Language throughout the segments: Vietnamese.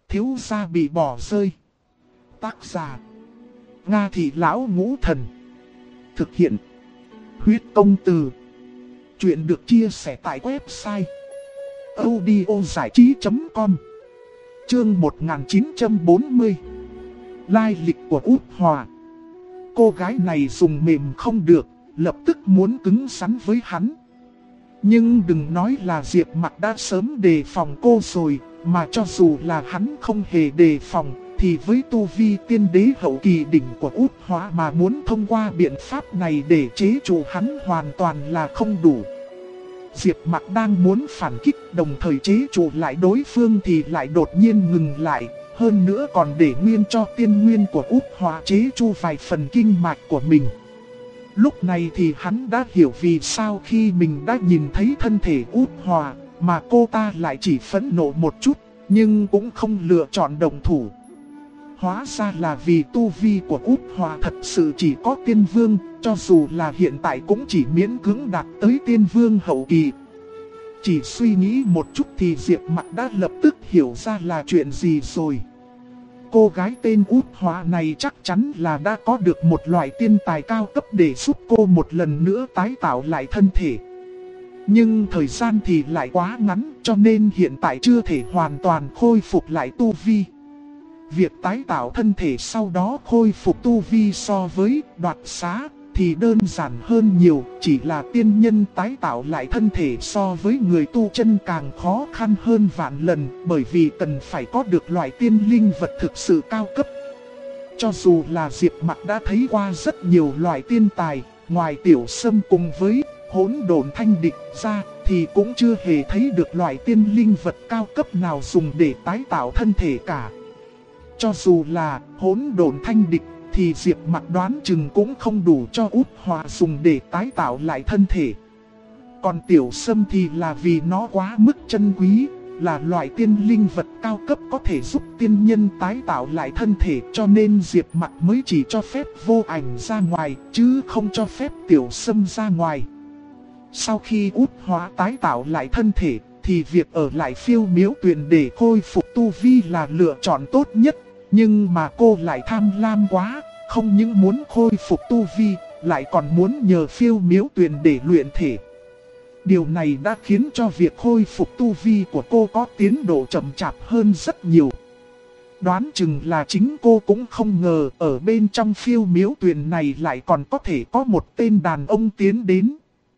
Thiếu gia bị bỏ rơi. Tác giả Nga Thị Lão Ngũ Thần. Thực hiện Huyết Công Từ. Chuyện được chia sẻ tại website audiozảichí.com. Chương 1940. Lai lịch của Út Hòa. Cô gái này dùng mềm không được, lập tức muốn cứng rắn với hắn. Nhưng đừng nói là Diệp Mặc đã sớm đề phòng cô rồi, mà cho dù là hắn không hề đề phòng, thì với tu vi tiên đế hậu kỳ đỉnh của Út Hóa mà muốn thông qua biện pháp này để chế trụ hắn hoàn toàn là không đủ. Diệp Mặc đang muốn phản kích đồng thời chế trụ lại đối phương thì lại đột nhiên ngừng lại, hơn nữa còn để nguyên cho tiên nguyên của Út Hóa chế trụ vài phần kinh mạch của mình. Lúc này thì hắn đã hiểu vì sao khi mình đã nhìn thấy thân thể Út Hòa mà cô ta lại chỉ phẫn nộ một chút, nhưng cũng không lựa chọn động thủ. Hóa ra là vì tu vi của Út Hòa thật sự chỉ có tiên vương, cho dù là hiện tại cũng chỉ miễn cưỡng đạt tới tiên vương hậu kỳ. Chỉ suy nghĩ một chút thì Diệp Mặc đã lập tức hiểu ra là chuyện gì rồi. Cô gái tên Út Hóa này chắc chắn là đã có được một loại tiên tài cao cấp để giúp cô một lần nữa tái tạo lại thân thể. Nhưng thời gian thì lại quá ngắn, cho nên hiện tại chưa thể hoàn toàn khôi phục lại tu vi. Việc tái tạo thân thể sau đó khôi phục tu vi so với đoạt xá thì đơn giản hơn nhiều, chỉ là tiên nhân tái tạo lại thân thể so với người tu chân càng khó khăn hơn vạn lần, bởi vì cần phải có được loại tiên linh vật thực sự cao cấp. Cho dù là Diệp Mặc đã thấy qua rất nhiều loại tiên tài, ngoài Tiểu Sâm cùng với Hỗn Độn Thanh Địch ra thì cũng chưa hề thấy được loại tiên linh vật cao cấp nào dùng để tái tạo thân thể cả. Cho dù là Hỗn Độn Thanh Địch thì Diệp Mặc đoán chừng cũng không đủ cho Út Hòa dùng để tái tạo lại thân thể. Còn Tiểu Sâm thì là vì nó quá mức chân quý, là loại tiên linh vật cao cấp có thể giúp tiên nhân tái tạo lại thân thể, cho nên Diệp Mặc mới chỉ cho phép Vô Ảnh ra ngoài, chứ không cho phép Tiểu Sâm ra ngoài. Sau khi Út Hóa tái tạo lại thân thể, thì việc ở lại Phiêu Miếu Tuyền để khôi phục tu vi là lựa chọn tốt nhất. Nhưng mà cô lại tham lam quá, không những muốn khôi phục tu vi, lại còn muốn nhờ Phiêu Miếu Tuyền để luyện thể. Điều này đã khiến cho việc khôi phục tu vi của cô có tiến độ chậm chạp hơn rất nhiều. Đoán chừng là chính cô cũng không ngờ ở bên trong Phiêu Miếu Tuyền này lại còn có thể có một tên đàn ông tiến đến.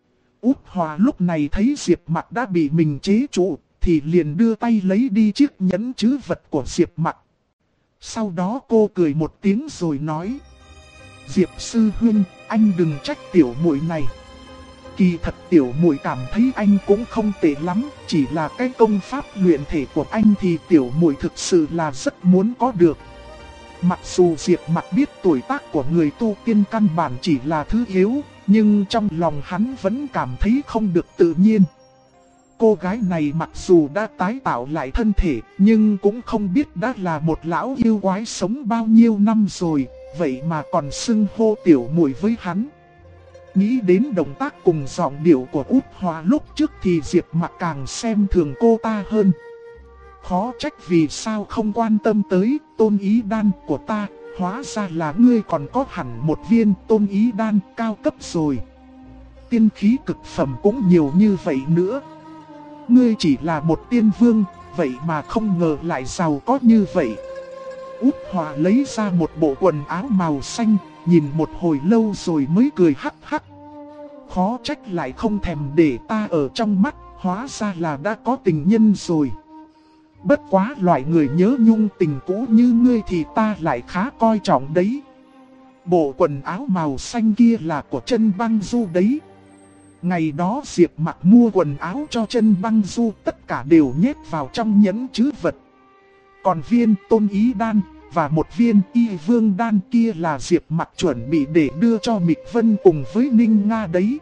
Út Hòa lúc này thấy Diệp Mặc đã bị mình chế trụ, thì liền đưa tay lấy đi chiếc nhẫn trữ vật của Diệp Mặc. Sau đó cô cười một tiếng rồi nói: Diệp sư huynh, anh đừng trách tiểu muội này. Kỳ thật tiểu muội cảm thấy anh cũng không tệ lắm, chỉ là cái công pháp luyện thể của anh thì tiểu muội thực sự là rất muốn có được. Mặc dù Diệp Mặc biết tuổi tác của người tu tiên căn bản chỉ là thứ yếu, nhưng trong lòng hắn vẫn cảm thấy không được tự nhiên. Cô gái này mặc dù đã tái tạo lại thân thể, nhưng cũng không biết đã là một lão yêu quái sống bao nhiêu năm rồi, vậy mà còn xưng hô tiểu muội với hắn. Nghĩ đến động tác cùng giọng điệu của Út Hòa lúc trước thì Diệp Mặc càng xem thường cô ta hơn. Khó trách vì sao không quan tâm tới tôn ý đan của ta, hóa ra là ngươi còn có hẳn một viên tôn ý đan cao cấp rồi. Tiên khí cực phẩm cũng nhiều như vậy nữa. Ngươi chỉ là một tiên vương, vậy mà không ngờ lại giàu có như vậy. Út Hòa lấy ra một bộ quần áo màu xanh, nhìn một hồi lâu rồi mới cười hắc hắc. Khó trách lại không thèm để ta ở trong mắt, hóa ra là đã có tình nhân rồi. Bất quá loại người nhớ nhung tình cũ như ngươi thì ta lại khá coi trọng đấy. Bộ quần áo màu xanh kia là của Chân Băng Du đấy. Ngày đó Diệp Mặc mua quần áo cho Chân Băng Du, tất cả đều nhét vào trong nhẫn trữ vật. Còn viên tôn ý đan và một viên y vương đan kia là Diệp Mặc chuẩn bị để đưa cho Mịch Vân cùng với Ninh Nga đấy.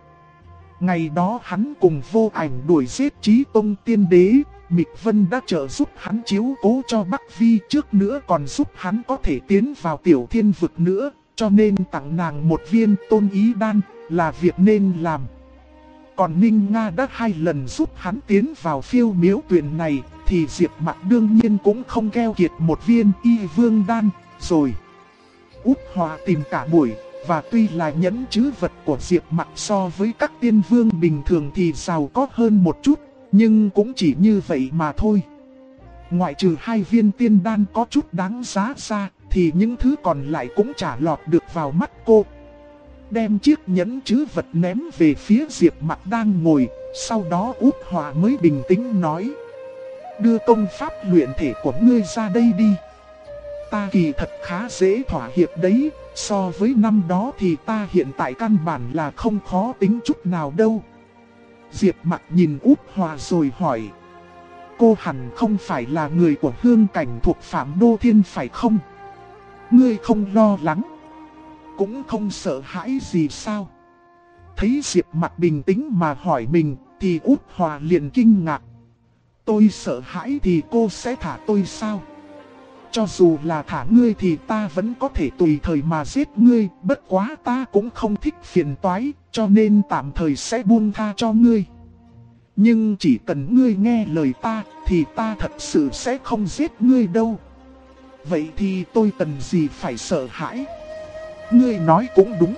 Ngày đó hắn cùng Vô Ảnh đuổi giết Chí Tông Tiên Đế, Mịch Vân đã trợ giúp hắn chiếu cố cho Bắc Vi, trước nữa còn giúp hắn có thể tiến vào Tiểu Thiên Vực nữa, cho nên tặng nàng một viên tôn ý đan là việc nên làm. Còn Ninh Nga đã 2 lần giúp hắn tiến vào Phiêu Miếu Tuyền này, thì Diệp Mặc đương nhiên cũng không keo kiệt một viên Y Vương Đan rồi. Út Hòa tìm cả buổi, và tuy là nhẫn trữ vật của Diệp Mặc so với các tiên vương bình thường thì giàu có hơn một chút, nhưng cũng chỉ như vậy mà thôi. Ngoại trừ 2 viên tiên đan có chút đáng giá ra, thì những thứ còn lại cũng chả lọt được vào mắt cô. Đem chiếc nhẫn trữ vật ném về phía Diệp Mặc đang ngồi, sau đó Út Hòa mới bình tĩnh nói: đưa công pháp luyện thể của ngươi ra đây đi. Ta kỳ thật khá dễ thỏa hiệp đấy, so với năm đó thì ta hiện tại căn bản là không khó tính chút nào đâu. Diệp Mặc nhìn Út Hòa rồi hỏi: cô hẳn không phải là người của hương cảnh thuộc Phạm Đô Thiên phải không? Ngươi không lo lắng, cũng không sợ hãi gì sao? Thấy Diệp Mặc bình tĩnh mà hỏi mình, thì Út Hòa liền kinh ngạc. Tôi sợ hãi thì cô sẽ thả tôi sao? Cho dù là thả ngươi thì ta vẫn có thể tùy thời mà giết ngươi, bất quá ta cũng không thích phiền toái, cho nên tạm thời sẽ buông tha cho ngươi. Nhưng chỉ cần ngươi nghe lời ta, thì ta thật sự sẽ không giết ngươi đâu. Vậy thì tôi cần gì phải sợ hãi? Ngươi nói cũng đúng.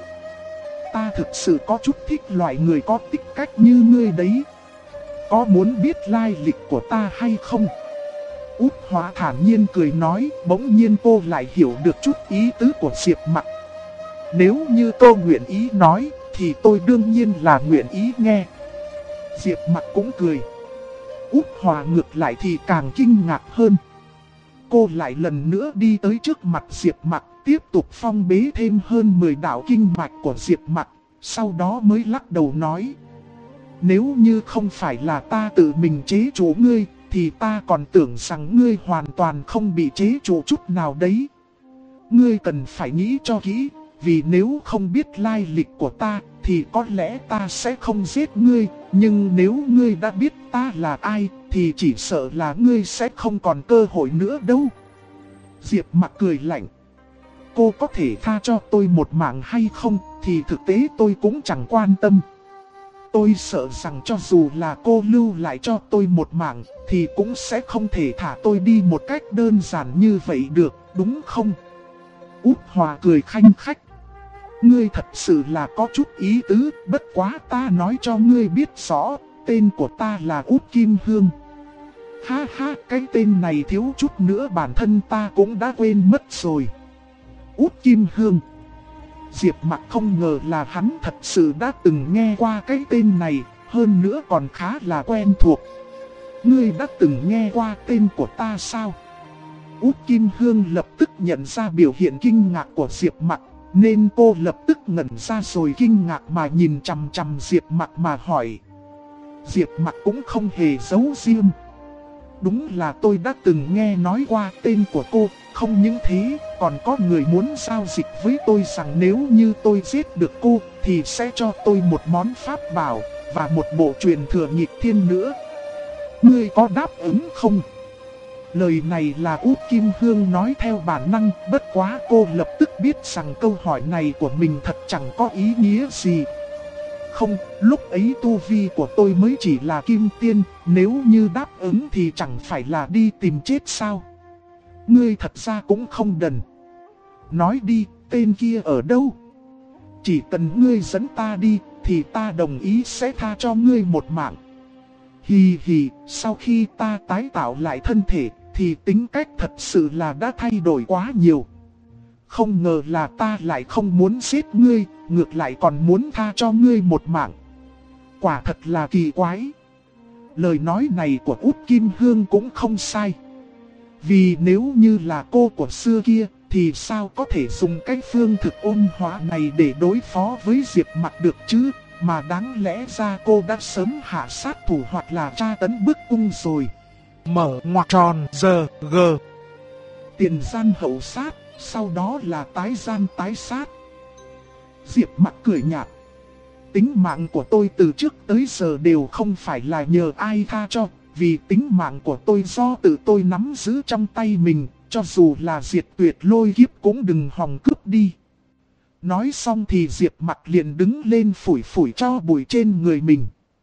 Ta thực sự có chút thích loại người có tính cách như ngươi đấy. Có muốn biết lai lịch của ta hay không? Út Hòa thản nhiên cười nói, bỗng nhiên cô lại hiểu được chút ý tứ của Diệp Mặc. Nếu như cô nguyện ý nói, thì tôi đương nhiên là nguyện ý nghe. Diệp Mặc cũng cười. Út Hòa ngược lại thì càng kinh ngạc hơn. Cô lại lần nữa đi tới trước mặt Diệp Mặc, tiếp tục phong bế thêm hơn 10 đạo kinh mạch của Diệp Mặc, sau đó mới lắc đầu nói: nếu như không phải là ta tự mình chế trụ ngươi, thì ta còn tưởng rằng ngươi hoàn toàn không bị chế trụ chút nào đấy. Ngươi cần phải nghĩ cho kỹ, vì nếu không biết lai lịch của ta, thì có lẽ ta sẽ không giết ngươi. Nhưng nếu ngươi đã biết ta là ai, thì chỉ sợ là ngươi sẽ không còn cơ hội nữa đâu. Diệp Mặc cười lạnh. Cô có thể tha cho tôi một mạng hay không, thì thực tế tôi cũng chẳng quan tâm. Tôi sợ rằng cho dù là cô lưu lại cho tôi một mạng, thì cũng sẽ không thể thả tôi đi một cách đơn giản như vậy được, đúng không? Út Hòa cười khanh khách. Ngươi thật sự là có chút ý tứ, bất quá ta nói cho ngươi biết rõ, tên của ta là Út Kim Hương. Ha ha, cái tên này thiếu chút nữa bản thân ta cũng đã quên mất rồi. Út Kim Hương. Diệp Mặc không ngờ là hắn thật sự đã từng nghe qua cái tên này, hơn nữa còn khá là quen thuộc. Ngươi đã từng nghe qua tên của ta sao? Út Kim Hương lập tức nhận ra biểu hiện kinh ngạc của Diệp Mặc, nên cô lập tức ngẩn ra rồi kinh ngạc mà nhìn chằm chằm Diệp Mặc mà hỏi. Diệp Mặc cũng không hề giấu riêng. Đúng là tôi đã từng nghe nói qua tên của cô, không những thế, còn có người muốn giao dịch với tôi rằng nếu như tôi giết được cô, thì sẽ cho tôi một món pháp bảo, và một bộ truyền thừa nghịch thiên nữa. Ngươi có đáp ứng không? Lời này là Út Kim Hương nói theo bản năng, bất quá cô lập tức biết rằng câu hỏi này của mình thật chẳng có ý nghĩa gì. Không, lúc ấy tu vi của tôi mới chỉ là kim tiên, nếu như đáp ứng thì chẳng phải là đi tìm chết sao? Ngươi thật ra cũng không đần. Nói đi, tên kia ở đâu? Chỉ cần ngươi dẫn ta đi, thì ta đồng ý sẽ tha cho ngươi một mạng. Hì hì, sau khi ta tái tạo lại thân thể, thì tính cách thật sự là đã thay đổi quá nhiều. Không ngờ là ta lại không muốn giết ngươi, ngược lại còn muốn tha cho ngươi một mạng. Quả thật là kỳ quái. Lời nói này của Út Kim Hương cũng không sai. Vì nếu như là cô của xưa kia, thì sao có thể dùng cái phương thực ôn hóa này để đối phó với Diệp Mặc được chứ? Mà đáng lẽ ra cô đã sớm hạ sát thủ hoặc là tra tấn bức cung rồi. Mở ngoặc tròn giờ G. Tiền gian hậu sát, sau đó là tái gian tái sát. Diệp Mặc cười nhạt. Tính mạng của tôi từ trước tới giờ đều không phải là nhờ ai tha cho, vì tính mạng của tôi do tự tôi nắm giữ trong tay mình, cho dù là diệt tuyệt lôi kiếp cũng đừng hòng cướp đi. Nói xong thì Diệp Mặc liền đứng lên phủi phủi cho bụi trên người mình.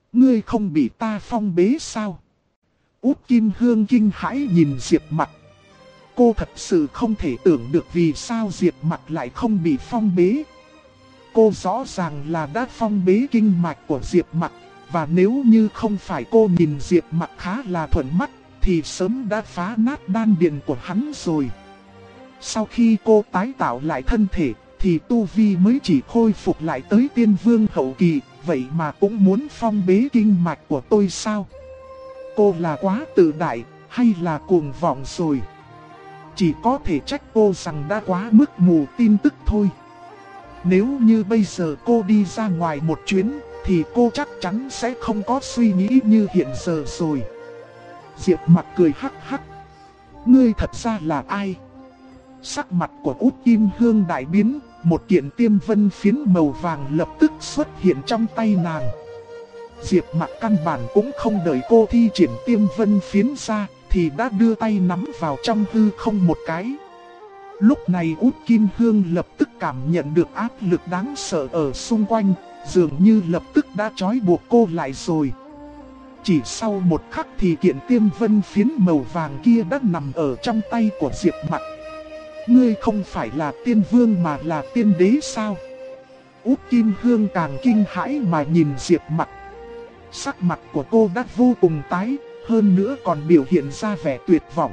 Ngươi không bị ta phong bế sao? Út Kim Hương kinh hãi nhìn Diệp Mặc. Cô thật sự không thể tưởng được vì sao Diệp Mặc lại không bị phong bế. Cô rõ ràng là đã phong bế kinh mạch của Diệp Mặc, và nếu như không phải cô nhìn Diệp Mặc khá là thuận mắt, thì sớm đã phá nát đan điền của hắn rồi. Sau khi cô tái tạo lại thân thể, thì tu vi mới chỉ khôi phục lại tới tiên vương hậu kỳ, vậy mà cũng muốn phong bế kinh mạch của tôi sao? Cô là quá tự đại, hay là cuồng vọng rồi? Chỉ có thể trách cô rằng đã quá mức mù tin tức thôi. Nếu như bây giờ cô đi ra ngoài một chuyến, thì cô chắc chắn sẽ không có suy nghĩ như hiện giờ rồi. Diệp Mặc cười hắc hắc. Ngươi thật ra là ai? Sắc mặt của Út Kim Hương đại biến, một kiện tiêm vân phiến màu vàng lập tức xuất hiện trong tay nàng. Diệp Mặc căn bản cũng không đợi cô thi triển tiêm vân phiến ra, thì đã đưa tay nắm vào trong hư không một cái. Lúc này Út Kim Hương lập tức cảm nhận được áp lực đáng sợ ở xung quanh, dường như lập tức đã trói buộc cô lại rồi. Chỉ sau một khắc thì kiện tiêm vân phiến màu vàng kia đã nằm ở trong tay của Diệp Mặc. Ngươi không phải là tiên vương mà là tiên đế sao? Út Kim Hương càng kinh hãi mà nhìn Diệp Mặc. Sắc mặt của cô đã vô cùng tái, hơn nữa còn biểu hiện ra vẻ tuyệt vọng.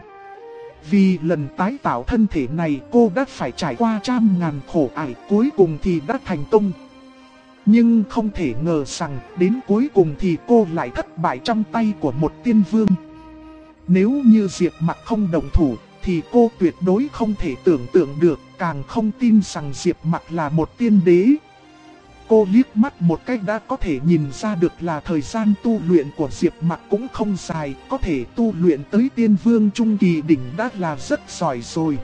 Vì lần tái tạo thân thể này cô đã phải trải qua trăm ngàn khổ ải, cuối cùng thì đã thành công. Nhưng không thể ngờ rằng đến cuối cùng thì cô lại thất bại trong tay của một tiên vương. Nếu như Diệp Mặc không đồng thủ thì cô tuyệt đối không thể tưởng tượng được, càng không tin rằng Diệp Mặc là một tiên đế. Cô liếc mắt một cách đã có thể nhìn ra được là thời gian tu luyện của Diệp Mặc cũng không dài, có thể tu luyện tới tiên vương trung kỳ đỉnh đã là rất giỏi rồi.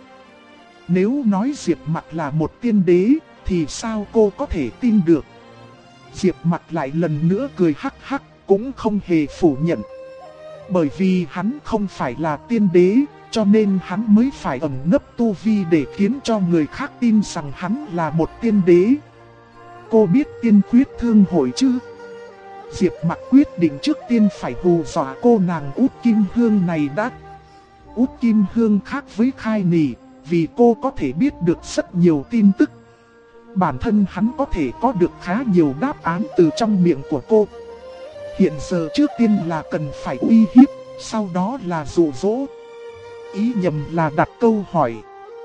Nếu nói Diệp Mặc là một tiên đế, thì sao cô có thể tin được? Diệp Mặc lại lần nữa cười hắc hắc, cũng không hề phủ nhận. Bởi vì hắn không phải là tiên đế, cho nên hắn mới phải ẩn nấp tu vi để khiến cho người khác tin rằng hắn là một tiên đế. Cô biết tiên khuyết thương hội chứ? Diệp Mặc quyết định trước tiên phải hù dọa cô nàng Út Kim Hương này đã. Út Kim Hương khác với Khai Nỉ, vì cô có thể biết được rất nhiều tin tức. Bản thân hắn có thể có được khá nhiều đáp án từ trong miệng của cô. Hiện giờ trước tiên là cần phải uy hiếp, sau đó là dụ dỗ. Ý nhầm là đặt câu hỏi.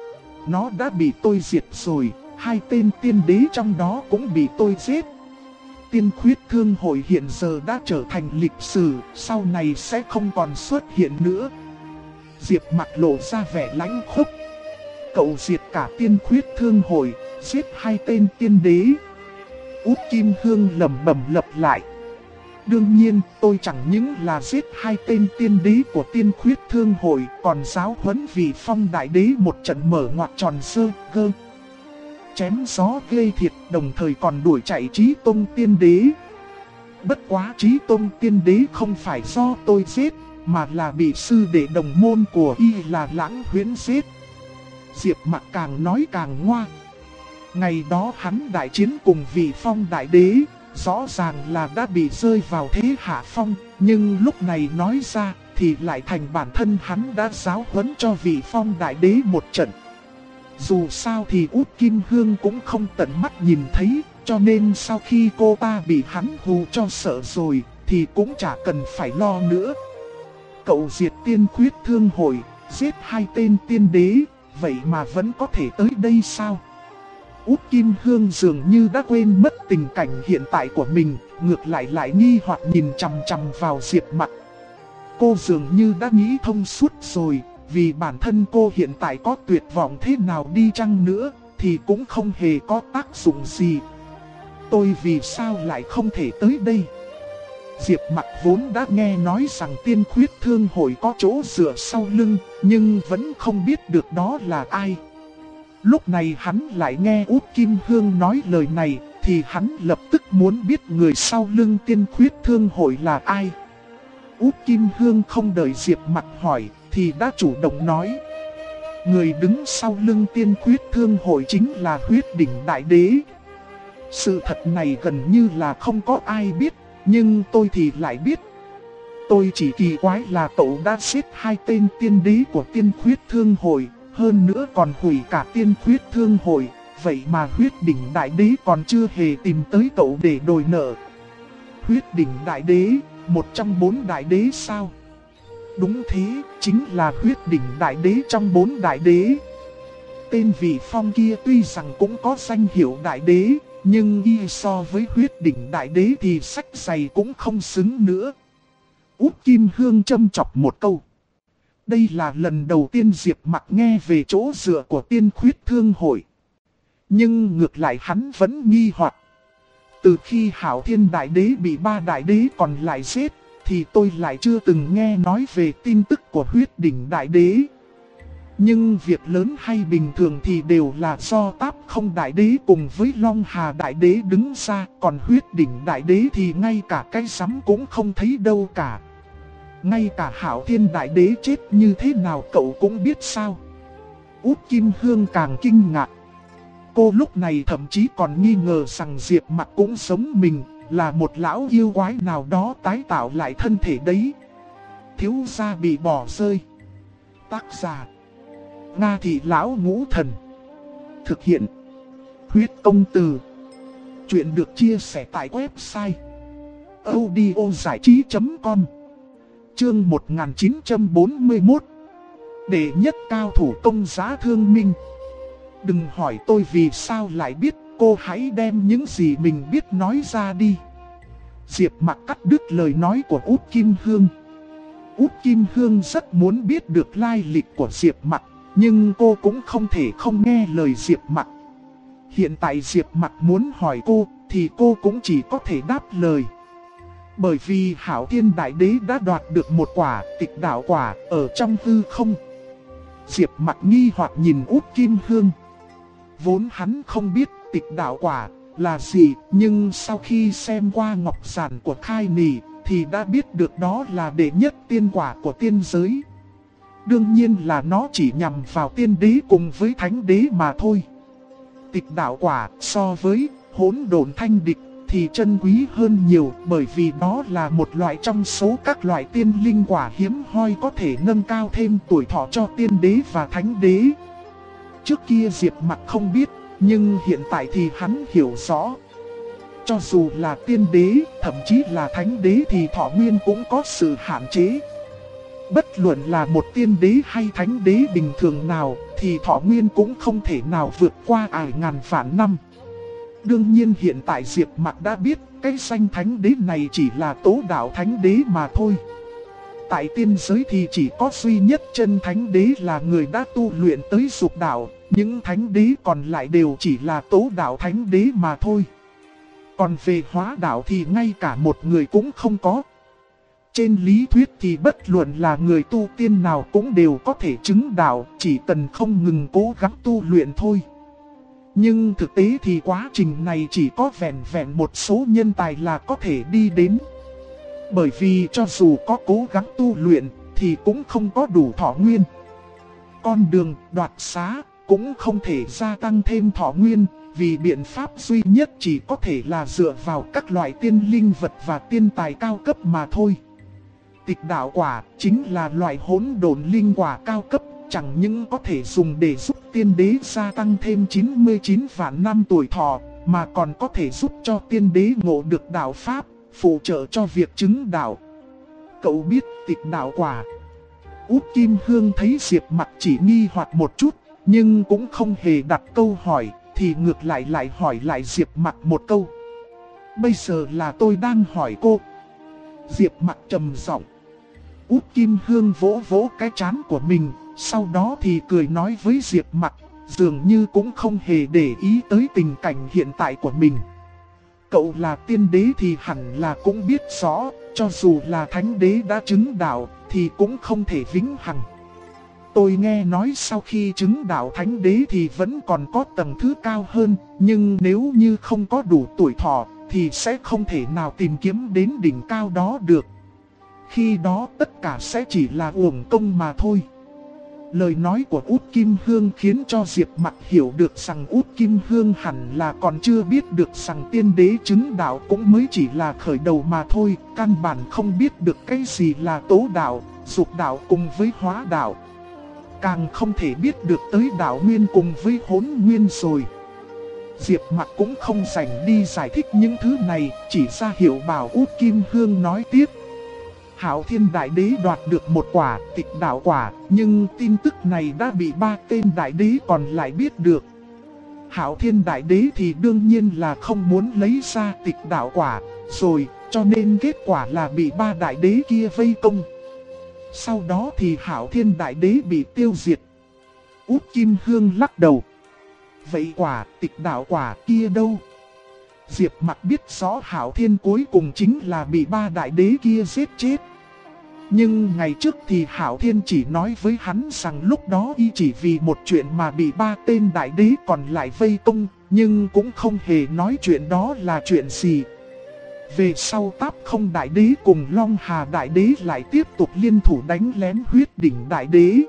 Nó đã bị tôi diệt rồi, hai tên tiên đế trong đó cũng bị tôi giết. Tiên khuyết thương hội hiện giờ đã trở thành lịch sử, sau này sẽ không còn xuất hiện nữa. Diệp Mặc lộ ra vẻ lãnh khốc. Cậu diệt cả tiên khuyết thương hội, giết hai tên tiên đế. Út Kim Hương lẩm bẩm lặp lại. Đương nhiên, tôi chẳng những là giết hai tên tiên đế của tiên khuyết thương hội, còn giáo huấn vị phong đại đế một trận mở ngoặc tròn sơ gơ. Chém gió gây thiệt, đồng thời còn đuổi chạy Chí Tôn tiên đế. Bất quá Chí Tôn tiên đế không phải do tôi giết, mà là bị sư đệ đồng môn của y là Lãng Huyễn giết. Diệp Mặc càng nói càng ngoa. Ngày đó hắn đại chiến cùng vị phong đại đế, rõ ràng là đã bị rơi vào thế hạ phong, nhưng lúc này nói ra thì lại thành bản thân hắn đã giáo huấn cho vị phong đại đế một trận. Dù sao thì Út Kim Hương cũng không tận mắt nhìn thấy, cho nên sau khi cô ta bị hắn hù cho sợ rồi, thì cũng chả cần phải lo nữa. Cậu diệt tiên khuyết thương hội, giết hai tên tiên đế, vậy mà vẫn có thể tới đây sao? Út Kim Hương dường như đã quên mất tình cảnh hiện tại của mình, ngược lại nghi hoặc nhìn chằm chằm vào Diệp Mặc. Cô dường như đã nghĩ thông suốt rồi, vì bản thân cô hiện tại có tuyệt vọng thế nào đi chăng nữa, thì cũng không hề có tác dụng gì. Tôi vì sao lại không thể tới đây? Diệp Mặc vốn đã nghe nói rằng tiên khuyết thương hội có chỗ dựa sau lưng, nhưng vẫn không biết được đó là ai. Lúc này hắn lại nghe Út Kim Hương nói lời này, thì hắn lập tức muốn biết người sau lưng tiên khuyết thương hội là ai. Út Kim Hương không đợi Diệp Mặc hỏi, thì đã chủ động nói. Người đứng sau lưng tiên khuyết thương hội chính là Huyết Đỉnh Đại Đế. Sự thật này gần như là không có ai biết, Nhưng tôi thì lại biết. Tôi chỉ kỳ quái là cậu đã giết 2 tên tiên đế của tiên khuyết thương hội, hơn nữa còn hủy cả tiên khuyết thương hội. Vậy mà huyết đỉnh đại đế còn chưa hề tìm tới cậu để đòi nợ. Huyết đỉnh đại đế, một trong 4 đại đế sao? Đúng thế, chính là huyết đỉnh đại đế trong 4 đại đế. Tên Vị Phong kia tuy rằng cũng có danh hiệu đại đế, nhưng y so với huyết đỉnh đại đế thì sách giày cũng không xứng nữa. Út Kim Hương châm chọc một câu. Đây là lần đầu tiên Diệp Mặc nghe về chỗ dựa của tiên khuyết thương hội. Nhưng ngược lại hắn vẫn nghi hoặc. Từ khi Hạo Thiên đại đế bị 3 đại đế còn lại giết, thì tôi lại chưa từng nghe nói về tin tức của huyết đỉnh đại đế. Nhưng việc lớn hay bình thường thì đều là do Táp Không đại đế cùng với Long Hà đại đế đứng ra. Còn huyết đỉnh đại đế thì ngay cả cái rắm cũng không thấy đâu cả. Ngay cả Hạo Thiên đại đế chết như thế nào cậu cũng biết sao? Út Kim Hương càng kinh ngạc. Cô lúc này thậm chí còn nghi ngờ rằng Diệp Mặc cũng giống mình, là một lão yêu quái nào đó tái tạo lại thân thể đấy. Thiếu gia bị bỏ rơi. Tác giả Nga Thị Lão Ngũ Thần. Thực hiện Huyết Công Từ. Chuyện được chia sẻ tại website audiozảichí.com. Chương 1941. Đệ nhất cao thủ công giá thương minh. Đừng hỏi tôi vì sao lại biết, cô hãy đem những gì mình biết nói ra đi. Diệp Mặc cắt đứt lời nói của Út Kim Hương. Út Kim Hương rất muốn biết được lai lịch của Diệp Mặc, nhưng cô cũng không thể không nghe lời Diệp Mặc. Hiện tại Diệp Mặc muốn hỏi cô, thì cô cũng chỉ có thể đáp lời. Bởi vì Hạo Thiên đại đế đã đoạt được một quả tịch đạo quả ở trong hư không. Diệp Mặc nghi hoặc nhìn Út Kim Hương. Vốn hắn không biết tịch đạo quả là gì, nhưng sau khi xem qua ngọc giản của Khai Nì thì đã biết được đó là đệ nhất tiên quả của tiên giới. Đương nhiên là nó chỉ nhằm vào tiên đế cùng với thánh đế mà thôi. Tịch đạo quả so với hỗn độn thanh địch thì chân quý hơn nhiều, bởi vì đó là một loại trong số các loại tiên linh quả hiếm hoi có thể nâng cao thêm tuổi thọ cho tiên đế và thánh đế. Trước kia Diệp Mặc không biết, nhưng hiện tại thì hắn hiểu rõ. Cho dù là tiên đế, thậm chí là thánh đế thì thọ nguyên cũng có sự hạn chế. Bất luận là một tiên đế hay thánh đế bình thường nào, thì thọ nguyên cũng không thể nào vượt qua ải ngàn vạn năm. Đương nhiên hiện tại Diệp Mặc đã biết cái danh thánh đế này chỉ là tố đạo thánh đế mà thôi. Tại tiên giới thì chỉ có duy nhất chân thánh đế là người đã tu luyện tới dục đạo, những thánh đế còn lại đều chỉ là tố đạo thánh đế mà thôi. Còn về hóa đạo thì ngay cả một người cũng không có. Trên lý thuyết thì bất luận là người tu tiên nào cũng đều có thể chứng đạo, chỉ cần không ngừng cố gắng tu luyện thôi. Nhưng thực tế thì quá trình này chỉ có vẹn vẹn một số nhân tài là có thể đi đến. Bởi vì cho dù có cố gắng tu luyện thì cũng không có đủ thọ nguyên. Con đường đoạt xá cũng không thể gia tăng thêm thọ nguyên, vì biện pháp duy nhất chỉ có thể là dựa vào các loại tiên linh vật và tiên tài cao cấp mà thôi. Tịch đạo quả chính là loại hỗn độn linh quả cao cấp, chẳng những có thể dùng để giúp tiên đế gia tăng thêm 99 vạn năm tuổi thọ, mà còn có thể giúp cho tiên đế ngộ được đạo pháp, phụ trợ cho việc chứng đạo. Cậu biết tịch đạo quả? Út Kim Hương thấy Diệp Mặc chỉ nghi hoặc một chút, nhưng cũng không hề đặt câu hỏi, thì ngược lại hỏi lại Diệp Mặc một câu. Bây giờ là tôi đang hỏi cô. Diệp Mặc trầm giọng. Út Kim Hương vỗ vỗ cái trán của mình, sau đó thì cười nói với Diệp Mặc, dường như cũng không hề để ý tới tình cảnh hiện tại của mình. Cậu là tiên đế thì hẳn là cũng biết rõ, cho dù là thánh đế đã chứng đạo thì cũng không thể vĩnh hằng. Tôi nghe nói sau khi chứng đạo thánh đế thì vẫn còn có tầng thứ cao hơn, nhưng nếu như không có đủ tuổi thọ thì sẽ không thể nào tìm kiếm đến đỉnh cao đó được. Khi đó tất cả sẽ chỉ là uổng công mà thôi. Lời nói của Út Kim Hương khiến cho Diệp Mặc hiểu được rằng Út Kim Hương hẳn là còn chưa biết được rằng tiên đế chứng đạo cũng mới chỉ là khởi đầu mà thôi, căn bản không biết được cái gì là tố đạo, dục đạo cùng với hóa đạo. Càng không thể biết được tới đạo nguyên cùng với hỗn nguyên rồi. Diệp Mặc cũng không rảnh đi giải thích những thứ này, chỉ ra hiệu bảo Út Kim Hương nói tiếp. Hạo Thiên Đại Đế đoạt được một quả tịch đạo quả, nhưng tin tức này đã bị 3 tên đại đế còn lại biết được. Hạo Thiên Đại Đế thì đương nhiên là không muốn lấy ra tịch đạo quả, rồi cho nên kết quả là bị 3 đại đế kia vây công. Sau đó thì Hạo Thiên Đại Đế bị tiêu diệt. Út Kim Hương lắc đầu. Vậy quả tịch đạo quả kia đâu? Diệp Mặc biết rõ Hạo Thiên cuối cùng chính là bị 3 đại đế kia giết chết. Nhưng ngày trước thì Hạo Thiên chỉ nói với hắn rằng lúc đó y chỉ vì một chuyện mà bị 3 tên đại đế còn lại vây công, nhưng cũng không hề nói chuyện đó là chuyện gì. Về sau Táp Không Đại Đế cùng Long Hà Đại Đế lại tiếp tục liên thủ đánh lén Huyết Đỉnh Đại Đế.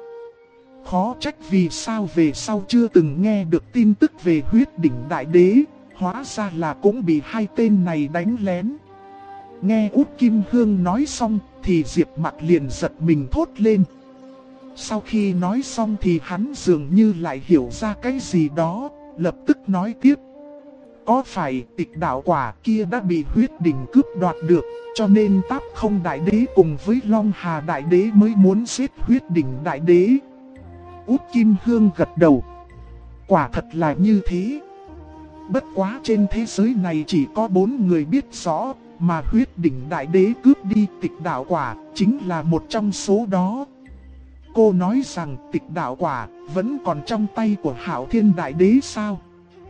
Khó trách vì sao về sau chưa từng nghe được tin tức về Huyết Đỉnh Đại Đế, hóa ra là cũng bị 2 tên này đánh lén. Nghe Út Kim Hương nói xong thì Diệp Mặc liền giật mình thốt lên. Sau khi nói xong thì hắn dường như lại hiểu ra cái gì đó, lập tức nói tiếp. Có phải tịch đạo quả kia đã bị Huyết Đỉnh cướp đoạt được, cho nên Táp Không Đại Đế cùng với Long Hà Đại Đế mới muốn giết Huyết Đỉnh Đại Đế? Út Kim Hương gật đầu. Quả thật là như thế. Bất quá trên thế giới này chỉ có 4 người biết rõ, mà Huyết Đỉnh Đại Đế cướp đi tịch đạo quả chính là một trong số đó. Cô nói rằng tịch đạo quả vẫn còn trong tay của Hạo Thiên Đại Đế sao?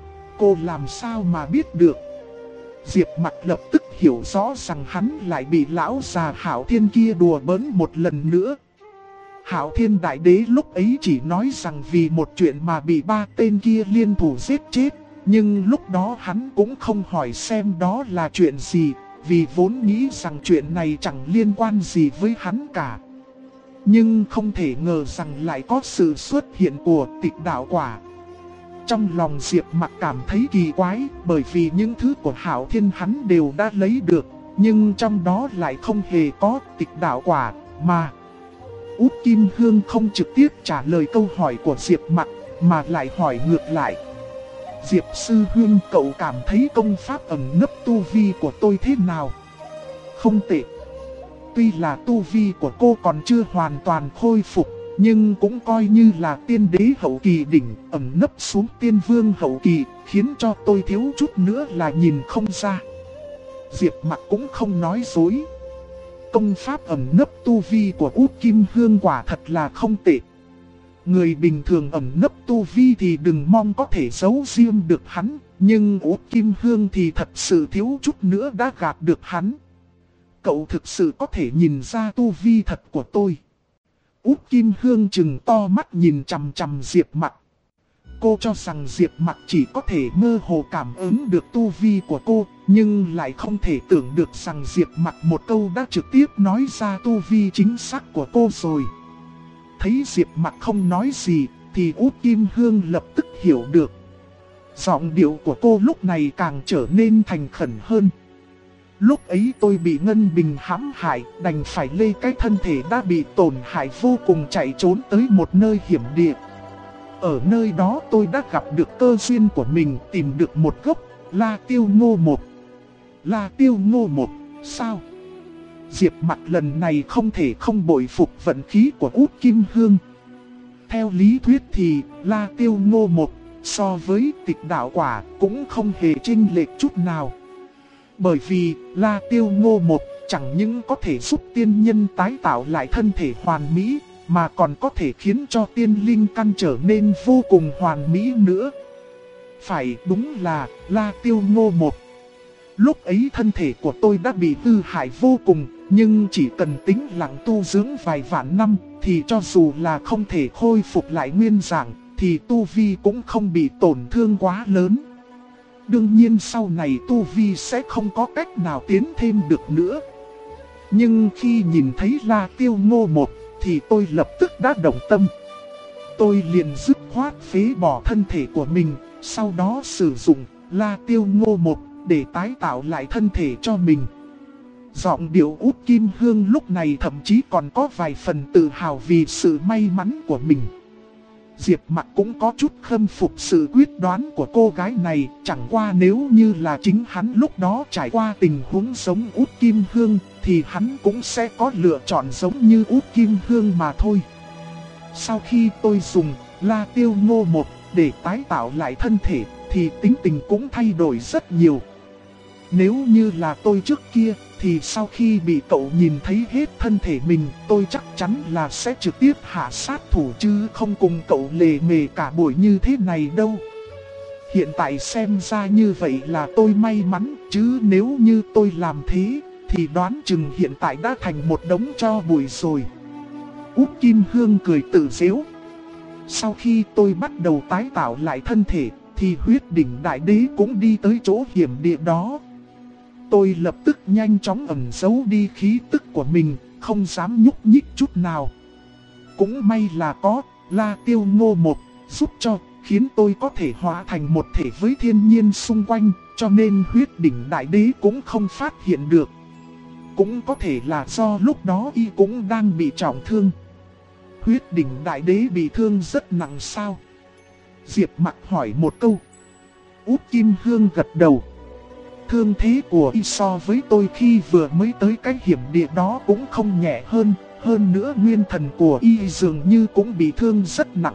Cô làm sao mà biết được? Diệp Mặc lập tức hiểu rõ rằng hắn lại bị lão già Hạo Thiên kia đùa bỡn một lần nữa. Hạo Thiên Đại Đế lúc ấy chỉ nói rằng vì một chuyện mà bị 3 tên kia liên thủ giết chết. Nhưng lúc đó hắn cũng không hỏi xem đó là chuyện gì, vì vốn nghĩ rằng chuyện này chẳng liên quan gì với hắn cả. Nhưng không thể ngờ rằng lại có sự xuất hiện của tịch đạo quả. Trong lòng Diệp Mặc cảm thấy kỳ quái, bởi vì những thứ của Hạo Thiên hắn đều đã lấy được, nhưng trong đó lại không hề có tịch đạo quả, mà Út Kim Hương không trực tiếp trả lời câu hỏi của Diệp Mặc, mà lại hỏi ngược lại. Diệp sư huynh, cậu cảm thấy công pháp ẩn nấp tu vi của tôi thế nào? Không tệ. Tuy là tu vi của cô còn chưa hoàn toàn khôi phục, nhưng cũng coi như là tiên đế hậu kỳ đỉnh, ẩn nấp xuống tiên vương hậu kỳ, khiến cho tôi thiếu chút nữa là nhìn không ra. Diệp Mặc cũng không nói dối. Công pháp ẩn nấp tu vi của Út Kim Hương quả thật là không tệ. Người bình thường ẩn nấp tu vi thì đừng mong có thể giấu riêng được hắn, nhưng Út Kim Hương thì thật sự thiếu chút nữa đã gạt được hắn. Cậu thực sự có thể nhìn ra tu vi thật của tôi. Út Kim Hương trừng to mắt nhìn chằm chằm Diệp Mặc. Cô cho rằng Diệp Mặc chỉ có thể mơ hồ cảm ứng được tu vi của cô, nhưng lại không thể tưởng được rằng Diệp Mặc một câu đã trực tiếp nói ra tu vi chính xác của cô rồi. Thấy Diệp Mặc không nói gì, thì Út Kim Hương lập tức hiểu được. Giọng điệu của cô lúc này càng trở nên thành khẩn hơn. Lúc ấy tôi bị Ngân Bình hãm hại, đành phải lê cái thân thể đã bị tổn hại vô cùng chạy trốn tới một nơi hiểm địa. Ở nơi đó tôi đã gặp được cơ duyên của mình, tìm được một gốc La Tiêu Ngô Mộc. La Tiêu Ngô Mộc, sao? Diệp Mặc lần này không thể không bội phục vận khí của Út Kim Hương. Theo lý thuyết thì La Tiêu Ngô Mộc so với tịch đạo quả cũng không hề chênh lệch chút nào. Bởi vì La Tiêu Ngô Mộc chẳng những có thể giúp tiên nhân tái tạo lại thân thể hoàn mỹ, mà còn có thể khiến cho tiên linh căn trở nên vô cùng hoàn mỹ nữa. Phải, đúng là La Tiêu Ngô Mộc. Lúc ấy thân thể của tôi đã bị hư hại vô cùng, nhưng chỉ cần tĩnh lặng tu dưỡng vài vạn năm, thì cho dù là không thể khôi phục lại nguyên dạng, thì tu vi cũng không bị tổn thương quá lớn. Đương nhiên sau này tu vi sẽ không có cách nào tiến thêm được nữa. Nhưng khi nhìn thấy La Tiêu Ngô Mộc thì tôi lập tức đã động tâm. tôi liền dứt khoát phế bỏ thân thể của mình, sau đó sử dụng La Tiêu Ngô Một để tái tạo lại thân thể cho mình. Giọng điệu Út Kim Hương lúc này thậm chí còn có vài phần tự hào vì sự may mắn của mình. Diệp Mặc cũng có chút khâm phục sự quyết đoán của cô gái này, chẳng qua nếu như là chính hắn lúc đó trải qua tình huống giống Út Kim Hương thì hắn cũng sẽ có lựa chọn giống như Út Kim Hương mà thôi. Sau khi tôi dùng La Tiêu Ngô Một để tái tạo lại thân thể thì tính tình cũng thay đổi rất nhiều. Nếu như là tôi trước kia thì sau khi bị cậu nhìn thấy hết thân thể mình, tôi chắc chắn là sẽ trực tiếp hạ sát thủ chứ không cùng cậu lề mề cả buổi như thế này đâu. Hiện tại xem ra như vậy là tôi may mắn, chứ nếu như tôi làm thế thì đoán chừng hiện tại đã thành một đống tro bụi rồi. Út Kim Hương cười tự giễu. Sau khi tôi bắt đầu tái tạo lại thân thể thì huyết đỉnh đại đế cũng đi tới chỗ hiểm địa đó. Tôi lập tức nhanh chóng ẩn giấu đi khí tức của mình, không dám nhúc nhích chút nào. Cũng may là có La Tiêu Ngô Một giúp cho, khiến tôi có thể hóa thành một thể với thiên nhiên xung quanh, cho nên huyết đỉnh đại đế cũng không phát hiện được. Cũng có thể là do lúc đó y cũng đang bị trọng thương. Huyết đỉnh đại đế bị thương rất nặng sao? Diệp Mặc hỏi một câu. Út Kim Hương gật đầu. Thương thế của y so với tôi khi vừa mới tới cái hiểm địa đó cũng không nhẹ hơn. Hơn nữa nguyên thần của y dường như cũng bị thương rất nặng.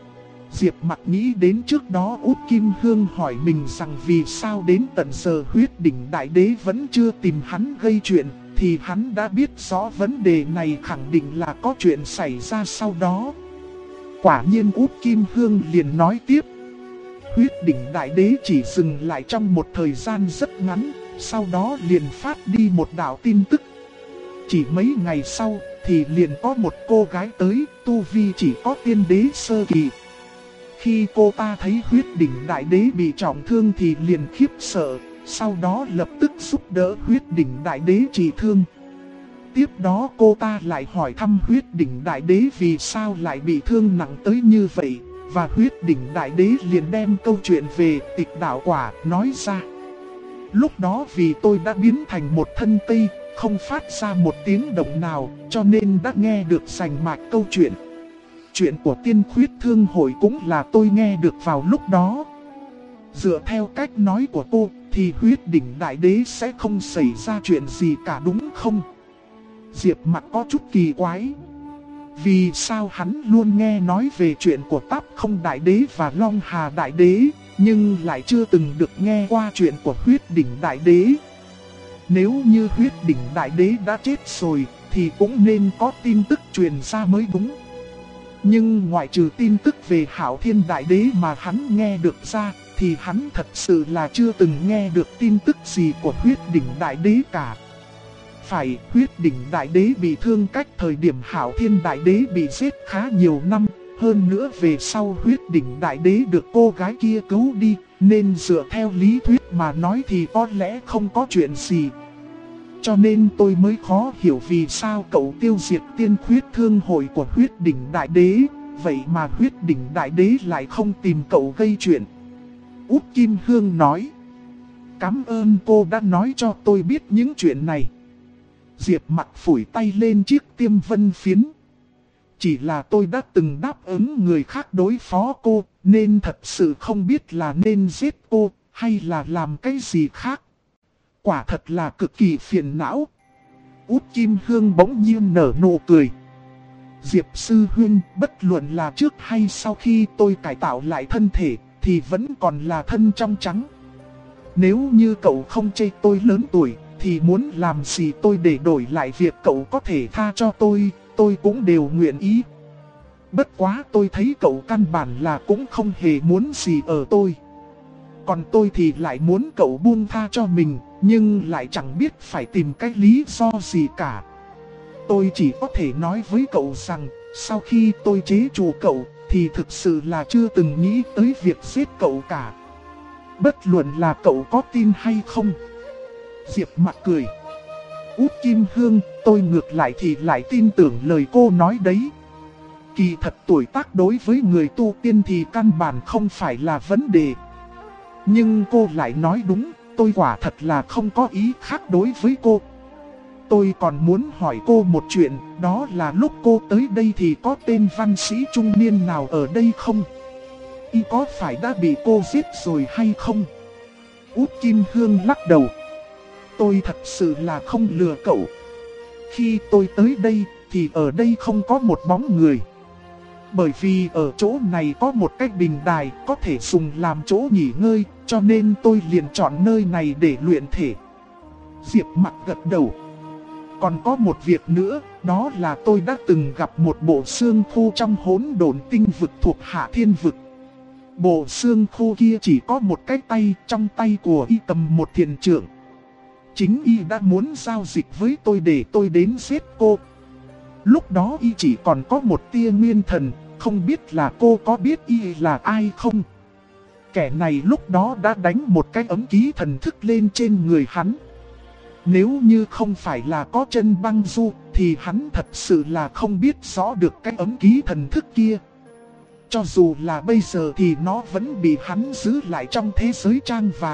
Diệp Mặc nghĩ đến trước đó Út Kim Hương hỏi mình rằng vì sao đến tận giờ huyết đỉnh đại đế vẫn chưa tìm hắn gây chuyện, thì hắn đã biết rõ vấn đề này khẳng định là có chuyện xảy ra sau đó. Quả nhiên Út Kim Hương liền nói tiếp. Huyết đỉnh đại đế chỉ dừng lại trong một thời gian rất ngắn, sau đó liền phát đi một đạo tin tức. Chỉ mấy ngày sau thì liền có một cô gái tới, tu vi chỉ có tiên đế sơ kỳ. Khi cô ta thấy huyết đỉnh đại đế bị trọng thương thì liền khiếp sợ, sau đó lập tức giúp đỡ huyết đỉnh đại đế trị thương. Tiếp đó cô ta lại hỏi thăm huyết đỉnh đại đế vì sao lại bị thương nặng tới như vậy, và huyết đỉnh đại đế liền đem câu chuyện về tịch đạo quả nói ra. Lúc đó vì tôi đã biến thành một thân cây, không phát ra một tiếng động nào, cho nên đã nghe được rành mạch câu chuyện. Chuyện của tiên khuyết thương hội cũng là tôi nghe được vào lúc đó. Dựa theo cách nói của cô thì huyết đỉnh đại đế sẽ không xảy ra chuyện gì cả đúng không? Diệp Mặc có chút kỳ quái. Vì sao hắn luôn nghe nói về chuyện của Táp Không đại đế và Long Hà đại đế, nhưng lại chưa từng được nghe qua chuyện của huyết đỉnh đại đế? Nếu như huyết đỉnh đại đế đã chết rồi thì cũng nên có tin tức truyền ra mới đúng. Nhưng ngoại trừ tin tức về Hạo Thiên đại đế mà hắn nghe được ra, thì hắn thật sự là chưa từng nghe được tin tức gì của huyết đỉnh đại đế cả. Phải, huyết đỉnh đại đế bị thương cách thời điểm Hạo Thiên đại đế bị giết khá nhiều năm. Hơn nữa về sau huyết đỉnh đại đế được cô gái kia cứu đi, nên dựa theo lý thuyết mà nói thì có lẽ không có chuyện gì. Cho nên tôi mới khó hiểu vì sao cậu tiêu diệt tiên khuyết thương hội của huyết đỉnh đại đế, vậy mà huyết đỉnh đại đế lại không tìm cậu gây chuyện. Út Kim Hương nói. Cảm ơn cô đã nói cho tôi biết những chuyện này. Diệp Mặc phủi tay lên chiếc tiêm vân phiến. Chỉ là tôi đã từng đáp ứng người khác đối phó cô, nên thật sự không biết là nên giết cô, hay là làm cái gì khác. Quả thật là cực kỳ phiền não. Út Kim Hương bỗng nhiên nở nụ cười. Diệp sư huynh, bất luận là trước hay sau khi tôi cải tạo lại thân thể, thì vẫn còn là thân trong trắng. Nếu như cậu không chê tôi lớn tuổi, thì muốn làm gì tôi để đổi lại việc cậu có thể tha cho tôi cũng đều nguyện ý. Bất quá tôi thấy cậu căn bản là cũng không hề muốn gì ở tôi. Còn tôi thì lại muốn cậu buông tha cho mình, nhưng lại chẳng biết phải tìm cái lý do gì cả. Tôi chỉ có thể nói với cậu rằng, sau khi tôi chế trụ cậu, thì thực sự là chưa từng nghĩ tới việc giết cậu cả. Bất luận là cậu có tin hay không. Diệp Mặc cười. Út Kim Hương, tôi ngược lại thì lại tin tưởng lời cô nói đấy. Kỳ thật tuổi tác đối với người tu tiên thì căn bản không phải là vấn đề. Nhưng cô lại nói đúng, tôi quả thật là không có ý khác đối với cô. Tôi còn muốn hỏi cô một chuyện, đó là lúc cô tới đây thì có tên văn sĩ trung niên nào ở đây không? Y có phải đã bị cô giết rồi hay không? Út Kim Hương lắc đầu. Tôi thật sự là không lừa cậu. Khi tôi tới đây thì ở đây không có một bóng người. Bởi vì ở chỗ này có một cái bình đài có thể dùng làm chỗ nghỉ ngơi, cho nên tôi liền chọn nơi này để luyện thể. Diệp Mặc gật đầu. Còn có một việc nữa, đó là tôi đã từng gặp một bộ xương khô trong hỗn độn tinh vực thuộc Hạ Thiên vực. Bộ xương khô kia chỉ có một cái tay, trong tay của y cầm một thiền trượng. Chính y đã muốn giao dịch với tôi để tôi đến giết cô. Lúc đó y chỉ còn có một tia nguyên thần, không biết là cô có biết y là ai không? Kẻ này lúc đó đã đánh một cái ấm ký thần thức lên trên người hắn. Nếu như không phải là có chân băng du, thì hắn thật sự là không biết rõ được cái ấm ký thần thức kia. Cho dù là bây giờ thì nó vẫn bị hắn giữ lại trong thế giới trang vàng.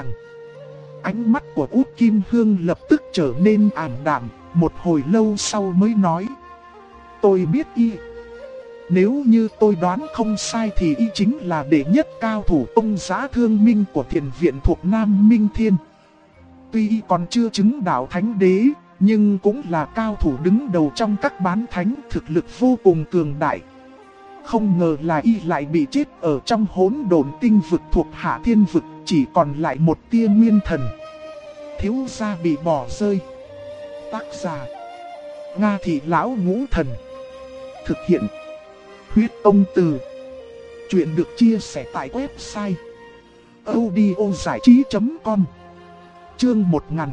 Ánh mắt của Út Kim Hương lập tức trở nên ảm đạm, một hồi lâu sau mới nói. Tôi biết y. Nếu như tôi đoán không sai thì y chính là đệ nhất cao thủ Tông Giá Thương Minh của thiền viện thuộc Nam Minh Thiên. Tuy y còn chưa chứng đạo thánh đế, nhưng cũng là cao thủ đứng đầu trong các bán thánh, thực lực vô cùng cường đại. Không ngờ là y lại bị chết ở trong hỗn độn tinh vực thuộc Hạ Thiên vực, chỉ còn lại một tia nguyên thần. Thiếu gia bị bỏ rơi. Tác giả: Nga Thị Lão Ngũ Thần. Thực hiện: Huyết Ông Từ. Chuyện được chia sẻ tại website audiozảichí.com. Chương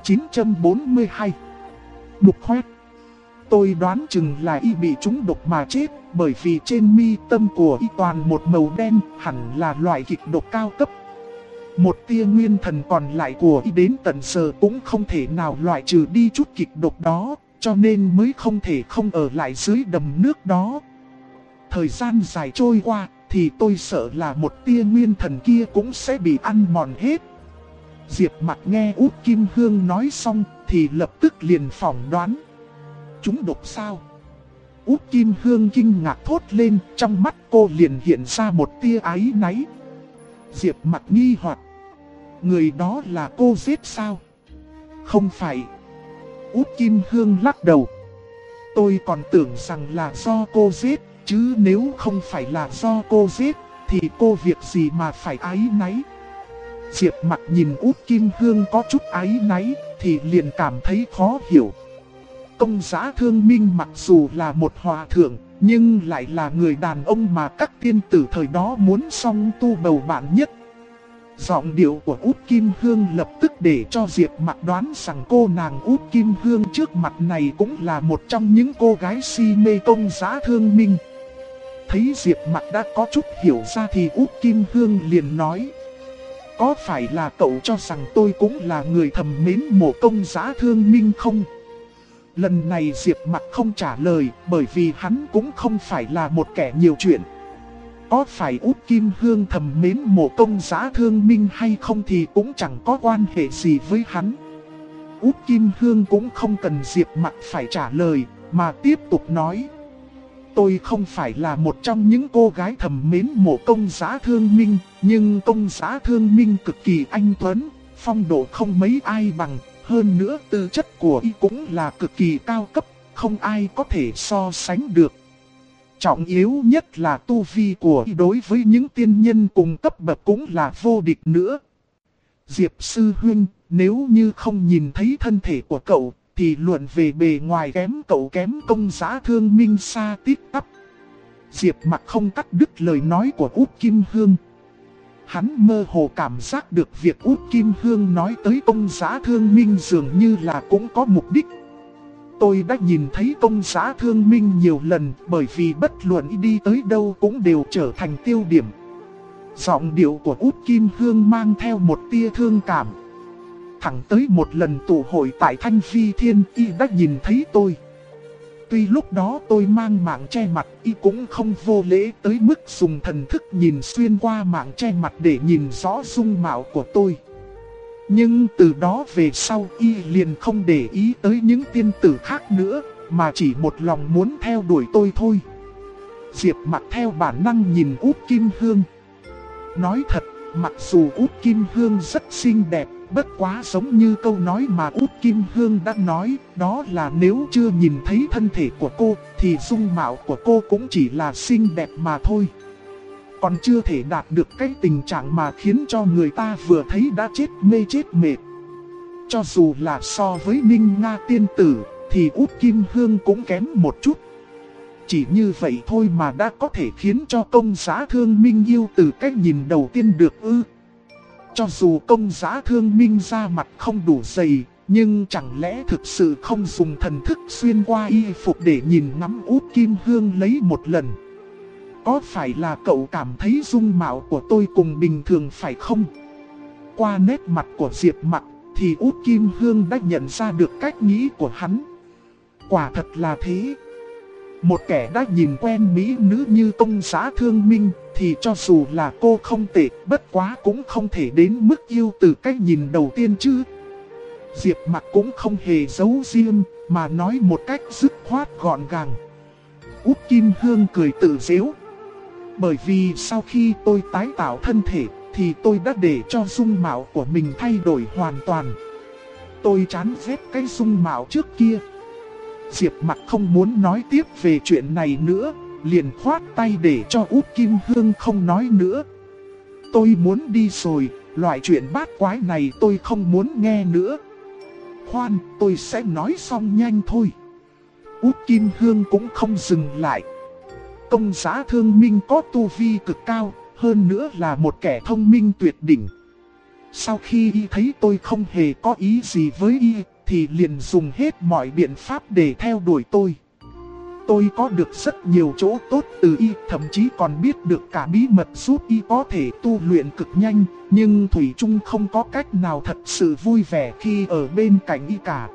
1942. Đục khoét. Tôi đoán chừng là y bị trúng độc mà chết, bởi vì trên mi tâm của y toàn một màu đen, hẳn là loại kịch độc cao cấp. Một tia nguyên thần còn lại của y đến tận giờ cũng không thể nào loại trừ đi chút kịch độc đó, cho nên mới không thể không ở lại dưới đầm nước đó. Thời gian dài trôi qua thì tôi sợ là một tia nguyên thần kia cũng sẽ bị ăn mòn hết. Diệp Mặc nghe Út Kim Hương nói xong thì lập tức liền phỏng đoán. Chúng độc sao? Út Kim Hương kinh ngạc thốt lên, trong mắt cô liền hiện ra một tia áy náy. Diệp Mặc nghi hoặc. Người đó là cô giết sao? Không phải. Út Kim Hương lắc đầu. Tôi còn tưởng rằng là do cô giết, chứ nếu không phải là do cô giết thì cô việc gì mà phải áy náy? Diệp Mặc nhìn Út Kim Hương có chút áy náy thì liền cảm thấy khó hiểu. Tông Giá Thương Minh mặc dù là một hòa thượng, nhưng lại là người đàn ông mà các tiên tử thời đó muốn song tu bầu bạn nhất. Giọng điệu của Út Kim Hương lập tức để cho Diệp Mặc đoán rằng cô nàng Út Kim Hương trước mặt này cũng là một trong những cô gái si mê Tông Giá Thương Minh. Thấy Diệp Mặc đã có chút hiểu ra thì Út Kim Hương liền nói. Có phải là cậu cho rằng tôi cũng là người thầm mến mộ Tông Giá Thương Minh không? Lần này Diệp Mặc không trả lời, bởi vì hắn cũng không phải là một kẻ nhiều chuyện. Có phải Út Kim Hương thầm mến mộ Tông Giá Thương Minh hay không thì cũng chẳng có quan hệ gì với hắn. Út Kim Hương cũng không cần Diệp Mặc phải trả lời, mà tiếp tục nói. Tôi không phải là một trong những cô gái thầm mến mộ Tông Giá Thương Minh, nhưng Tông Giá Thương Minh cực kỳ anh tuấn, phong độ không mấy ai bằng. Hơn nữa tư chất của y cũng là cực kỳ cao cấp, không ai có thể so sánh được. Trọng yếu nhất là tu vi của y đối với những tiên nhân cùng cấp bậc cũng là vô địch nữa. Diệp sư huynh, nếu như không nhìn thấy thân thể của cậu, thì luận về bề ngoài kém cậu kém Tông Giá Thương Minh xa tít tắp. Diệp Mặc không cắt đứt lời nói của Út Kim Hương. Hắn mơ hồ cảm giác được việc Út Kim Hương nói tới Tông Giá Thương Minh dường như là cũng có mục đích. Tôi đã nhìn thấy Tông Giá Thương Minh nhiều lần, bởi vì bất luận đi tới đâu cũng đều trở thành tiêu điểm. Giọng điệu của Út Kim Hương mang theo một tia thương cảm. Thẳng tới một lần tụ hội tại Thanh Phi Thiên, y đã nhìn thấy tôi. Tuy lúc đó tôi mang mạng che mặt, y cũng không vô lễ tới mức dùng thần thức nhìn xuyên qua mạng che mặt để nhìn rõ dung mạo của tôi. Nhưng từ đó về sau y liền không để ý tới những tiên tử khác nữa, mà chỉ một lòng muốn theo đuổi tôi thôi. Diệp Mặc theo bản năng nhìn Út Kim Hương. Nói thật, mặc dù Út Kim Hương rất xinh đẹp, bất quá giống như câu nói mà Út Kim Hương đã nói, đó là nếu chưa nhìn thấy thân thể của cô, thì dung mạo của cô cũng chỉ là xinh đẹp mà thôi. Còn chưa thể đạt được cái tình trạng mà khiến cho người ta vừa thấy đã chết mê chết mệt. Cho dù là so với Ninh Nga tiên tử, thì Út Kim Hương cũng kém một chút. Chỉ như vậy thôi mà đã có thể khiến cho Công Giá Thương Minh yêu từ cái nhìn đầu tiên được ư? Cho dù Công Giá Thương Minh ra mặt không đủ dày, nhưng chẳng lẽ thực sự không dùng thần thức xuyên qua y phục để nhìn ngắm Út Kim Hương lấy một lần? Có phải là cậu cảm thấy dung mạo của tôi cùng bình thường phải không? Qua nét mặt của Diệp Mặc thì Út Kim Hương đã nhận ra được cách nghĩ của hắn. Quả thật là thế. Một kẻ đã nhìn quen mỹ nữ như Công Giá Thương Minh thì cho dù là cô không tệ, bất quá cũng không thể đến mức yêu từ cách nhìn đầu tiên chứ. Diệp Mặc cũng không hề giấu riêng, mà nói một cách dứt khoát gọn gàng. Út Kim Hương cười tự giễu. Bởi vì sau khi tôi tái tạo thân thể, thì tôi đã để cho dung mạo của mình thay đổi hoàn toàn. Tôi chán ghét cái dung mạo trước kia. Diệp Mặc không muốn nói tiếp về chuyện này nữa, liền khoát tay để cho Út Kim Hương không nói nữa. Tôi muốn đi rồi, loại chuyện bát quái này tôi không muốn nghe nữa. Khoan, tôi sẽ nói xong nhanh thôi. Út Kim Hương cũng không dừng lại. Công Giá Thương Minh có tu vi cực cao, hơn nữa là một kẻ thông minh tuyệt đỉnh. Sau khi y thấy tôi không hề có ý gì với y, thì liền dùng hết mọi biện pháp để theo đuổi tôi. Tôi có được rất nhiều chỗ tốt từ y, thậm chí còn biết được cả bí mật giúp y có thể tu luyện cực nhanh, nhưng thủy chung không có cách nào thật sự vui vẻ khi ở bên cạnh y cả.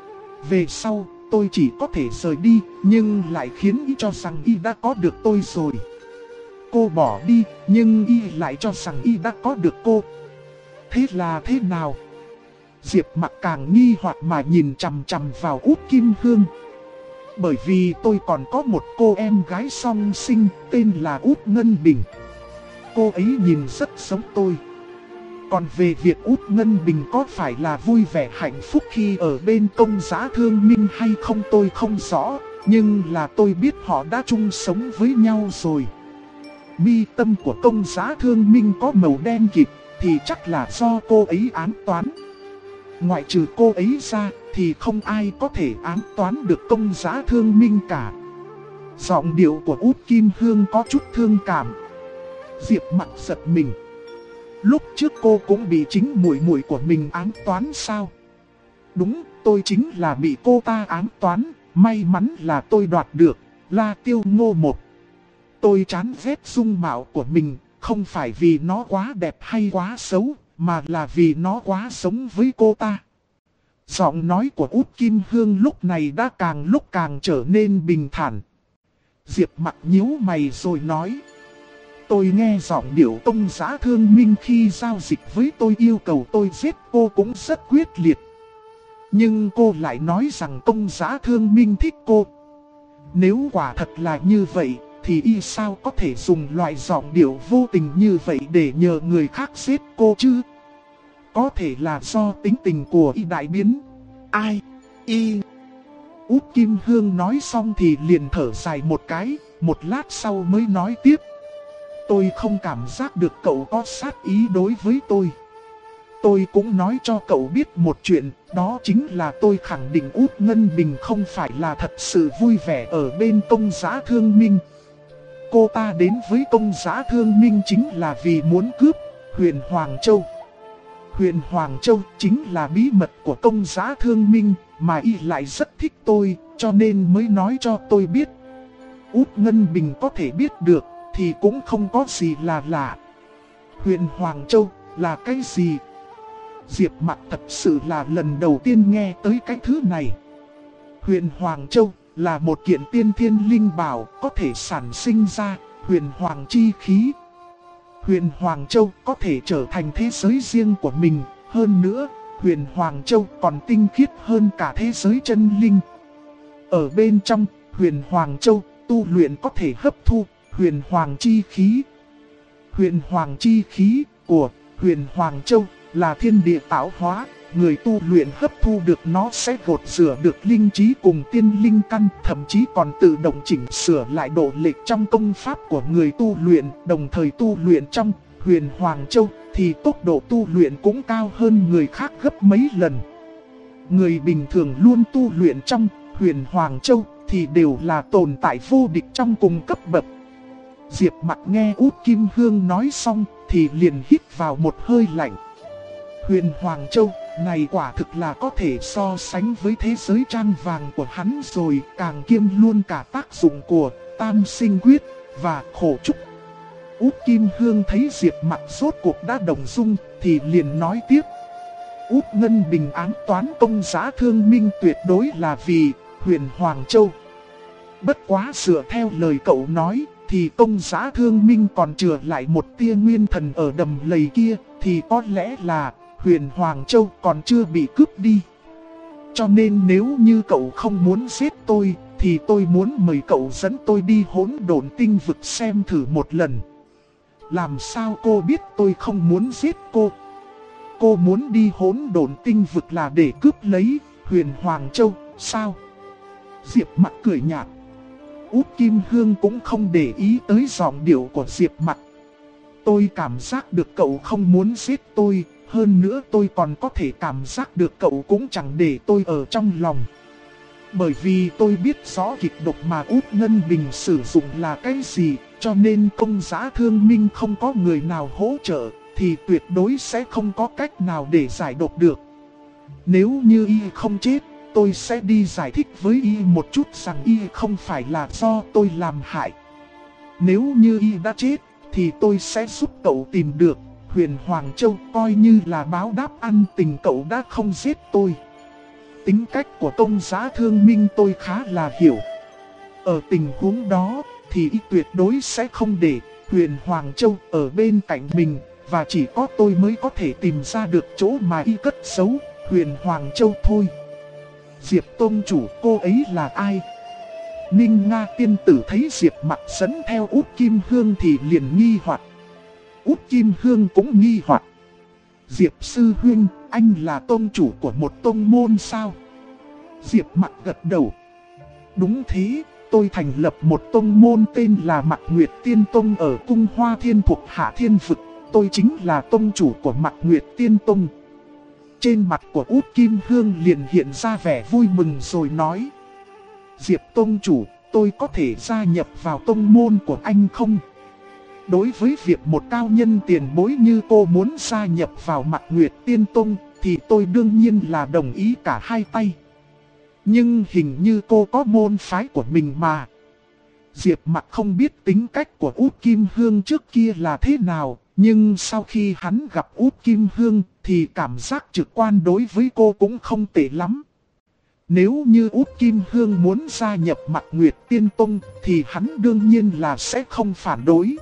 Về sau, tôi chỉ có thể rời đi, nhưng lại khiến y cho rằng y đã có được tôi rồi. Cô bỏ đi, nhưng y lại cho rằng y đã có được cô. Thế là thế nào? Diệp Mặc càng nghi hoặc mà nhìn chằm chằm vào Út Kim Hương. Bởi vì tôi còn có một cô em gái song sinh tên là Út Ngân Bình. Cô ấy nhìn rất giống tôi. Còn về việc Út Ngân Bình có phải là vui vẻ hạnh phúc khi ở bên Công Giá Thương Minh hay không tôi không rõ, nhưng là tôi biết họ đã chung sống với nhau rồi. Mi tâm của Công Giá Thương Minh có màu đen kịt thì chắc là do cô ấy ám toán. Ngoại trừ cô ấy ra thì không ai có thể ám toán được Công Giá Thương Minh cả. Giọng điệu của Út Kim Hương có chút thương cảm. Diệp Mặc giật mình. Lúc trước cô cũng bị chính muội muội của mình ám toán sao? Đúng, tôi chính là bị cô ta ám toán, may mắn là tôi đoạt được, La Tiêu Ngô một. Tôi chán ghét dung mạo của mình, không phải vì nó quá đẹp hay quá xấu, mà là vì nó quá giống với cô ta. Giọng nói của Út Kim Hương lúc này đã càng lúc càng trở nên bình thản. Diệp Mặc nhíu mày rồi nói. Tôi nghe giọng điệu Công Giá Thương Minh khi giao dịch với tôi yêu cầu tôi giết cô cũng rất quyết liệt. Nhưng cô lại nói rằng Công Giá Thương Minh thích cô. Nếu quả thật là như vậy, thì y sao có thể dùng loại giọng điệu vô tình như vậy để nhờ người khác giết cô chứ? Có thể là do tính tình của y đại biến. Ai? Y? Út Kim Hương nói xong thì liền thở dài một cái, một lát sau mới nói tiếp. Tôi không cảm giác được cậu có sát ý đối với tôi. Tôi cũng nói cho cậu biết một chuyện, đó chính là tôi khẳng định Út Ngân Bình không phải là thật sự vui vẻ ở bên Công Giá Thương Minh. Cô ta đến với Công Giá Thương Minh chính là vì muốn cướp Huyền Hoàng Châu. Huyền Hoàng Châu chính là bí mật của Công Giá Thương Minh, mà y lại rất thích tôi, cho nên mới nói cho tôi biết. Út Ngân Bình có thể biết được, thì cũng không có gì là lạ. Huyền Hoàng Châu là cái gì? Diệp Mặc thật sự là lần đầu tiên nghe tới cái thứ này. Huyền Hoàng Châu là một kiện tiên thiên linh bảo có thể sản sinh ra huyền hoàng chi khí. Huyền Hoàng Châu có thể trở thành thế giới riêng của mình, hơn nữa, Huyền Hoàng Châu còn tinh khiết hơn cả thế giới chân linh. Ở bên trong Huyền Hoàng Châu, tu luyện có thể hấp thu huyền hoàng chi khí. Huyền hoàng chi khí của Huyền Hoàng Châu là thiên địa tạo hóa, người tu luyện hấp thu được nó sẽ gột rửa được linh trí cùng tiên linh căn, thậm chí còn tự động chỉnh sửa lại độ lệch trong công pháp của người tu luyện. Đồng thời tu luyện trong Huyền Hoàng Châu thì tốc độ tu luyện cũng cao hơn người khác gấp mấy lần. Người bình thường luôn tu luyện trong Huyền Hoàng Châu thì đều là tồn tại vô địch trong cùng cấp bậc. Diệp Mặc nghe Út Kim Hương nói xong thì liền hít vào một hơi lạnh. Huyền Hoàng Châu này quả thực là có thể so sánh với thế giới trang vàng của hắn rồi, càng kiêm luôn cả tác dụng của Tam Sinh Quyết và Khổ Trúc. Út Kim Hương thấy Diệp Mặc rốt cuộc đã đồng dung thì liền nói tiếp. Út Ngân Bình ám toán Công Giá Thương Minh tuyệt đối là vì Huyền Hoàng Châu. Bất quá dựa theo lời cậu nói thì Công Giá Thương Minh còn chừa lại một tia nguyên thần ở đầm lầy kia, thì có lẽ là Huyền Hoàng Châu còn chưa bị cướp đi. Cho nên nếu như cậu không muốn giết tôi thì tôi muốn mời cậu dẫn tôi đi Hỗn Độn Tinh Vực xem thử một lần. Làm sao cô biết tôi không muốn giết cô? Cô muốn đi Hỗn Độn Tinh Vực là để cướp lấy Huyền Hoàng Châu sao? Diệp Mặc cười nhạt. Út Kim Hương cũng không để ý tới giọng điệu của Diệp Mặc. Tôi cảm giác được cậu không muốn giết tôi, hơn nữa tôi còn có thể cảm giác được cậu cũng chẳng để tôi ở trong lòng. Bởi vì tôi biết rõ kịch độc mà Út Ngân Bình sử dụng là cái gì, cho nên Công Giá Thương Minh không có người nào hỗ trợ thì tuyệt đối sẽ không có cách nào để giải độc được. Nếu như y không chết, tôi sẽ đi giải thích với y một chút rằng y không phải là do tôi làm hại. Nếu như y đã chết, thì tôi sẽ giúp cậu tìm được Huyền Hoàng Châu, coi như là báo đáp ăn tình cậu đã không giết tôi. Tính cách của Công Giá Thương Minh tôi khá là hiểu. Ở tình huống đó, thì y tuyệt đối sẽ không để Huyền Hoàng Châu ở bên cạnh mình, và chỉ có tôi mới có thể tìm ra được chỗ mà y cất giấu Huyền Hoàng Châu thôi. Diệp Tông chủ, cô ấy là ai? Ninh Nga tiên tử thấy Diệp Mặc dẫn theo Út Kim Hương thì liền nghi hoặc. Út Kim Hương cũng nghi hoặc. Diệp sư huynh, anh là tông chủ của một tông môn sao? Diệp Mặc gật đầu. Đúng thế, tôi thành lập một tông môn tên là Mạc Nguyệt Tiên Tông ở Cung Hoa Thiên thuộc Hạ Thiên Vực. Tôi chính là tông chủ của Mạc Nguyệt Tiên Tông. Trên mặt của Út Kim Hương liền hiện ra vẻ vui mừng rồi nói. Diệp tông chủ, tôi có thể gia nhập vào tông môn của anh không? Đối với việc một cao nhân tiền bối như cô muốn gia nhập vào Mạc Nguyệt Tiên Tông thì tôi đương nhiên là đồng ý cả hai tay. Nhưng hình như cô có môn phái của mình mà. Diệp Mặc không biết tính cách của Út Kim Hương trước kia là thế nào, nhưng sau khi hắn gặp Út Kim Hương thì cảm giác trực quan đối với cô cũng không tệ lắm. Nếu như Út Kim Hương muốn gia nhập Mạc Nguyệt Tiên Tông thì hắn đương nhiên là sẽ không phản đối.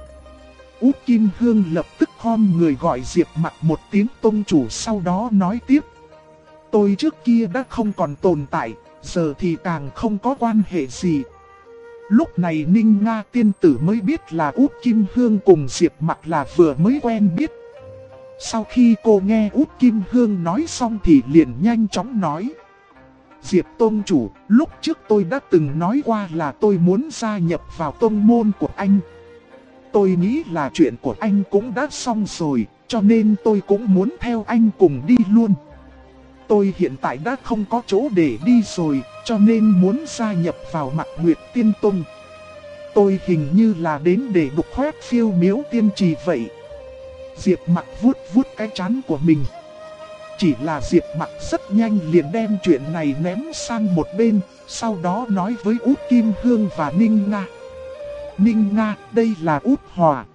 Út Kim Hương lập tức khom người gọi Diệp Mặc một tiếng tông chủ, sau đó nói tiếp. Tôi trước kia đã không còn tồn tại, giờ thì càng không có quan hệ gì. Lúc này Ninh Nga tiên tử mới biết là Út Kim Hương cùng Diệp Mặc là vừa mới quen biết. Sau khi cô nghe Út Kim Hương nói xong thì liền nhanh chóng nói. Diệp tông chủ, lúc trước tôi đã từng nói qua là tôi muốn gia nhập vào tông môn của anh. Tôi nghĩ là chuyện của anh cũng đã xong rồi, cho nên tôi cũng muốn theo anh cùng đi luôn. Tôi hiện tại đã không có chỗ để đi rồi, cho nên muốn gia nhập vào Mạc Nguyệt Tiên Tông. Tôi hình như là đến để đục khoét Phiêu Miếu Tiên Trì vậy. Diệp Mặc vuốt vuốt cái trán của mình. Chỉ là Diệp Mặc rất nhanh liền đem chuyện này ném sang một bên, sau đó nói với Út Kim Hương và Ninh Nga. Ninh Nga, đây là Út Hòa.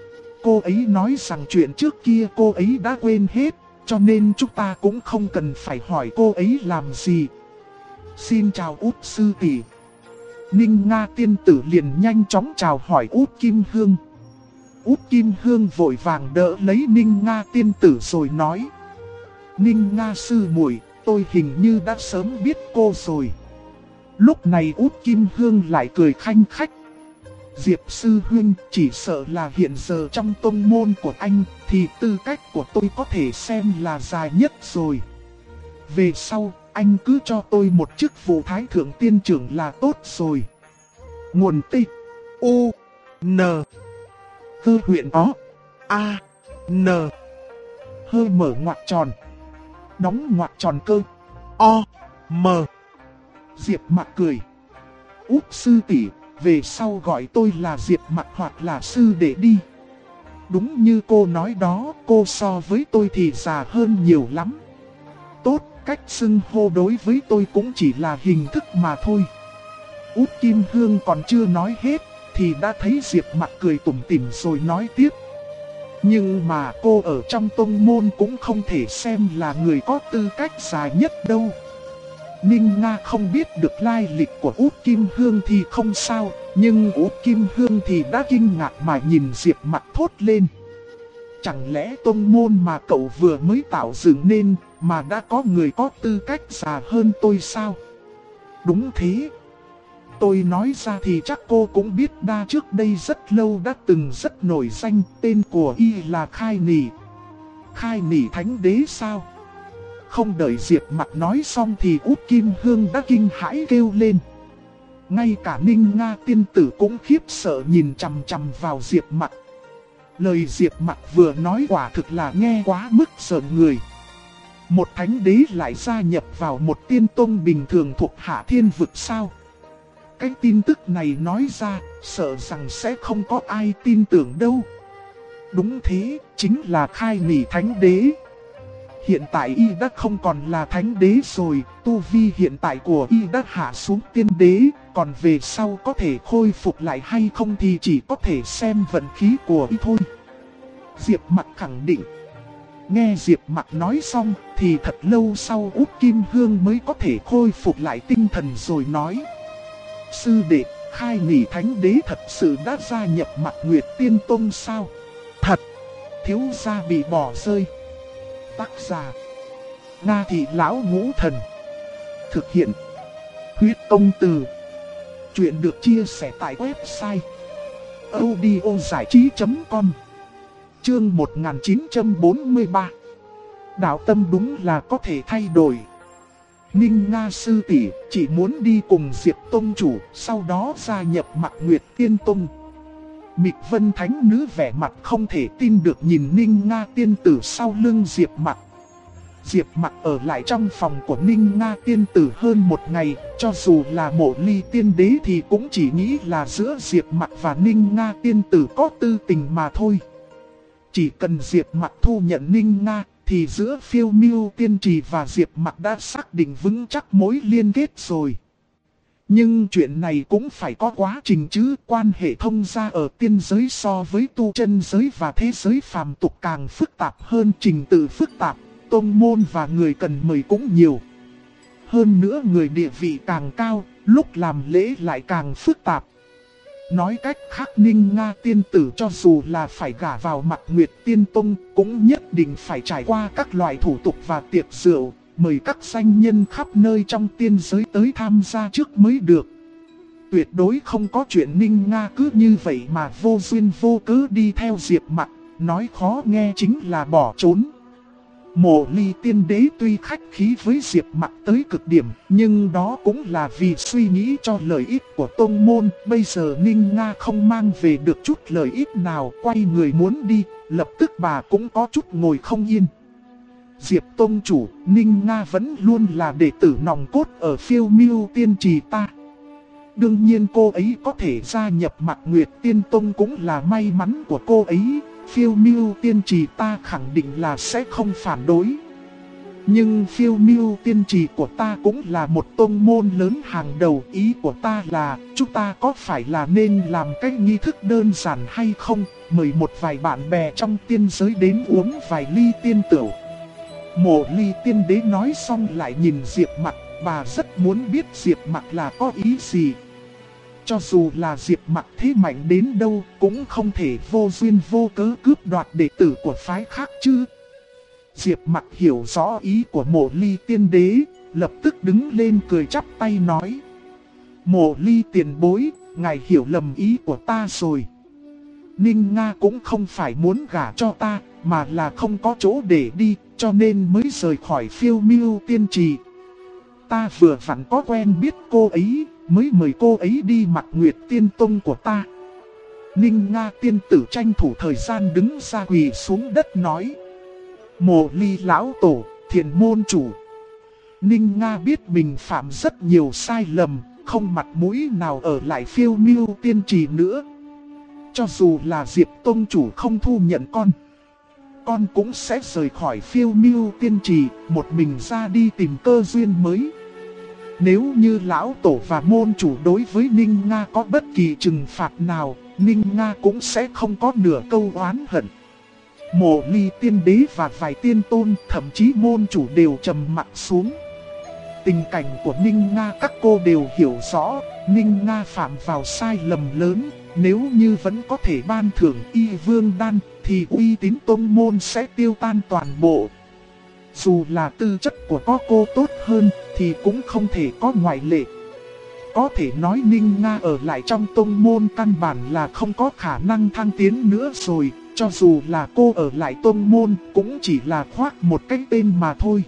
Cô ấy nói rằng chuyện trước kia cô ấy đã quên hết, cho nên chúng ta cũng không cần phải hỏi cô ấy làm gì. Xin chào Út sư tỷ. Ninh Nga tiên tử liền nhanh chóng chào hỏi Út Kim Hương. Út Kim Hương vội vàng đỡ lấy Ninh Nga tiên tử rồi nói: Ninh Nga sư muội, tôi hình như đã sớm biết cô rồi. Lúc này Út Kim Hương lại cười khanh khách: Diệp sư huynh, chỉ sợ là hiện giờ trong tông môn của anh thì tư cách của tôi có thể xem là dài nhất rồi. Về sau, anh cứ cho tôi một chức vụ thái thượng tiên trưởng là tốt rồi. Nguồn tịch U N Hơ huyện ó A N Hơi mở ngoặc tròn, đóng ngoặc tròn cơ O M. Diệp Mặc cười: Út sư tỷ, về sau gọi tôi là Diệp Mặc hoặc là sư đệ đi. Đúng như cô nói đó, cô so với tôi thì già hơn nhiều lắm. Tốt, cách xưng hô đối với tôi cũng chỉ là hình thức mà thôi. Út Kim Hương còn chưa nói hết thì đã thấy Diệp Mặc cười tủm tỉm rồi nói tiếp: Nhưng mà cô ở trong tông môn cũng không thể xem là người có tư cách dài nhất đâu. Ninh Nga không biết được lai lịch của Út Kim Hương thì không sao, nhưng Út Kim Hương thì đã kinh ngạc mà nhìn Diệp Mặc thốt lên: Chẳng lẽ tông môn mà cậu vừa mới tạo dựng nên mà đã có người có tư cách già hơn tôi sao? Đúng thế. Tôi nói ra thì chắc cô cũng biết đa, trước đây rất lâu đã từng rất nổi danh, tên của y là Khai Nỉ. Khai Nỉ thánh đế sao? Không đợi Diệp Mặc nói xong thì Út Kim Hương đã kinh hãi kêu lên. Ngay cả Ninh Nga tiên tử cũng khiếp sợ nhìn chằm chằm vào Diệp Mặc. Lời Diệp Mặc vừa nói quả thực là nghe quá mức sởn người. Một thánh đế lại gia nhập vào một tiên tông bình thường thuộc Hạ Thiên vực sao? Cái tin tức này nói ra, sợ rằng sẽ không có ai tin tưởng đâu. Đúng thế, chính là Khai Nỉ thánh đế. Hiện tại y đã không còn là thánh đế rồi, tu vi hiện tại của y đã hạ xuống tiên đế, còn về sau có thể khôi phục lại hay không thì chỉ có thể xem vận khí của y thôi. Diệp Mặc khẳng định. Nghe Diệp Mặc nói xong thì thật lâu sau Út Kim Hương mới có thể khôi phục lại tinh thần rồi nói: Sư đệ, Khai Nỉ thánh đế thật sự đã gia nhập Mạc Nguyệt Tiên Tông sao? Thật. Thiếu gia bị bỏ rơi. Tác giả: Nga Thị Lão Ngũ Thần. Thực hiện: Huyết Công Từ. Chuyện được chia sẻ tại website audiozảichí.com. Chương 1943. Đạo tâm đúng là có thể thay đổi. Ninh Nga sư tỷ chỉ muốn đi cùng Diệp Tông chủ, sau đó gia nhập Mạc Nguyệt Tiên Tông. Mịch Vân Thánh Nữ vẻ mặt không thể tin được nhìn Ninh Nga tiên tử sau lưng Diệp Mặc. Diệp Mặc ở lại trong phòng của Ninh Nga tiên tử hơn một ngày, cho dù là Mộ Ly tiên đế thì cũng chỉ nghĩ là giữa Diệp Mặc và Ninh Nga tiên tử có tư tình mà thôi. Chỉ cần Diệp Mặc thu nhận Ninh Nga thì giữa Phiêu Miêu Tiên Trì và Diệp Mặc đã xác định vững chắc mối liên kết rồi. Nhưng chuyện này cũng phải có quá trình chứ, quan hệ thông gia ở tiên giới so với tu chân giới và thế giới phàm tục càng phức tạp hơn, trình tự phức tạp, tông môn và người cần mời cũng nhiều. Hơn nữa người địa vị càng cao, lúc làm lễ lại càng phức tạp. Nói cách khác, Ninh Nga tiên tử cho dù là phải gả vào Mạc Nguyệt Tiên Tông cũng nhất định phải trải qua các loại thủ tục và tiệc rượu, mời các danh nhân khắp nơi trong tiên giới tới tham gia trước mới được. Tuyệt đối không có chuyện Ninh Nga cứ như vậy mà vô duyên vô cớ đi theo Diệp Mặc, nói khó nghe chính là bỏ trốn. Mộ Ly tiên đế tuy khách khí với Diệp Mặc tới cực điểm, nhưng đó cũng là vì suy nghĩ cho lợi ích của tông môn. Bây giờ Ninh Nga không mang về được chút lợi ích nào, quay người muốn đi, lập tức bà cũng có chút ngồi không yên. Diệp tông chủ, Ninh Nga vẫn luôn là đệ tử nòng cốt ở Phiêu Miêu Tiên Trì ta. Đương nhiên cô ấy có thể gia nhập Mạc Nguyệt Tiên Tông cũng là may mắn của cô ấy. Phiêu Miêu Tiên Trì ta khẳng định là sẽ không phản đối. Nhưng Phiêu Miêu Tiên Trì của ta cũng là một tông môn lớn hàng đầu. Ý của ta là chúng ta có phải là nên làm cái nghi thức đơn giản hay không? Mời một vài bạn bè trong tiên giới đến uống vài ly tiên tửu. Mộ Ly tiên đế nói xong lại nhìn Diệp Mặc. Bà rất muốn biết Diệp Mặc là có ý gì. Cho dù là Diệp Mặc thế mạnh đến đâu cũng không thể vô duyên vô cớ cướp đoạt đệ tử của phái khác chứ. Diệp Mặc hiểu rõ ý của Mộ Ly tiên đế, lập tức đứng lên cười chắp tay nói. Mộ Ly tiền bối, ngài hiểu lầm ý của ta rồi. Ninh Nga cũng không phải muốn gả cho ta, mà là không có chỗ để đi, cho nên mới rời khỏi Phiêu Miêu Tiên Trì. Ta vừa vặn có quen biết cô ấy, mới mời cô ấy đi Mặc Nguyệt Tiên Tông của ta. Ninh Nga tiên tử tranh thủ thời gian đứng ra quỳ xuống đất nói. Mộ Ly lão tổ, Thiền môn chủ. Ninh Nga biết mình phạm rất nhiều sai lầm, không mặt mũi nào ở lại Phiêu Miêu Tiên Trì nữa. Cho dù là Diệp Tông chủ không thu nhận con cũng sẽ rời khỏi Phiêu Miêu Tiên Trì, một mình ra đi tìm cơ duyên mới. Nếu như lão tổ và môn chủ đối với Ninh Nga có bất kỳ trừng phạt nào, Ninh Nga cũng sẽ không có nửa câu oán hận. Mộ Ly tiên đế và vài tiên tôn, thậm chí môn chủ đều trầm mặt xuống. Tình cảnh của Ninh Nga các cô đều hiểu rõ, Ninh Nga phạm vào sai lầm lớn. Nếu như vẫn có thể ban thưởng y vương đan, thì uy tín tông môn sẽ tiêu tan toàn bộ. Dù là tư chất của có cô tốt hơn, thì cũng không thể có ngoại lệ. Có thể nói Ninh Nga ở lại trong tông môn căn bản là không có khả năng thăng tiến nữa rồi. Cho dù là cô ở lại tông môn, cũng chỉ là khoác một cái tên mà thôi.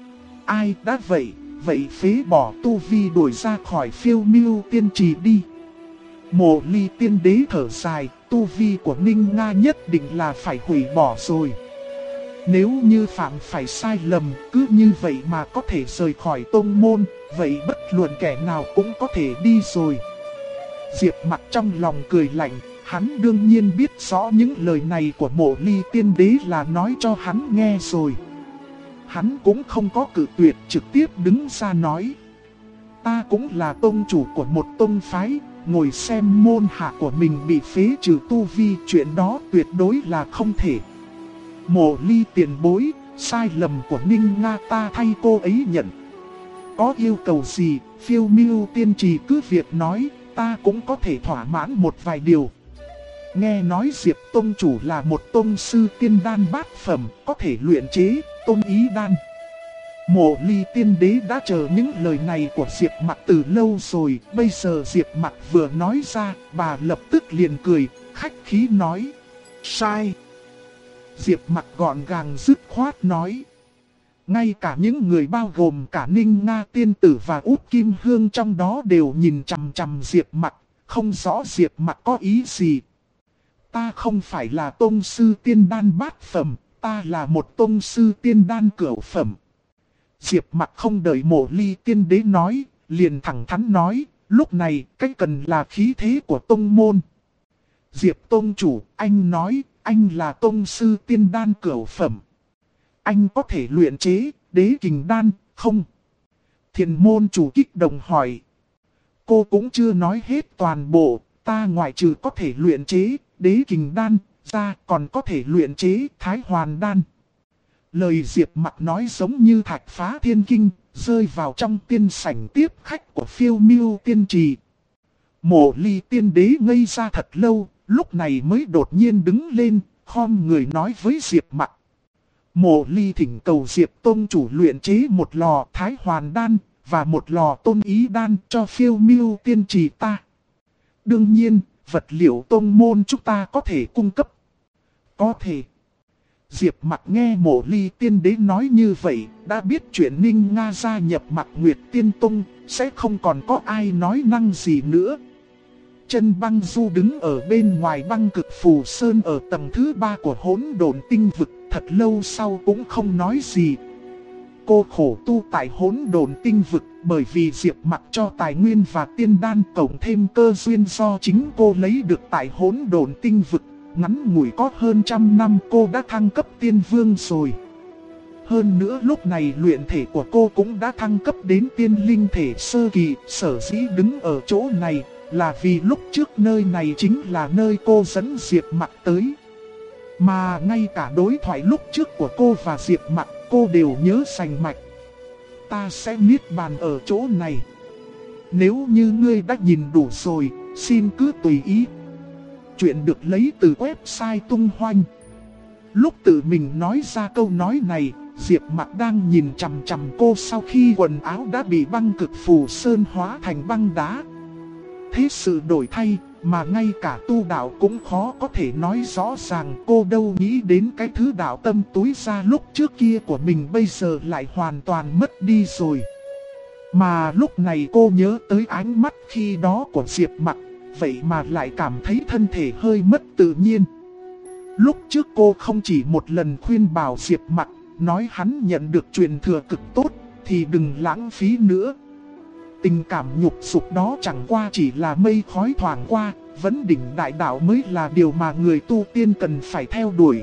Ai đã vậy phế bỏ tu vi đuổi ra khỏi Phiêu Miêu Tiên Trì đi. Mộ Ly tiên đế thở dài, tu vi của Ninh Nga nhất định là phải hủy bỏ rồi. Nếu như phạm phải sai lầm, cứ như vậy mà có thể rời khỏi tông môn, vậy bất luận kẻ nào cũng có thể đi rồi. Diệp Mặc trong lòng cười lạnh, hắn đương nhiên biết rõ những lời này của Mộ Ly tiên đế là nói cho hắn nghe rồi. Hắn cũng không có cự tuyệt, trực tiếp đứng ra nói. Ta cũng là tông chủ của một tông phái, ngồi xem môn hạ của mình bị phế trừ tu vi, chuyện đó tuyệt đối là không thể. Mộ Ly tiền bối, sai lầm của Ninh Nga ta thay cô ấy nhận. Có yêu cầu gì, Phiêu Miêu Tiên Trì cứ việc nói, ta cũng có thể thỏa mãn một vài điều. Nghe nói Diệp Tông chủ là một tông sư tiên đan bát phẩm, có thể luyện chế tôn ý đan. Mộ Ly tiên đế đã chờ những lời này của Diệp Mặc từ lâu rồi, bây giờ Diệp Mặc vừa nói ra, bà lập tức liền cười, khách khí nói. Sai. Diệp Mặc gọn gàng dứt khoát nói. Ngay cả những người bao gồm cả Ninh Nga tiên tử và Út Kim Hương trong đó đều nhìn chằm chằm Diệp Mặc, không rõ Diệp Mặc có ý gì. Ta không phải là tông sư tiên đan bát phẩm, ta là một tông sư tiên đan cửu phẩm. Diệp Mặc không đợi Mộ Ly tiên đế nói, liền thẳng thắn nói, lúc này cái cần là khí thế của tông môn. Diệp tông chủ, anh nói, anh là tông sư tiên đan cửu phẩm. Anh có thể luyện chế đế kình đan, không? Thiền môn chủ kích động hỏi. Cô cũng chưa nói hết toàn bộ, ta ngoại trừ có thể luyện chế đế kình đan ra, còn có thể luyện chế thái hoàn đan. Lời Diệp Mặc nói giống như thạch phá thiên kinh, rơi vào trong tiên sảnh tiếp khách của Phiêu Miêu Tiên Trì. Mộ Ly tiên đế ngây ra thật lâu, lúc này mới đột nhiên đứng lên, khom người nói với Diệp Mặc. Mộ Ly thỉnh cầu Diệp Tông chủ luyện chế một lò thái hoàn đan, và một lò tôn ý đan cho Phiêu Miêu Tiên Trì ta. Đương nhiên, vật liệu tông môn chúng ta có thể cung cấp. Có thể. Diệp Mặc nghe Mộ Ly tiên đế nói như vậy, đã biết chuyện Ninh Nga gia nhập Mặc Nguyệt Tiên Tông, sẽ không còn có ai nói năng gì nữa. Chân Băng Du đứng ở bên ngoài Băng Cực Phù Sơn ở tầng thứ 3 của Hỗn Độn Tinh Vực, thật lâu sau cũng không nói gì. Cô khổ tu tại Hỗn Độn Tinh Vực bởi vì Diệp Mặc cho tài nguyên và tiên đan, cộng thêm cơ duyên do chính cô lấy được tại Hỗn Độn Tinh Vực. Ngắn ngủi có hơn 100 năm cô đã thăng cấp tiên vương rồi. Hơn nữa lúc này luyện thể của cô cũng đã thăng cấp đến tiên linh thể sơ kỳ. Sở dĩ đứng ở chỗ này là vì lúc trước nơi này chính là nơi cô dẫn Diệp Mặc tới. Mà ngay cả đối thoại lúc trước của cô và Diệp Mặc cô đều nhớ sành mạch. Ta sẽ niết bàn ở chỗ này. Nếu như ngươi đã nhìn đủ rồi, Xin cứ tùy ý. Chuyện được lấy từ website tung hoành. Lúc tự mình nói ra câu nói này, Diệp Mặc đang nhìn chằm chằm cô sau khi quần áo đã bị băng cực phù sơn hóa thành băng đá. Thế sự đổi thay, mà ngay cả tu đạo cũng khó có thể nói rõ ràng. Cô đâu nghĩ đến cái thứ đạo tâm túi ra lúc trước kia của mình bây giờ lại hoàn toàn mất đi rồi. Mà lúc này cô nhớ tới ánh mắt khi đó của Diệp Mặc, vậy mà lại cảm thấy thân thể hơi mất tự nhiên. Lúc trước cô không chỉ một lần khuyên bảo Diệp Mặc, nói hắn nhận được truyền thừa cực tốt, thì đừng lãng phí nữa. Tình cảm nhục dục đó chẳng qua chỉ là mây khói thoảng qua, vấn đỉnh đại đạo mới là điều mà người tu tiên cần phải theo đuổi.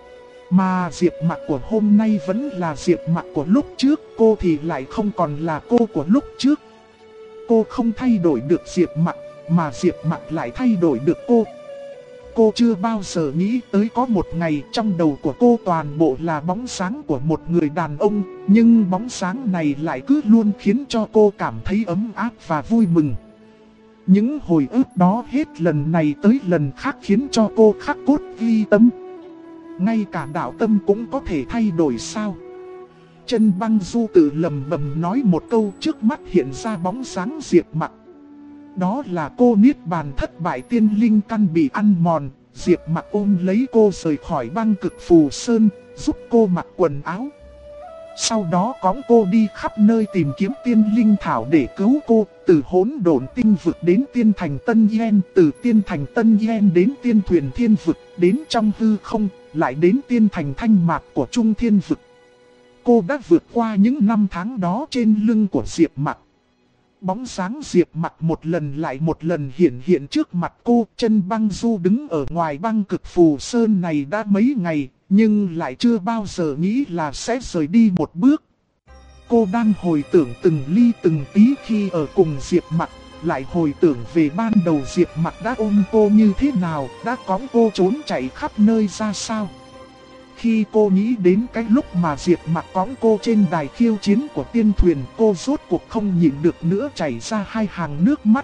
Mà Diệp Mặc của hôm nay vẫn là Diệp Mặc của lúc trước, cô thì lại không còn là cô của lúc trước. Cô không thay đổi được Diệp Mặc, mà Diệp Mặc lại thay đổi được cô. Cô chưa bao giờ nghĩ tới có một ngày trong đầu của cô toàn bộ là bóng sáng của một người đàn ông, nhưng bóng sáng này lại cứ luôn khiến cho cô cảm thấy ấm áp và vui mừng. Những hồi ức đó hết lần này tới lần khác khiến cho cô khắc cốt ghi tâm. Ngay cả đạo tâm cũng có thể thay đổi sao? Chân Băng Du tự lầm bầm nói một câu, trước mắt hiện ra bóng sáng Diệp Mặc. Đó là cô niết bàn thất bại, tiên linh căn bị ăn mòn. Diệp Mặc ôm lấy cô rời khỏi băng cực phù sơn, giúp cô mặc quần áo. Sau đó cõng cô đi khắp nơi tìm kiếm tiên linh thảo để cứu cô. Từ hỗn độn tinh vực đến tiên thành Tân Yen, từ tiên thành Tân Yen đến tiên thuyền thiên vực, đến trong hư không, lại đến tiên thành Thanh Mạc của Trung Thiên vực. Cô đã vượt qua những năm tháng đó trên lưng của Diệp Mặc. Bóng sáng Diệp Mặc một lần lại một lần hiện trước mặt cô. Chân Băng Du đứng ở ngoài băng cực phù sơn này đã mấy ngày, nhưng lại chưa bao giờ nghĩ là sẽ rời đi một bước. Cô đang hồi tưởng từng ly từng tí khi ở cùng Diệp Mặc, lại hồi tưởng về ban đầu Diệp Mặc đã ôm cô như thế nào, đã cõng cô trốn chạy khắp nơi ra sao. Khi cô nghĩ đến cái lúc mà Diệp Mặc cõng cô trên đài khiêu chiến của tiên thuyền, cô rốt cuộc không nhịn được nữa chảy ra hai hàng nước mắt.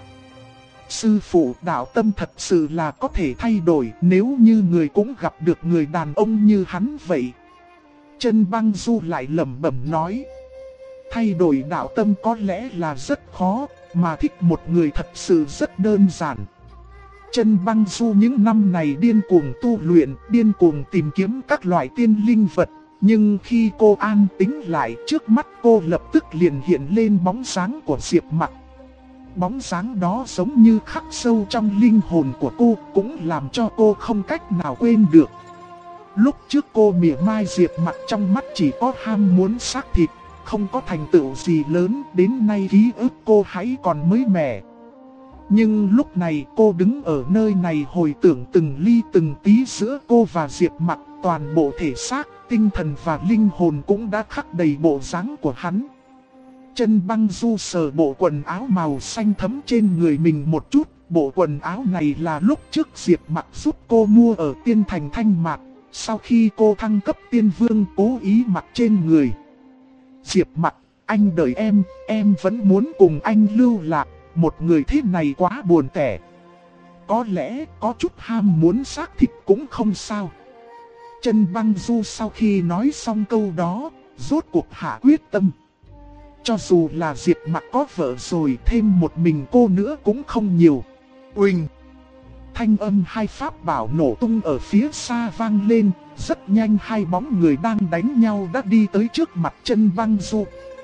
Sư phụ, đạo tâm thật sự là có thể thay đổi nếu như người cũng gặp được người đàn ông như hắn vậy. Chân Băng Du lại lẩm bẩm nói. Thay đổi đạo tâm có lẽ là rất khó, mà thích một người thật sự rất đơn giản. Chân Băng Du những năm này điên cuồng tu luyện, điên cuồng tìm kiếm các loại tiên linh vật. Nhưng khi cô an tĩnh lại, trước mắt cô lập tức liền hiện lên bóng sáng của Diệp Mặc. Bóng sáng đó giống như khắc sâu trong linh hồn của cô, cũng làm cho cô không cách nào quên được. Lúc trước cô mỉa mai Diệp Mặc, trong mắt chỉ có ham muốn xác thịt, không có thành tựu gì lớn, đến nay ký ức cô hãy còn mới mẻ. Nhưng lúc này cô đứng ở nơi này hồi tưởng từng ly từng tí giữa cô và Diệp Mặc, toàn bộ thể xác, tinh thần và linh hồn cũng đã khắc đầy bộ dáng của hắn. Chân Băng Du sờ bộ quần áo màu xanh thẫm trên người mình một chút, bộ quần áo này là lúc trước Diệp Mặc giúp cô mua ở tiên thành Thanh Mạc, sau khi cô thăng cấp tiên vương cố ý mặc trên người. Diệp Mặc, anh đợi em vẫn muốn cùng anh lưu lạc. Một người thế này quá buồn tẻ. Có lẽ có chút ham muốn xác thịt cũng không sao. Chân Băng Du sau khi nói xong câu đó, rốt cuộc hạ quyết tâm. Cho dù là Diệp Mặc có vợ rồi, thêm một mình cô nữa cũng không nhiều. Uỳnh! Thanh âm hai pháp bảo nổ tung ở phía xa vang lên. Rất nhanh hai bóng người đang đánh nhau đã đi tới trước mặt Chân Băng Du.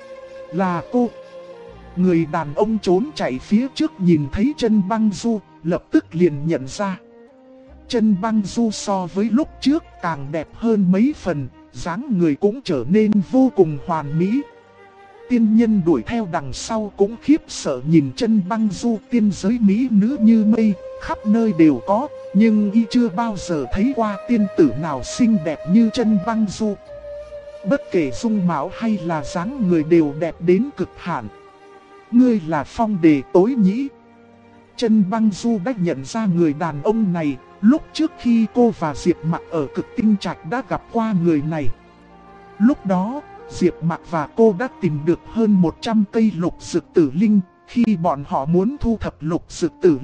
Là cô! Người đàn ông trốn chạy phía trước nhìn thấy Chân Băng Du, lập tức liền nhận ra. Chân Băng Du so với lúc trước càng đẹp hơn mấy phần, dáng người cũng trở nên vô cùng hoàn mỹ. Tiên nhân đuổi theo đằng sau cũng khiếp sợ nhìn Chân Băng Du. Tiên giới mỹ nữ như mây, khắp nơi đều có, nhưng y chưa bao giờ thấy qua tiên tử nào xinh đẹp như Chân Băng Du. Bất kể dung mạo hay là dáng người đều đẹp đến cực hạn. Ngươi là Phong Đề Tối Nhĩ. Chân Băng Du đã nhận ra người đàn ông này, lúc trước khi cô và Diệp Mặc ở Cực Tinh Trạch đã gặp qua người này. Lúc đó, Diệp Mặc và cô đã tìm được hơn 100 cây lục dực tử linh. Khi bọn họ muốn thu thập lục dực tử linh,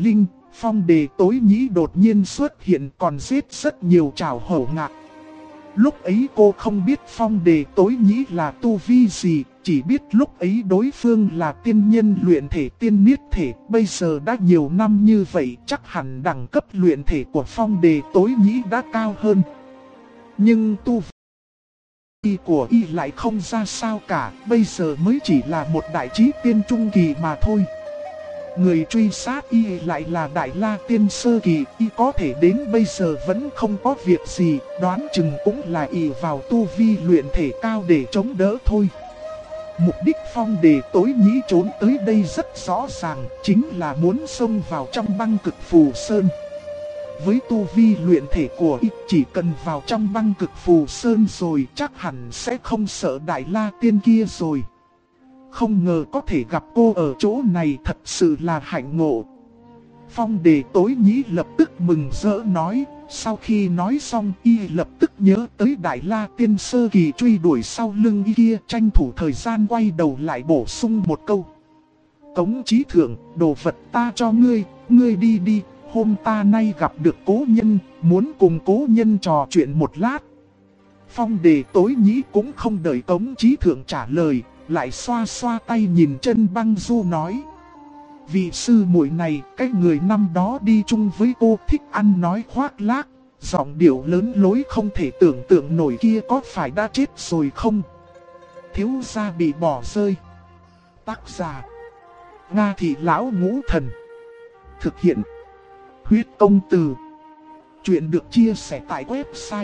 Phong Đề Tối Nhĩ đột nhiên xuất hiện còn giết rất nhiều trảo hổ ngạc. Lúc ấy cô không biết Phong Đề Tối Nhĩ là tu vi gì, chỉ biết lúc ấy đối phương là tiên nhân luyện thể tiên niết thể. Bây giờ đã nhiều năm như vậy, chắc hẳn đẳng cấp luyện thể của Phong Đề Tối Nhĩ đã cao hơn. Nhưng tu vi của y lại không ra sao cả, bây giờ mới chỉ là một đại trí tiên trung kỳ mà thôi. Người truy sát y lại là Đại La Tiên sơ kỳ, y có thể đến bây giờ vẫn không có việc gì, đoán chừng cũng là ỷ vào tu vi luyện thể cao để chống đỡ thôi. Mục đích Phong Đề Tối Nhĩ trốn tới đây rất rõ ràng, chính là muốn xông vào trong Băng Cực Phù Sơn. Với tu vi luyện thể của y, chỉ cần vào trong Băng Cực Phù Sơn rồi chắc hẳn sẽ không sợ Đại La Tiên kia rồi. Không ngờ có thể gặp cô ở chỗ này, thật sự là hạnh ngộ. Phong Đề Tối Nhĩ lập tức mừng rỡ nói. Sau khi nói xong y lập tức nhớ tới Đại La Tiên sơ kỳ truy đuổi sau lưng y kia, tranh thủ thời gian quay đầu lại bổ sung một câu. Cống Chí Thượng, đồ vật ta cho ngươi, ngươi đi đi, hôm ta nay gặp được cố nhân, muốn cùng cố nhân trò chuyện một lát. Phong Đề Tối Nhĩ cũng không đợi Cống Chí Thượng trả lời, lại xoa xoa tay nhìn Chân Băng Du nói. Vị sư muội này, cái người năm đó đi chung với cô thích ăn nói khoác lác, giọng điệu lớn lối không thể tưởng tượng nổi kia có phải đã chết rồi không? Thiếu gia bị bỏ rơi. Tác giả: Nga Thị Lão Ngũ Thần. Thực hiện: Huyết Công Từ. Chuyện được chia sẻ tại website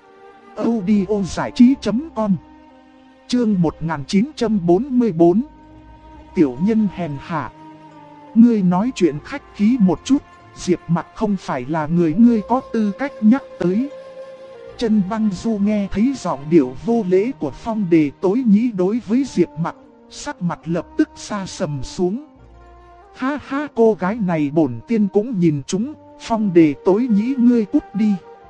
audiozảichí.com. Chương 1944. Tiểu nhân hèn hạ. Ngươi nói chuyện khách khí một chút, Diệp Mặc không phải là người ngươi có tư cách nhắc tới. Chân Băng Du nghe thấy giọng điệu vô lễ của Phong Đề Tối Nhĩ đối với Diệp Mặc, sắc mặt lập tức sa sầm xuống. Ha ha, cô gái này bổn tiên cũng nhìn chúng, Phong Đề Tối Nhĩ ngươi cút đi.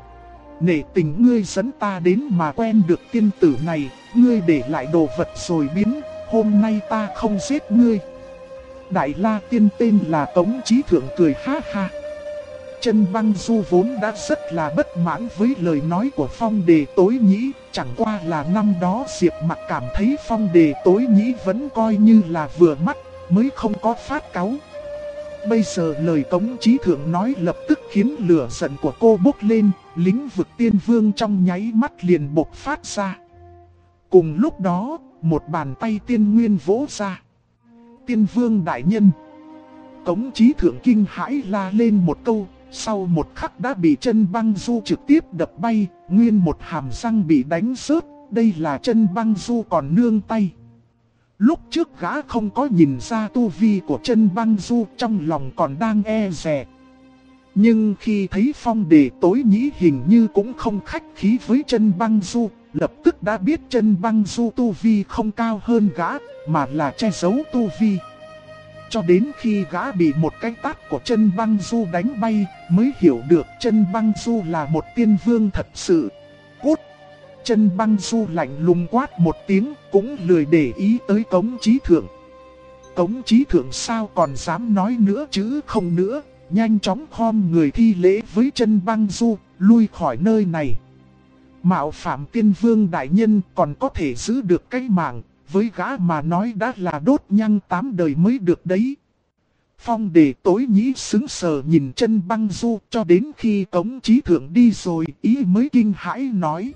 Nể tình ngươi dẫn ta đến mà quen được tiên tử này, ngươi để lại đồ vật rồi biến, hôm nay ta không giết ngươi. Đại La Tiên tên là Cống Chí Thượng cười ha ha. Chân Băng Du vốn đã rất là bất mãn với lời nói của Phong Đề Tối Nhĩ, chẳng qua là năm đó Diệp Mặc cảm thấy Phong Đề Tối Nhĩ vẫn coi như là vừa mắt, mới không có phát cáu. Bây giờ lời Cống Chí Thượng nói lập tức khiến lửa giận của cô bốc lên, lĩnh vực tiên vương trong nháy mắt liền bộc phát ra. Cùng lúc đó, một bàn tay tiên nguyên vỗ ra. Tiên vương đại nhân. Cống Chí Thượng kinh hãi la lên một câu, sau một khắc đã bị Chân Băng Du trực tiếp đập bay, nguyên một hàm răng bị đánh rớt, đây là Chân Băng Du còn nương tay. Lúc trước gã không có nhìn ra tu vi của Chân Băng Du, trong lòng còn đang e dè. Nhưng khi thấy Phong Đề Tối Nhĩ hình như cũng không khách khí với Chân Băng Du, lập tức đã biết Chân Băng Du tu vi không cao hơn gã, mà là che giấu tu vi. Cho đến khi gã bị một cái tát của Chân Băng Du đánh bay, mới hiểu được Chân Băng Du là một tiên vương thật sự. Cút! Chân Băng Du lạnh lùng quát một tiếng, cũng lười để ý tới Cống Chí Thượng. Cống Chí Thượng sao còn dám nói nữa chứ không nữa, nhanh chóng khom người thi lễ với Chân Băng Du, lui khỏi nơi này. Mạo phạm tiên vương đại nhân còn có thể giữ được cái mạng, với gã mà nói đã là đốt nhang 8 đời mới được đấy. Phong Đề Tối Nhĩ sững sờ nhìn Chân Băng Du cho đến khi Cống Chí Thượng đi rồi, ý mới kinh hãi nói.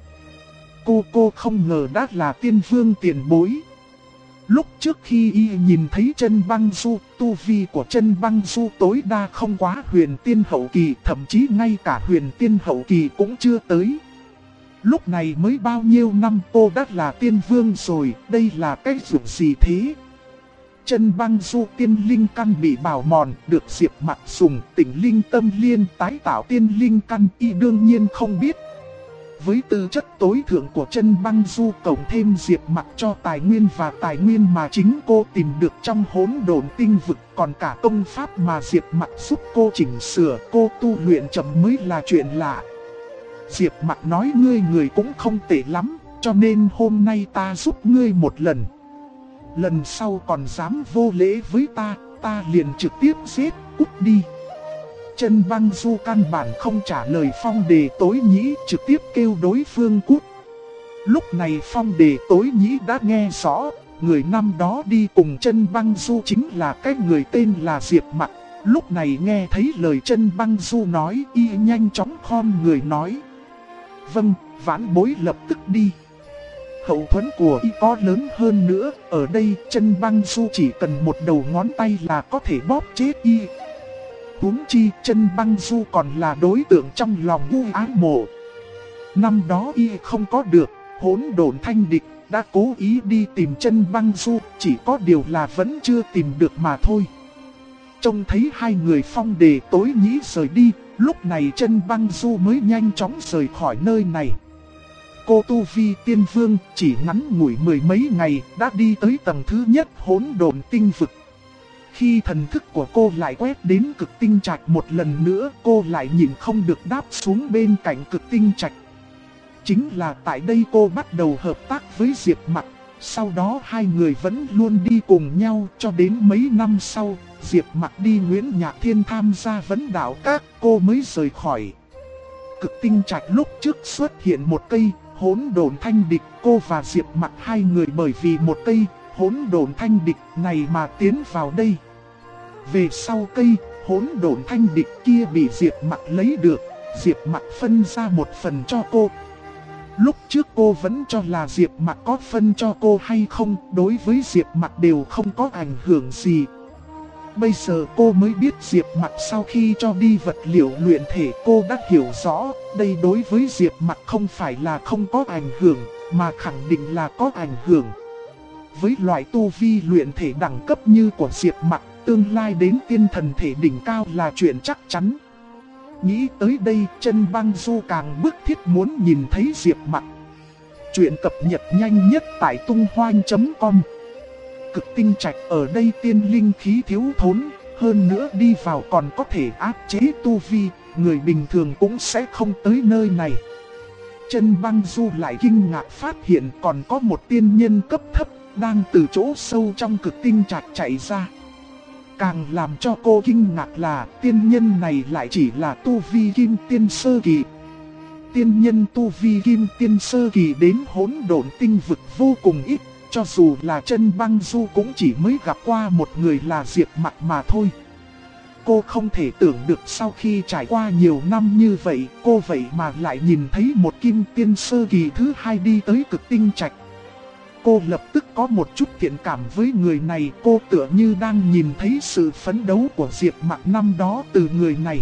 Cô không ngờ đã là tiên vương tiền bối. Lúc trước khi y nhìn thấy Chân Băng Du, tu vi của Chân Băng Du tối đa không quá huyền tiên hậu kỳ, thậm chí ngay cả huyền tiên hậu kỳ cũng chưa tới. Lúc này mới bao nhiêu năm cô đã là tiên vương rồi, đây là cái dụng gì thế? Chân Băng Du tiên linh căn bị bào mòn, được Diệp Mặc dùng Tĩnh Linh Tâm Liên tái tạo tiên linh căn, y đương nhiên không biết. Với tư chất tối thượng của Chân Băng Du cộng thêm Diệp Mặc cho tài nguyên và tài nguyên mà chính cô tìm được trong hỗn độn tinh vực, còn cả công pháp mà Diệp Mặc giúp cô chỉnh sửa, cô tu luyện chậm mới là chuyện lạ. Diệp Mặc nói ngươi người cũng không tệ lắm, cho nên hôm nay ta giúp ngươi một lần. Lần sau còn dám vô lễ với ta liền trực tiếp giết, cút đi. Chân Băng Du căn bản không trả lời Phong Đề Tối Nhĩ, trực tiếp kêu đối phương cút. Lúc này Phong Đề Tối Nhĩ đã nghe rõ, người năm đó đi cùng Chân Băng Du chính là cái người tên là Diệp Mặc. Lúc này nghe thấy lời Chân Băng Du nói, y nhanh chóng khom người nói: vâng, vãn bối lập tức đi. Hậu thuẫn của y có lớn hơn nữa, ở đây Chân Băng Du chỉ cần một đầu ngón tay là có thể bóp chết y. Huống chi Chân Băng Du còn là đối tượng trong lòng U Ái Mộ. Năm đó y không có được Hỗn Độn Thanh Địch, đã cố ý đi tìm Chân Băng Du, chỉ có điều là vẫn chưa tìm được mà thôi. Trông thấy hai người Phong Đề Tối Nhĩ rời đi, lúc này Chân Băng Du mới nhanh chóng rời khỏi nơi này. Cô tu vi tiên vương chỉ ngắn ngủi mười mấy ngày đã đi tới tầng thứ nhất Hỗn Độn Tinh Vực. Khi thần thức của cô lại quét đến Cực Tinh Trạch một lần nữa, cô lại nhìn không được đáp xuống bên cạnh Cực Tinh Trạch. Chính là tại đây cô bắt đầu hợp tác với Diệp Mặc. Sau đó hai người vẫn luôn đi cùng nhau cho đến mấy năm sau, Diệp Mặc đi Nguyễn Nhạc Thiên tham gia vấn đạo các, cô mới rời khỏi. Cực Tinh Trạch lúc trước xuất hiện một cây Hỗn Độn Thanh Địch, cô và Diệp Mặc hai người bởi vì một cây Hỗn Độn Thanh Địch này mà tiến vào đây. Về sau cây Hỗn Độn Thanh Địch kia bị Diệp Mặc lấy được, Diệp Mặc phân ra một phần cho cô. Lúc trước cô vẫn cho là Diệp Mặc có phân cho cô hay không, đối với Diệp Mặc đều không có ảnh hưởng gì. Bây giờ cô mới biết Diệp Mặc sau khi cho đi vật liệu luyện thể, cô đã hiểu rõ, đây đối với Diệp Mặc không phải là không có ảnh hưởng, mà khẳng định là có ảnh hưởng. Với loại tu vi luyện thể đẳng cấp như của Diệp Mặc, tương lai đến tiên thần thể đỉnh cao là chuyện chắc chắn. Nghĩ tới đây, Chân Băng Du càng bức thiết muốn nhìn thấy Diệp Mặc. Chuyện cập nhật nhanh nhất tại tung-hoan.com. Cực Tinh Trạch ở đây tiên linh khí thiếu thốn, hơn nữa đi vào còn có thể áp chế tu vi, người bình thường cũng sẽ không tới nơi này. Chân Băng Du lại kinh ngạc phát hiện còn có một tiên nhân cấp thấp đang từ chỗ sâu trong Cực Tinh Trạch chạy ra. Càng làm cho cô kinh ngạc là tiên nhân này lại chỉ là tu vi kim tiên sơ kỳ. Tiên nhân tu vi kim tiên sơ kỳ đến Hỗn Độn Tinh Vực vô cùng ít, cho dù là Chân Băng Du cũng chỉ mới gặp qua một người là Diệp Mặc mà thôi. Cô không thể tưởng được sau khi trải qua nhiều năm như vậy, cô vậy mà lại nhìn thấy một kim tiên sơ kỳ thứ hai đi tới Cực Tinh Trạch. Cô lập tức có một chút thiện cảm với người này, cô tựa như đang nhìn thấy sự phấn đấu của Diệp Mặc năm đó từ người này.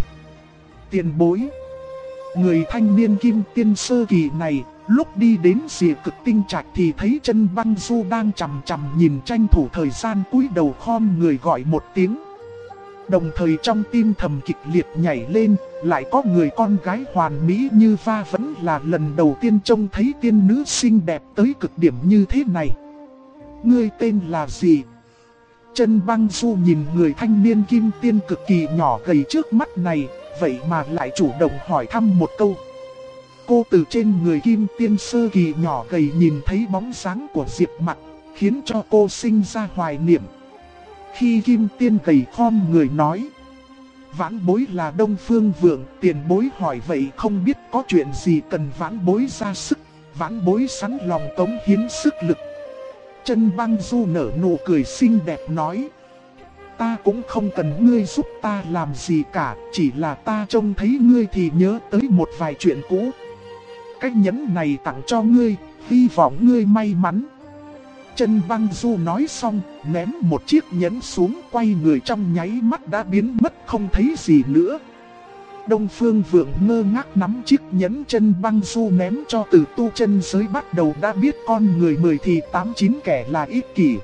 Tiền bối. Người thanh niên kim tiên sơ kỳ này, lúc đi đến rìa Cực Tinh Trạch thì thấy Chân Băng Du đang chằm chằm nhìn, tranh thủ thời gian cúi đầu khom người gọi một tiếng. Đồng thời trong tim thầm kịch liệt nhảy lên, lại có người con gái hoàn mỹ như Va vẫn là lần đầu tiên trông thấy tiên nữ xinh đẹp tới cực điểm như thế này. Ngươi tên là gì? Chân Băng Du nhìn người thanh niên kim tiên cực kỳ nhỏ gầy trước mắt này, vậy mà lại chủ động hỏi thăm một câu. Cô từ trên người kim tiên sơ kỳ nhỏ gầy nhìn thấy bóng dáng của Diệp Mặc, khiến cho cô sinh ra hoài niệm. Khi kim tiên gầy khom người nói: vãn bối là Đông Phương Vượng, tiền bối hỏi vậy không biết có chuyện gì cần vãn bối ra sức, vãn bối sẵn lòng cống hiến sức lực. Chân Băng Du nở nụ cười xinh đẹp nói: ta cũng không cần ngươi giúp ta làm gì cả, chỉ là ta trông thấy ngươi thì nhớ tới một vài chuyện cũ. Cái nhẫn này tặng cho ngươi, hy vọng ngươi may mắn. Chân Băng Du nói xong, ném một chiếc nhẫn xuống, quay người trong nháy mắt đã biến mất không thấy gì nữa. Đông Phương Vượng ngơ ngác nắm chiếc nhẫn Chân Băng Du ném cho. Từ tu chân giới bắt đầu đã biết con người 10 thì 8-9 kẻ là ích kỷ.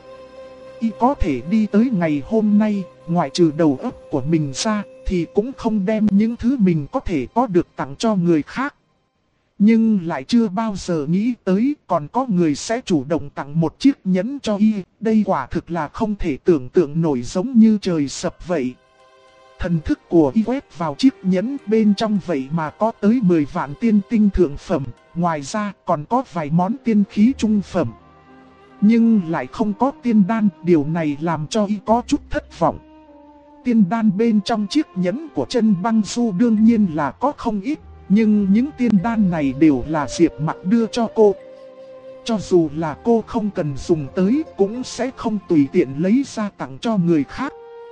Y có thể đi tới ngày hôm nay, ngoại trừ đầu óc của mình ra, thì cũng không đem những thứ mình có thể có được tặng cho người khác. Nhưng lại chưa bao giờ nghĩ tới còn có người sẽ chủ động tặng một chiếc nhẫn cho y. Đây quả thực là không thể tưởng tượng nổi, giống như trời sập vậy. Thần thức của y quét vào chiếc nhẫn, bên trong vậy mà có tới 10 vạn tiên tinh thượng phẩm. Ngoài ra còn có vài món tiên khí trung phẩm, nhưng lại không có tiên đan. Điều này làm cho y có chút thất vọng. tiên đan bên trong chiếc nhẫn của Chân Băng Du đương nhiên là có không ít, nhưng những tiên đan này đều là Diệp Mặc đưa cho cô. Cho dù là cô không cần dùng tới cũng sẽ không tùy tiện lấy ra tặng cho người khác.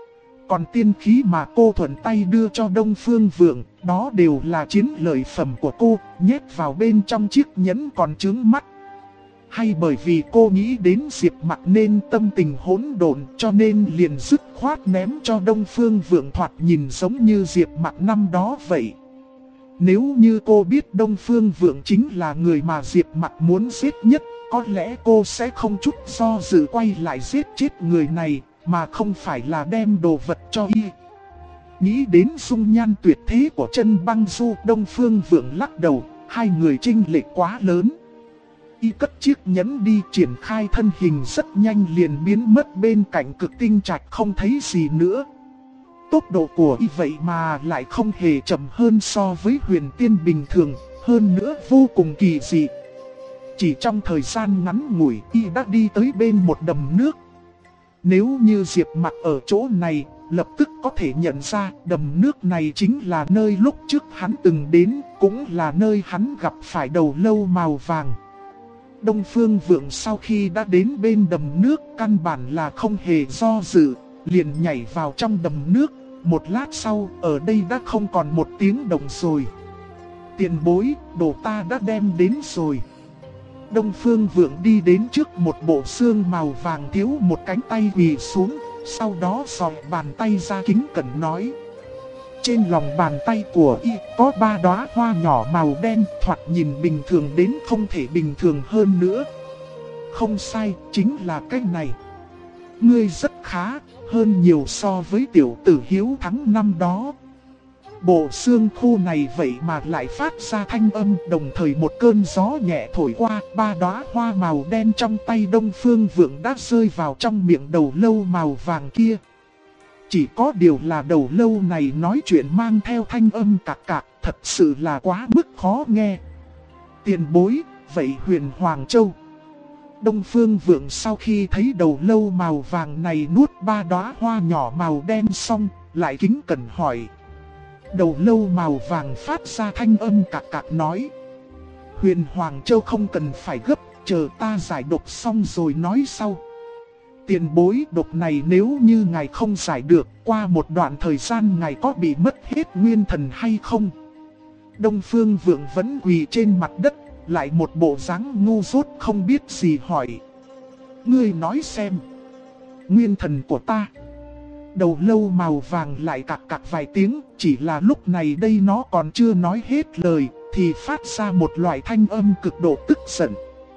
Còn tiên khí mà cô thuận tay đưa cho Đông Phương Vượng, đó đều là chiến lợi phẩm của cô, nhét vào bên trong chiếc nhẫn còn chướng mắt. Hay bởi vì cô nghĩ đến Diệp Mặc nên tâm tình hỗn độn cho nên liền dứt khoát ném cho Đông Phương Vượng, thoạt nhìn giống như Diệp Mặc năm đó vậy. Nếu như cô biết Đông Phương Vượng chính là người mà Diệp Mặc muốn giết nhất, có lẽ cô sẽ không chút do dự quay lại giết chết người này, mà không phải là đem đồ vật cho y. Nghĩ đến dung nhan tuyệt thế của Chân Băng Du, Đông Phương Vượng lắc đầu, hai người chênh lệch quá lớn. Y cất chiếc nhẫn đi, triển khai thân hình rất nhanh liền biến mất bên cạnh Cực Tinh Trạch không thấy gì nữa. Tốc độ của y vậy mà lại không hề chậm hơn so với huyền tiên bình thường, hơn nữa vô cùng kỳ dị. Chỉ trong thời gian ngắn ngủi y đã đi tới bên một đầm nước. Nếu như Diệp Mặc ở chỗ này, lập tức có thể nhận ra đầm nước này chính là nơi lúc trước hắn từng đến, cũng là nơi hắn gặp phải đầu lâu màu vàng. Đông Phương Vượng sau khi đã đến bên đầm nước căn bản là không hề do dự, liền nhảy vào trong đầm nước. Một lát sau, ở đây đã không còn một tiếng động rồi. Tiền bối, đồ ta đã đem đến rồi. Đông Phương Vượng đi đến trước một bộ xương màu vàng thiếu một cánh tay quỳ xuống, sau đó xòe bàn tay ra kính cẩn nói. Trên lòng bàn tay của y có 3 đóa hoa nhỏ màu đen, thoạt nhìn bình thường đến không thể bình thường hơn nữa. Không sai, chính là cái này. Ngươi rất khá, hơn nhiều so với tiểu tử Hiếu Thắng năm đó. Bộ xương khô này vậy mà lại phát ra thanh âm, đồng thời một cơn gió nhẹ thổi qua, 3 đóa hoa màu đen trong tay Đông Phương Vượng đã rơi vào trong miệng đầu lâu màu vàng kia. Chỉ có điều là đầu lâu này nói chuyện mang theo thanh âm cạc cạc, thật sự là quá mức khó nghe. Tiền bối, vậy Huyền Hoàng Châu. Đông Phương Vượng sau khi thấy đầu lâu màu vàng này nuốt 3 đóa hoa nhỏ màu đen xong, lại kính cẩn hỏi. Đầu lâu màu vàng phát ra thanh âm cạc cạc nói. Huyền Hoàng Châu không cần phải gấp, chờ ta giải độc xong rồi nói sau. Tiền bối, độc này nếu như ngài không giải được, qua một đoạn thời gian ngài có bị mất hết nguyên thần hay không? Đông Phương Vượng vẫn quỳ trên mặt đất, lại một bộ dáng ngu dốt không biết gì hỏi. Ngươi nói xem. Nguyên thần của ta. Đầu lâu màu vàng lại cạc cạc vài tiếng, chỉ là lúc này đây nó còn chưa nói hết lời, thì phát ra một loại thanh âm cực độ tức giận.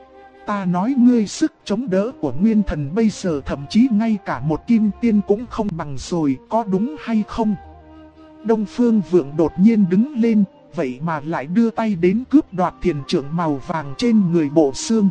Ta nói ngươi sức chống đỡ của nguyên thần bây giờ thậm chí ngay cả một kim tiên cũng không bằng rồi, có đúng hay không? Đông Phương Vượng đột nhiên đứng lên, vậy mà lại đưa tay đến cướp đoạt thiền trượng màu vàng trên người bộ xương.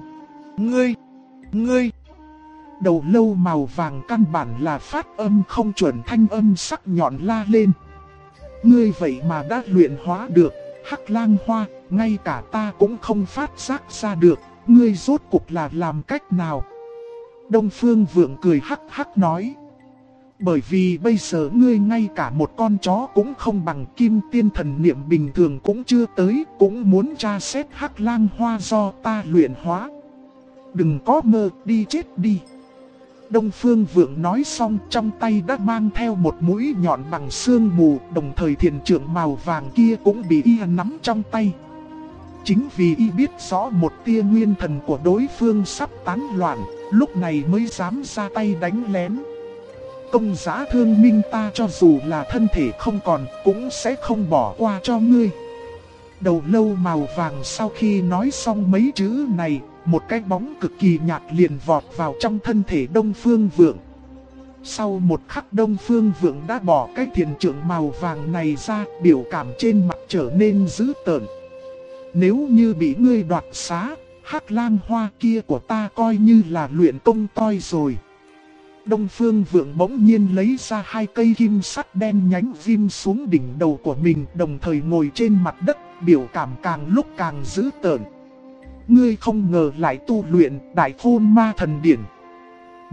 Ngươi! Đầu lâu màu vàng căn bản là phát âm không chuẩn, thanh âm sắc nhọn la lên. Ngươi vậy mà đã luyện hóa được, Hắc Lang Hoa, ngay cả ta cũng không phát giác ra được, ngươi rốt cuộc là làm cách nào? Đông Phương Vượng cười hắc hắc nói. Bởi vì bây giờ ngươi ngay cả một con chó cũng không bằng, kim tiên thần niệm bình thường cũng chưa tới, cũng muốn tra xét Hắc Lang Hoa do ta luyện hóa. Đừng có mơ, đi chết đi. Đông Phương Vượng nói xong, trong tay đã mang theo một mũi nhọn bằng sương mù, đồng thời thiền trượng màu vàng kia cũng bị y nắm trong tay. Chính vì y biết rõ một tia nguyên thần của đối phương sắp tán loạn, lúc này mới dám ra tay đánh lén. Công giá Thương Minh ta cho dù là thân thể không còn, cũng sẽ không bỏ qua cho ngươi. Đầu lâu màu vàng sau khi nói xong mấy chữ này, một cái bóng cực kỳ nhạt liền vọt vào trong thân thể Đông Phương Vượng. Sau một khắc Đông Phương Vượng đã bỏ cái thiền trượng màu vàng này ra, biểu cảm trên mặt trở nên dữ tợn. Nếu như bị ngươi đoạt xá, Hắc Lang Hoa kia của ta coi như là luyện công toi rồi. Đông Phương Vượng bỗng nhiên lấy ra 2 cây kim sắt đen nhánh ghim xuống đỉnh đầu của mình, đồng thời ngồi trên mặt đất, biểu cảm càng lúc càng dữ tợn. Ngươi không ngờ lại tu luyện Đại Khôn Ma Thần Điển.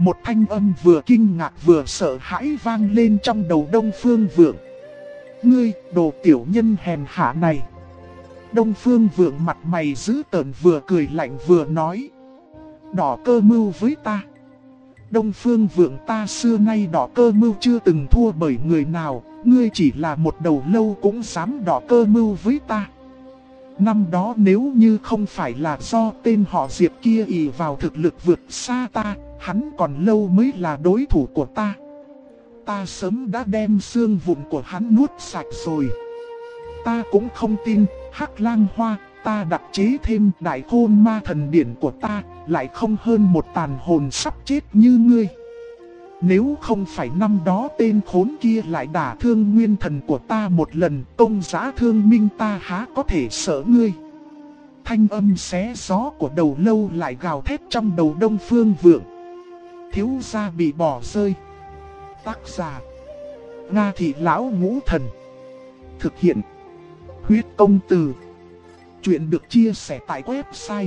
Một thanh âm vừa kinh ngạc vừa sợ hãi vang lên trong đầu Đông Phương Vượng. Ngươi, đồ tiểu nhân hèn hạ này. Đông Phương Vượng mặt mày dữ tợn vừa cười lạnh vừa nói. Đỏ cơ mưu với ta. Đông Phương Vượng ta xưa nay đỏ cơ mưu chưa từng thua bởi người nào. Ngươi chỉ là một đầu lâu cũng dám đỏ cơ mưu với ta. Năm đó nếu như không phải là do tên họ Diệp kia ỷ vào thực lực vượt xa ta, hắn còn lâu mới là đối thủ của ta. Ta sớm đã đem xương vụn của hắn nuốt sạch rồi. Ta cũng không tin, Hắc Lang Hoa, ta đặc chế thêm đại khôn ma thần điển của ta, lại không hơn một tàn hồn sắp chết như ngươi. Nếu không phải năm đó tên khốn kia lại đả thương nguyên thần của ta một lần, công giá thương minh ta há có thể sợ ngươi. Thanh âm xé gió của đầu lâu lại gào thét trong đầu Đông Phương Vượng. Thiếu gia bị bỏ rơi. Tác giả: Nga Thị Lão Ngũ Thần. Thực hiện: Huyết Công Từ. Chuyện được chia sẻ tại website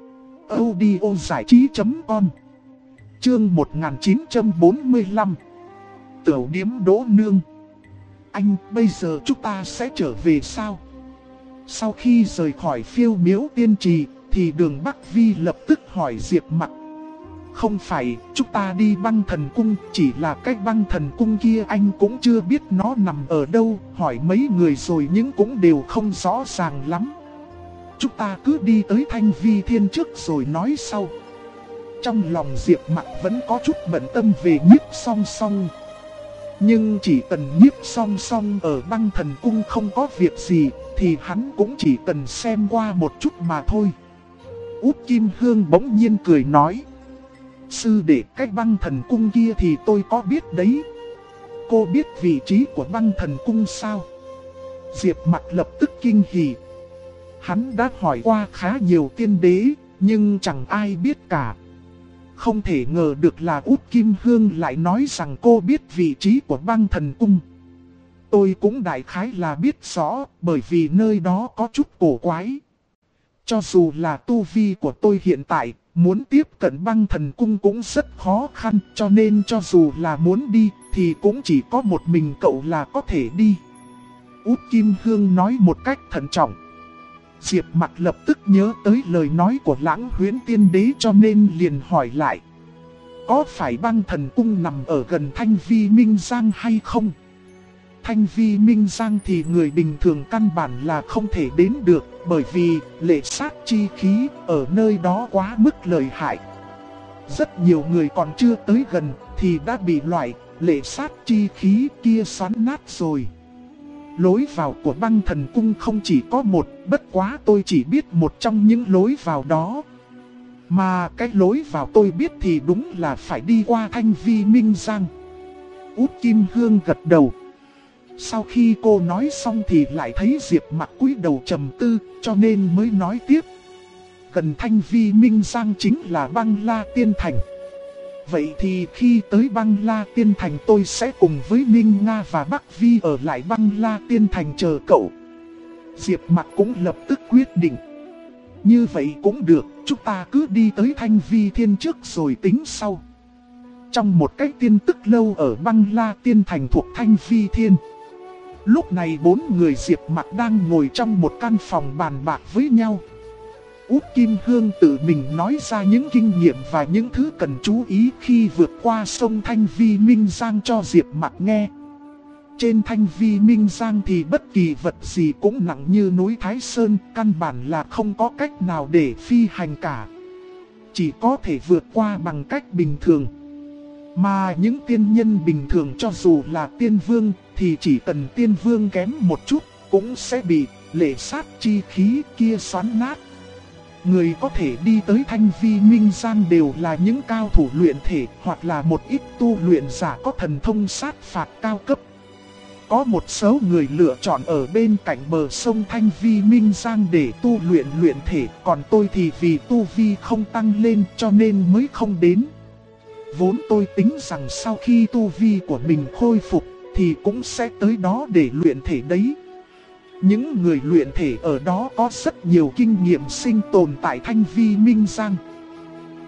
audiozảichí.com. Chương 1945. Tửu điếm Đỗ Nương. Anh, bây giờ chúng ta sẽ trở về sao? Sau khi rời khỏi Phiêu Miếu Tiên Trì, thì Đường Bắc Vi lập tức hỏi Diệp Mặc. Không phải, chúng ta đi Băng Thần Cung, chỉ là cái Băng Thần Cung kia anh cũng chưa biết nó nằm ở đâu, hỏi mấy người rồi nhưng cũng đều không rõ ràng lắm. Chúng ta cứ đi tới Thanh Vi Thiên trước rồi nói sau. Trong lòng Diệp Mặc vẫn có chút bận tâm về Nhiếp Song Song. Nhưng chỉ cần Nhiếp Song Song ở Băng Thần Cung không có việc gì, thì hắn cũng chỉ cần xem qua một chút mà thôi. Út Kim Hương bỗng nhiên cười nói. Sư đệ, cái Băng Thần Cung kia thì tôi có biết đấy. Cô biết vị trí của Băng Thần Cung sao? Diệp Mặc lập tức kinh hỉ. Hắn đã hỏi qua khá nhiều tiên đế, nhưng chẳng ai biết cả. Không thể ngờ được là Út Kim Hương lại nói rằng cô biết vị trí của Băng Thần Cung. Tôi cũng đại khái là biết rõ, bởi vì nơi đó có chút cổ quái. Cho dù là tu vi của tôi hiện tại, muốn tiếp cận Băng Thần Cung cũng rất khó khăn, cho nên cho dù là muốn đi, thì cũng chỉ có một mình cậu là có thể đi. Út Kim Hương nói một cách thận trọng. Diệp Mặc lập tức nhớ tới lời nói của Lãng Huyễn Tiên Đế cho nên liền hỏi lại. Có phải Băng Thần Cung nằm ở gần Thanh Vi Minh Giang hay không? Thanh Vi Minh Giang thì người bình thường căn bản là không thể đến được, bởi vì lệ sát chi khí ở nơi đó quá mức lợi hại. Rất nhiều người còn chưa tới gần thì đã bị loại lệ sát chi khí kia xoắn nát rồi. Lối vào của Băng Thần Cung không chỉ có một, bất quá tôi chỉ biết một trong những lối vào đó. Mà cái lối vào tôi biết thì đúng là phải đi qua Thanh Vi Minh Giang. Út Kim Hương gật đầu. Sau khi cô nói xong thì lại thấy Diệp Mặc cúi đầu trầm tư, cho nên mới nói tiếp. Gần Thanh Vi Minh Giang chính là Băng La Tiên Thành. Vậy thì khi tới Băng La Tiên Thành tôi sẽ cùng với Ninh Nga và Bắc Vi ở lại Băng La Tiên Thành chờ cậu. Diệp Mặc cũng lập tức quyết định. Như vậy cũng được, chúng ta cứ đi tới Thanh Vi Thiên trước rồi tính sau. Trong một cái tiên tức lâu ở Băng La Tiên Thành thuộc Thanh Vi Thiên. Lúc này bốn người Diệp Mặc đang ngồi trong một căn phòng bàn bạc với nhau. Út Kim Hương tự mình nói ra những kinh nghiệm và những thứ cần chú ý khi vượt qua sông Thanh Vi Minh Giang cho Diệp Mặc nghe. Trên Thanh Vi Minh Giang thì bất kỳ vật gì cũng nặng như núi Thái Sơn, căn bản là không có cách nào để phi hành cả. Chỉ có thể vượt qua bằng cách bình thường. Mà những tiên nhân bình thường cho dù là tiên vương thì chỉ cần tiên vương kém một chút cũng sẽ bị lệ sát chi khí kia xoắn nát. Người có thể đi tới Thanh Vi Minh Giang đều là những cao thủ luyện thể hoặc là một ít tu luyện giả có thần thông sát phạt cao cấp. Có một số người lựa chọn ở bên cạnh bờ sông Thanh Vi Minh Giang để tu luyện thể, còn tôi thì vì tu vi không tăng lên cho nên mới không đến. Vốn tôi tính rằng sau khi tu vi của mình khôi phục thì cũng sẽ tới đó để luyện thể đấy. Những người luyện thể ở đó có rất nhiều kinh nghiệm sinh tồn tại Thanh Vi Minh Giang.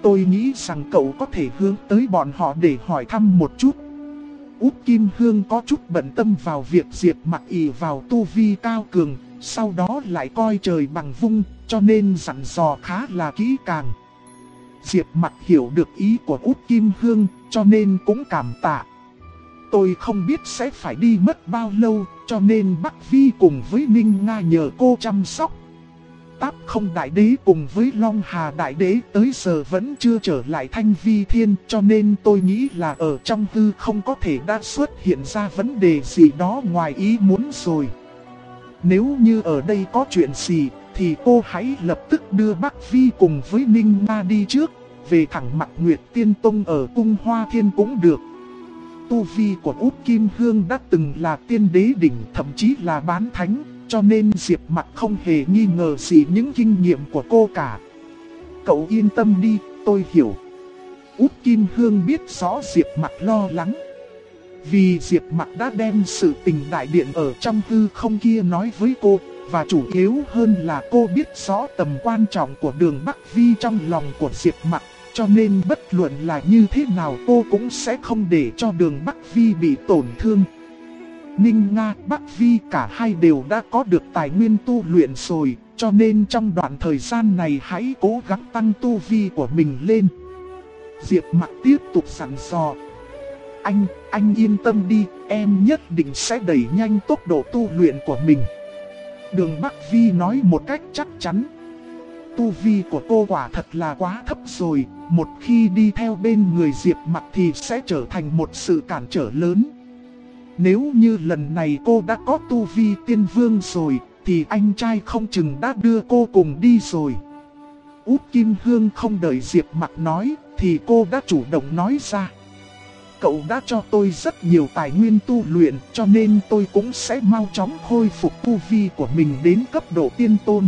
Tôi nghĩ rằng cậu có thể hướng tới bọn họ để hỏi thăm một chút. Út Kim Hương có chút bận tâm vào việc Diệp Mặc ỷ vào tu vi cao cường, sau đó lại coi trời bằng vung, cho nên dặn dò khá là kỹ càng. Diệp Mặc hiểu được ý của Út Kim Hương, cho nên cũng cảm tạ. Tôi không biết sẽ phải đi mất bao lâu, cho nên Bắc Vi cùng với Ninh Nga nhờ cô chăm sóc. Táp Không Đại Đế cùng với Long Hà Đại Đế tới giờ vẫn chưa trở lại Thanh Vi Thiên, cho nên tôi nghĩ là ở trong hư không có thể đã xuất hiện ra vấn đề gì đó ngoài ý muốn rồi. Nếu như ở đây có chuyện gì, thì cô hãy lập tức đưa Bắc Vi cùng với Ninh Nga đi trước, về thẳng Mạc Nguyệt Tiên Tông ở Cung Hoa Thiên cũng được. Tu vi của Út Kim Hương đã từng là tiên đế đỉnh, thậm chí là bán thánh, cho nên Diệp Mặc không hề nghi ngờ gì những kinh nghiệm của cô cả. Cậu yên tâm đi, tôi hiểu. Út Kim Hương biết rõ Diệp Mặc lo lắng. Vì Diệp Mặc đã đem sự tình đại điện ở trong hư không kia nói với cô, và chủ yếu hơn là cô biết rõ tầm quan trọng của Đường Bắc Vi trong lòng của Diệp Mặc, cho nên bất luận là như thế nào cô cũng sẽ không để cho Đường Bắc Vi bị tổn thương. Ninh Nga, Bắc Vi cả hai đều đã có được tài nguyên tu luyện rồi, cho nên trong đoạn thời gian này hãy cố gắng tăng tu vi của mình lên. Diệp Mặc tiếp tục dặn dò. Anh yên tâm đi, em nhất định sẽ đẩy nhanh tốc độ tu luyện của mình. Đường Bắc Vi nói một cách chắc chắn. Tu vi của cô quả thật là quá thấp rồi, một khi đi theo bên người Diệp Mặc thì sẽ trở thành một sự cản trở lớn. Nếu như lần này cô đã có tu vi tiên vương rồi, thì anh trai không chừng đã đưa cô cùng đi rồi. Út Kim Hương không đợi Diệp Mặc nói, thì cô đã chủ động nói ra. Cậu đã cho tôi rất nhiều tài nguyên tu luyện, cho nên tôi cũng sẽ mau chóng khôi phục tu vi của mình đến cấp độ tiên tôn.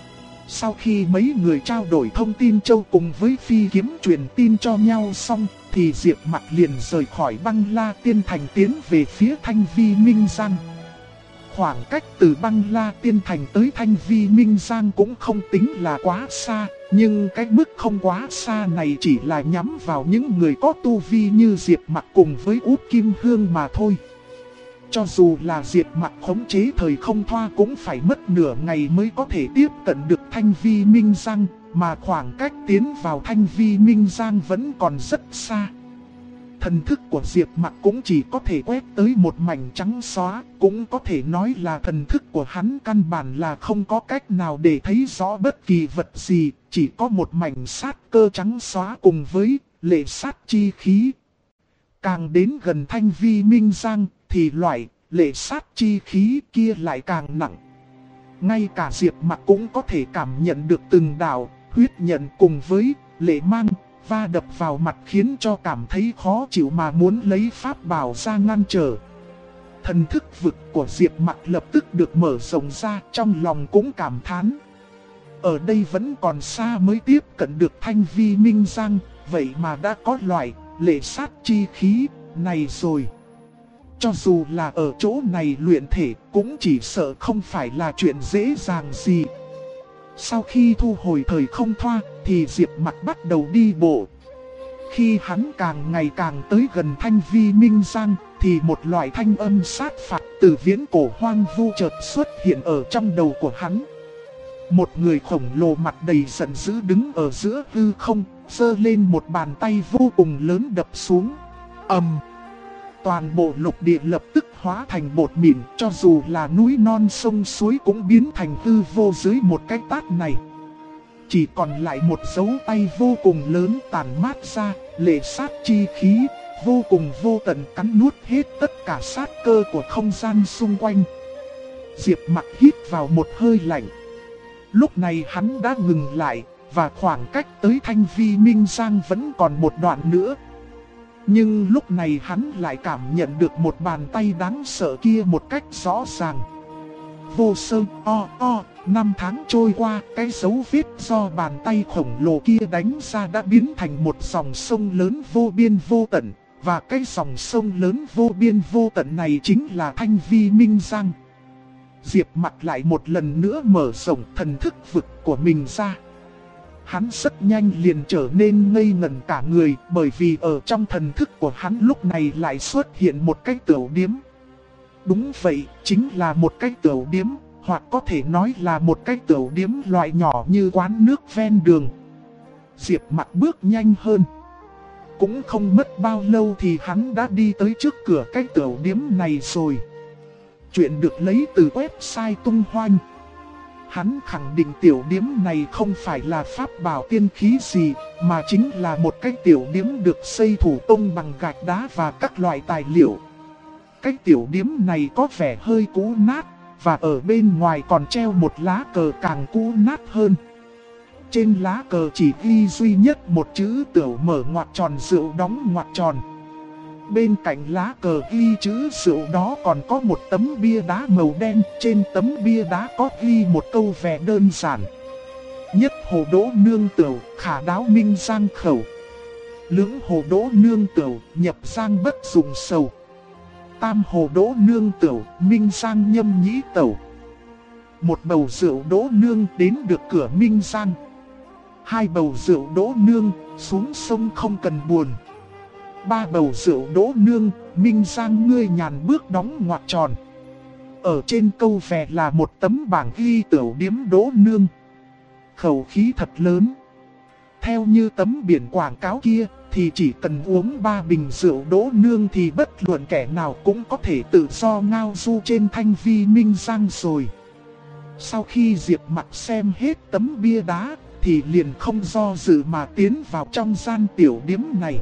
Sau khi mấy người trao đổi thông tin châu cùng với Phi Kiếm truyền tin cho nhau xong, thì Diệp Mặc liền rời khỏi Băng La Tiên Thành tiến về phía Thanh Vi Minh Giang. Khoảng cách từ Băng La Tiên Thành tới Thanh Vi Minh Giang cũng không tính là quá xa, nhưng cái mức không quá xa này chỉ là nhắm vào những người có tu vi như Diệp Mặc cùng với Út Kim Hương mà thôi. Cho dù là Diệp Mặc khống chế thời không thoa cũng phải mất nửa ngày mới có thể tiếp cận được Thanh Vi Minh Giang, mà khoảng cách tiến vào Thanh Vi Minh Giang vẫn còn rất xa. Thần thức của Diệp Mặc cũng chỉ có thể quét tới một mảnh trắng xóa, cũng có thể nói là thần thức của hắn căn bản là không có cách nào để thấy rõ bất kỳ vật gì, chỉ có một mảnh sát cơ trắng xóa cùng với lệ sát chi khí. Càng đến gần Thanh Vi Minh Giang, thì loại lệ sát chi khí kia lại càng nặng. Ngay cả Diệp Mặc cũng có thể cảm nhận được từng đạo huyết nhận cùng với lệ mang va đập vào mặt khiến cho cảm thấy khó chịu mà muốn lấy pháp bảo ra ngăn trở. Thần thức vực của Diệp Mặc lập tức được mở rộng ra, trong lòng cũng cảm thán. Ở đây vẫn còn xa mới tiếp cận được Thanh Vi Minh Giang, vậy mà đã có loại lệ sát chi khí này rồi. Cho dù là ở chỗ này luyện thể cũng chỉ sợ không phải là chuyện dễ dàng gì. Sau khi thu hồi thời không thoa thì Diệp Mặc bắt đầu đi bộ. Khi hắn càng ngày càng tới gần Thanh Vi Minh Giang thì một loại thanh âm sát phạt từ viễn cổ hoang vu chợt xuất hiện ở trong đầu của hắn. Một người khổng lồ mặt đầy giận dữ đứng ở giữa hư không, giơ lên một bàn tay vô cùng lớn đập xuống. Toàn bộ lục địa lập tức hóa thành bột mịn, cho dù là núi non sông suối cũng biến thành hư vô dưới một cái tát này. Chỉ còn lại một dấu tay vô cùng lớn tàn mát ra, lệ sát chi khí, vô cùng vô tận cắn nuốt hết tất cả sát cơ của không gian xung quanh. Diệp Mặc hít vào một hơi lạnh. Lúc này hắn đã ngừng lại, và khoảng cách tới Thanh Vi Minh Giang vẫn còn một đoạn nữa. Nhưng lúc này hắn lại cảm nhận được một bàn tay đáng sợ kia một cách rõ ràng. Vô Sơn, năm tháng trôi qua, cái dấu vết do bàn tay khổng lồ kia đánh ra đã biến thành một dòng sông lớn vô biên vô tận. Và cái dòng sông lớn vô biên vô tận này chính là Thanh Vi Minh Giang. Diệp Mặc lại một lần nữa mở rộng thần thức vực của mình ra. Hắn rất nhanh liền trở nên ngây ngẩn cả người, bởi vì ở trong thần thức của hắn lúc này lại xuất hiện một cái tiểu điếm. Đúng vậy, chính là một cái tiểu điếm, hoặc có thể nói là một cái tiểu điếm loại nhỏ như quán nước ven đường. Diệp Mặc bước nhanh hơn. Cũng không mất bao lâu thì hắn đã đi tới trước cửa cái tiểu điếm này rồi. Chuyện được lấy từ website Tung Hoành. Hắn khẳng định tiểu điếm này không phải là pháp bảo tiên khí gì, mà chính là một cái tiểu điếm được xây thủ công bằng gạch đá và các loại tài liệu. Cái tiểu điếm này có vẻ hơi cũ nát, và ở bên ngoài còn treo một lá cờ càng cũ nát hơn. Trên lá cờ chỉ ghi duy nhất một chữ tiểu mở ngoặc tròn rượu đóng ngoặc tròn. Bên cạnh lá cờ ghi chữ rượu đó còn có một tấm bia đá màu đen. Trên tấm bia đá có ghi một câu vè đơn giản: nhất hồ đỗ nương tửu, khả đáo minh giang khẩu. Lưỡng hồ đỗ nương tửu, nhập giang bất dùng sầu. Tam hồ đỗ nương tửu, minh giang nhâm nhĩ tẩu. Một bầu rượu đỗ nương đến được cửa minh giang. Hai bầu rượu đỗ nương, xuống sông không cần buồn. Ba bầu rượu đỗ nương, minh giang ngươi nhàn bước đóng ngoặc tròn. Ở trên câu vè là một tấm bảng ghi tiểu điếm đỗ nương. Khẩu khí thật lớn. Theo như tấm biển quảng cáo kia, thì chỉ cần uống 3 bình rượu đỗ nương thì bất luận kẻ nào cũng có thể tự do ngao du trên thanh vi minh giang rồi. Sau khi Diệp Mặc xem hết tấm bia đá, thì liền không do dự mà tiến vào trong gian tiểu điếm này.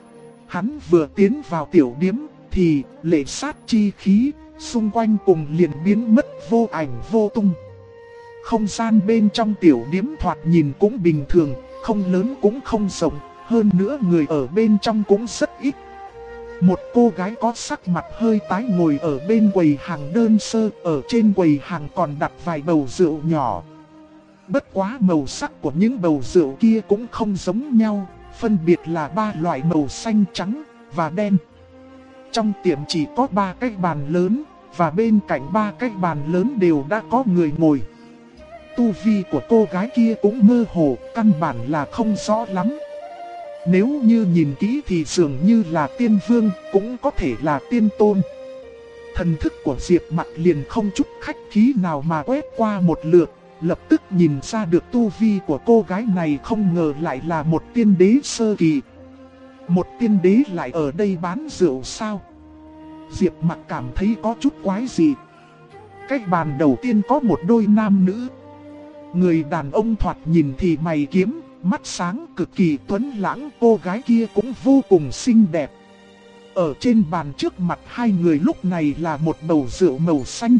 Hắn vừa tiến vào tiểu điếm, thì lệ sát chi khí xung quanh cùng liền biến mất vô ảnh vô tung. Không gian bên trong tiểu điếm thoạt nhìn cũng bình thường, không lớn cũng không rộng, hơn nữa người ở bên trong cũng rất ít. Một cô gái có sắc mặt hơi tái ngồi ở bên quầy hàng đơn sơ, ở trên quầy hàng còn đặt vài bầu rượu nhỏ. Bất quá màu sắc của những bầu rượu kia cũng không giống nhau, phân biệt là 3 loại màu xanh, trắng và đen. Trong tiệm chỉ có 3 cái bàn lớn, và bên cạnh 3 cái bàn lớn đều đã có người ngồi. Tu vi của cô gái kia cũng mơ hồ, căn bản là không rõ lắm. Nếu như nhìn kỹ thì dường như là tiên vương, cũng có thể là tiên tôn. Thần thức của Diệp Mặc liền không chút khách khí nào mà quét qua một lượt, lập tức nhìn ra được tu vi của cô gái này không ngờ lại là một tiên đế sơ kỳ. Một tiên đế lại ở đây bán rượu sao? Diệp Mặc cảm thấy có chút quái dị. Cái bàn đầu tiên có một đôi nam nữ. Người đàn ông thoạt nhìn thì mày kiếm, mắt sáng cực kỳ tuấn lãng, cô gái kia cũng vô cùng xinh đẹp. Ở trên bàn trước mặt hai người lúc này là một bầu rượu màu xanh.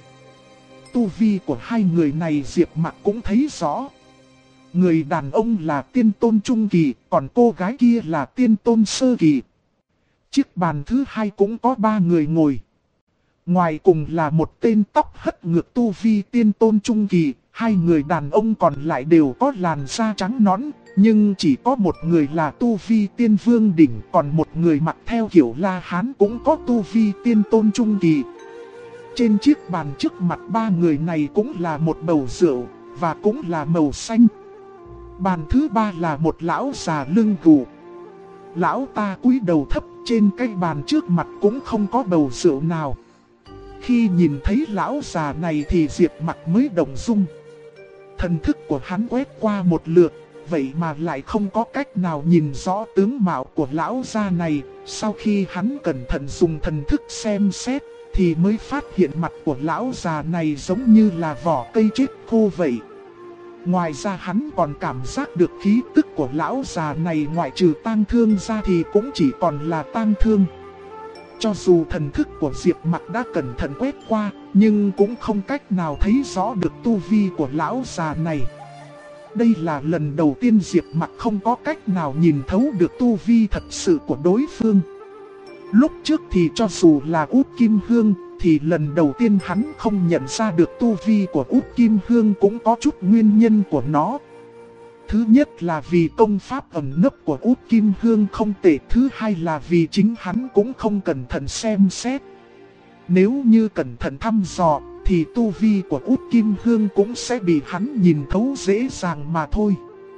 Tu vi của hai người này Diệp Mặc cũng thấy rõ. Người đàn ông là tiên tôn trung kỳ, còn cô gái kia là tiên tôn sơ kỳ. Chiếc bàn thứ hai cũng có 3 người ngồi. Ngoài cùng là một tên tóc hất ngược tu vi tiên tôn trung kỳ, hai người đàn ông còn lại đều có làn da trắng nõn, nhưng chỉ có một người là tu vi tiên vương đỉnh, còn một người mặc theo kiểu La Hán cũng có tu vi tiên tôn trung kỳ. Trên chiếc bàn trước mặt 3 người này cũng là một bầu rượu, và cũng là màu xanh. Bàn thứ 3 là một lão già lưng gù. Lão ta cúi đầu thấp, trên cái bàn trước mặt cũng không có bầu rượu nào. Khi nhìn thấy lão già này thì Diệp Mặc mới động dung. Thần thức của hắn quét qua một lượt, vậy mà lại không có cách nào nhìn rõ tướng mạo của lão già này. Sau khi hắn cẩn thận dùng thần thức xem xét, thì mới phát hiện mặt của lão già này giống như là vỏ cây chết khô vậy. Ngoài ra hắn còn cảm giác được khí tức của lão già này ngoại trừ tang thương ra thì cũng chỉ còn là tang thương. Cho dù thần thức của Diệp Mặc đã cẩn thận quét qua, nhưng cũng không cách nào thấy rõ được tu vi của lão già này. Đây là lần đầu tiên Diệp Mặc không có cách nào nhìn thấu được tu vi thật sự của đối phương. Lúc trước thì cho dù là Út Kim Hương, thì lần đầu tiên hắn không nhận ra được tu vi của Út Kim Hương cũng có chút nguyên nhân của nó. Thứ nhất là vì công pháp ẩn nấp của Út Kim Hương không tệ, thứ hai là vì chính hắn cũng không cẩn thận xem xét. Nếu như cẩn thận thăm dò, thì tu vi của Út Kim Hương cũng sẽ bị hắn nhìn thấu dễ dàng mà thôi.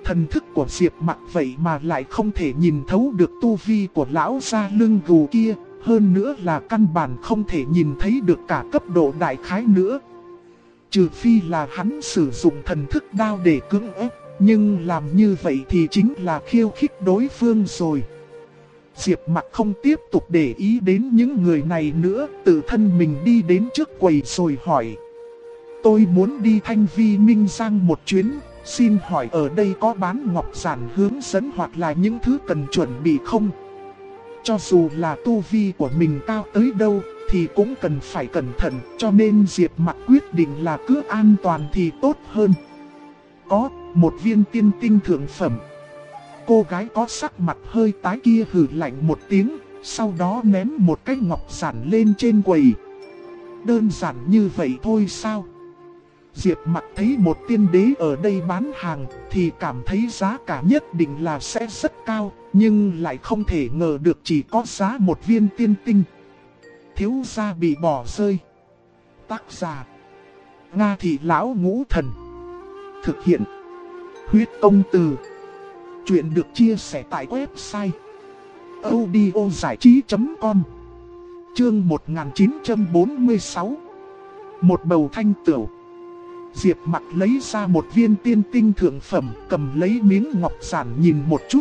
Thần thức của Diệp Mặc vậy mà lại không thể nhìn thấu được tu vi của lão gia lưng gù kia, hơn nữa là căn bản không thể nhìn thấy được cả cấp độ đại khái nữa. Trừ phi là hắn sử dụng thần thức đao để cưỡng ép, nhưng làm như vậy thì chính là khiêu khích đối phương rồi. Diệp Mặc không tiếp tục để ý đến những người này nữa, tự thân mình đi đến trước quầy rồi hỏi. Tôi muốn đi Thanh Vi Minh Giang một chuyến, xin hỏi ở đây có bán ngọc giản hướng dẫn hoặc là những thứ cần chuẩn bị không? Cho dù là tu vi của mình cao tới đâu thì cũng cần phải cẩn thận, cho nên Diệp Mặc quyết định là cứ an toàn thì tốt hơn. Có, một viên tiên tinh thượng phẩm. Cô gái có sắc mặt hơi tái kia hừ lạnh một tiếng, sau đó ném một cái ngọc giản lên trên quầy. Đơn giản như vậy thôi sao? Diệp Mặc thấy một tiên đế ở đây bán hàng thì cảm thấy giá cả nhất định là sẽ rất cao, nhưng lại không thể ngờ được chỉ có giá một viên tiên tinh. Thiếu gia bị bỏ rơi. Tác giả: Nga Thị Lão Ngũ Thần. Thực hiện: Huyết Công Từ. Chuyện được chia sẻ tại website audiozảichí.com. Chương 1946. Một bầu thanh tửu. Diệp Mặc lấy ra một viên tiên tinh thượng phẩm, cầm lấy miếng ngọc giản nhìn một chút.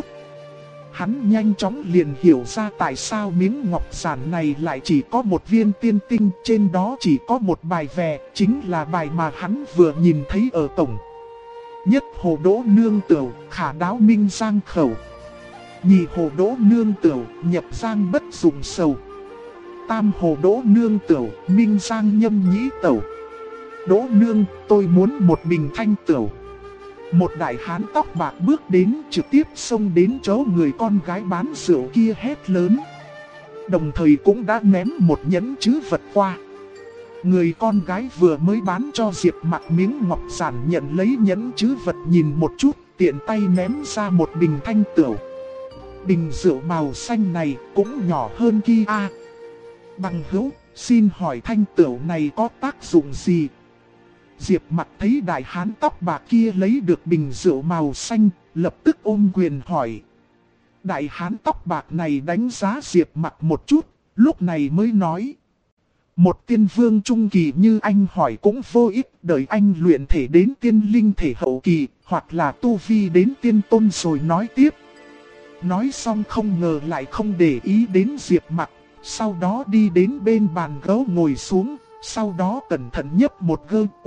Hắn nhanh chóng liền hiểu ra tại sao miếng ngọc giản này lại chỉ có một viên tiên tinh, trên đó chỉ có một bài vè, chính là bài mà hắn vừa nhìn thấy ở cổng. Nhất hồ đỗ nương tửu, khả đáo minh giang khẩu. Nhị hồ đỗ nương tửu, nhập giang bất dụng sầu. Tam hồ đỗ nương tửu, minh giang nhâm nhĩ tẩu. Đỗ nương, tôi muốn một bình thanh tửu. Một đại hán tóc bạc bước đến, trực tiếp xông đến chỗ người con gái bán rượu kia hét lớn. Đồng thời cũng đã ném một nhẫn trữ vật qua. Người con gái vừa mới bán cho Diệp Mặc miếng ngọc giản nhận lấy nhẫn trữ vật nhìn một chút, tiện tay ném ra một bình thanh tửu. Bình rượu màu xanh này cũng nhỏ hơn kia. Bằng hữu, xin hỏi thanh tửu này có tác dụng gì? Diệp Mặc thấy đại hán tóc bạc kia lấy được bình rượu màu xanh, lập tức ôm quyền hỏi. Đại hán tóc bạc này đánh giá Diệp Mặc một chút, lúc này mới nói. Một tiên vương trung kỳ như anh hỏi cũng vô ích, đợi anh luyện thể đến tiên linh thể hậu kỳ, hoặc là tu vi đến tiên tôn rồi nói tiếp. Nói xong không ngờ lại không để ý đến Diệp Mặc, sau đó đi đến bên bàn gấu ngồi xuống, sau đó cẩn thận nhấp một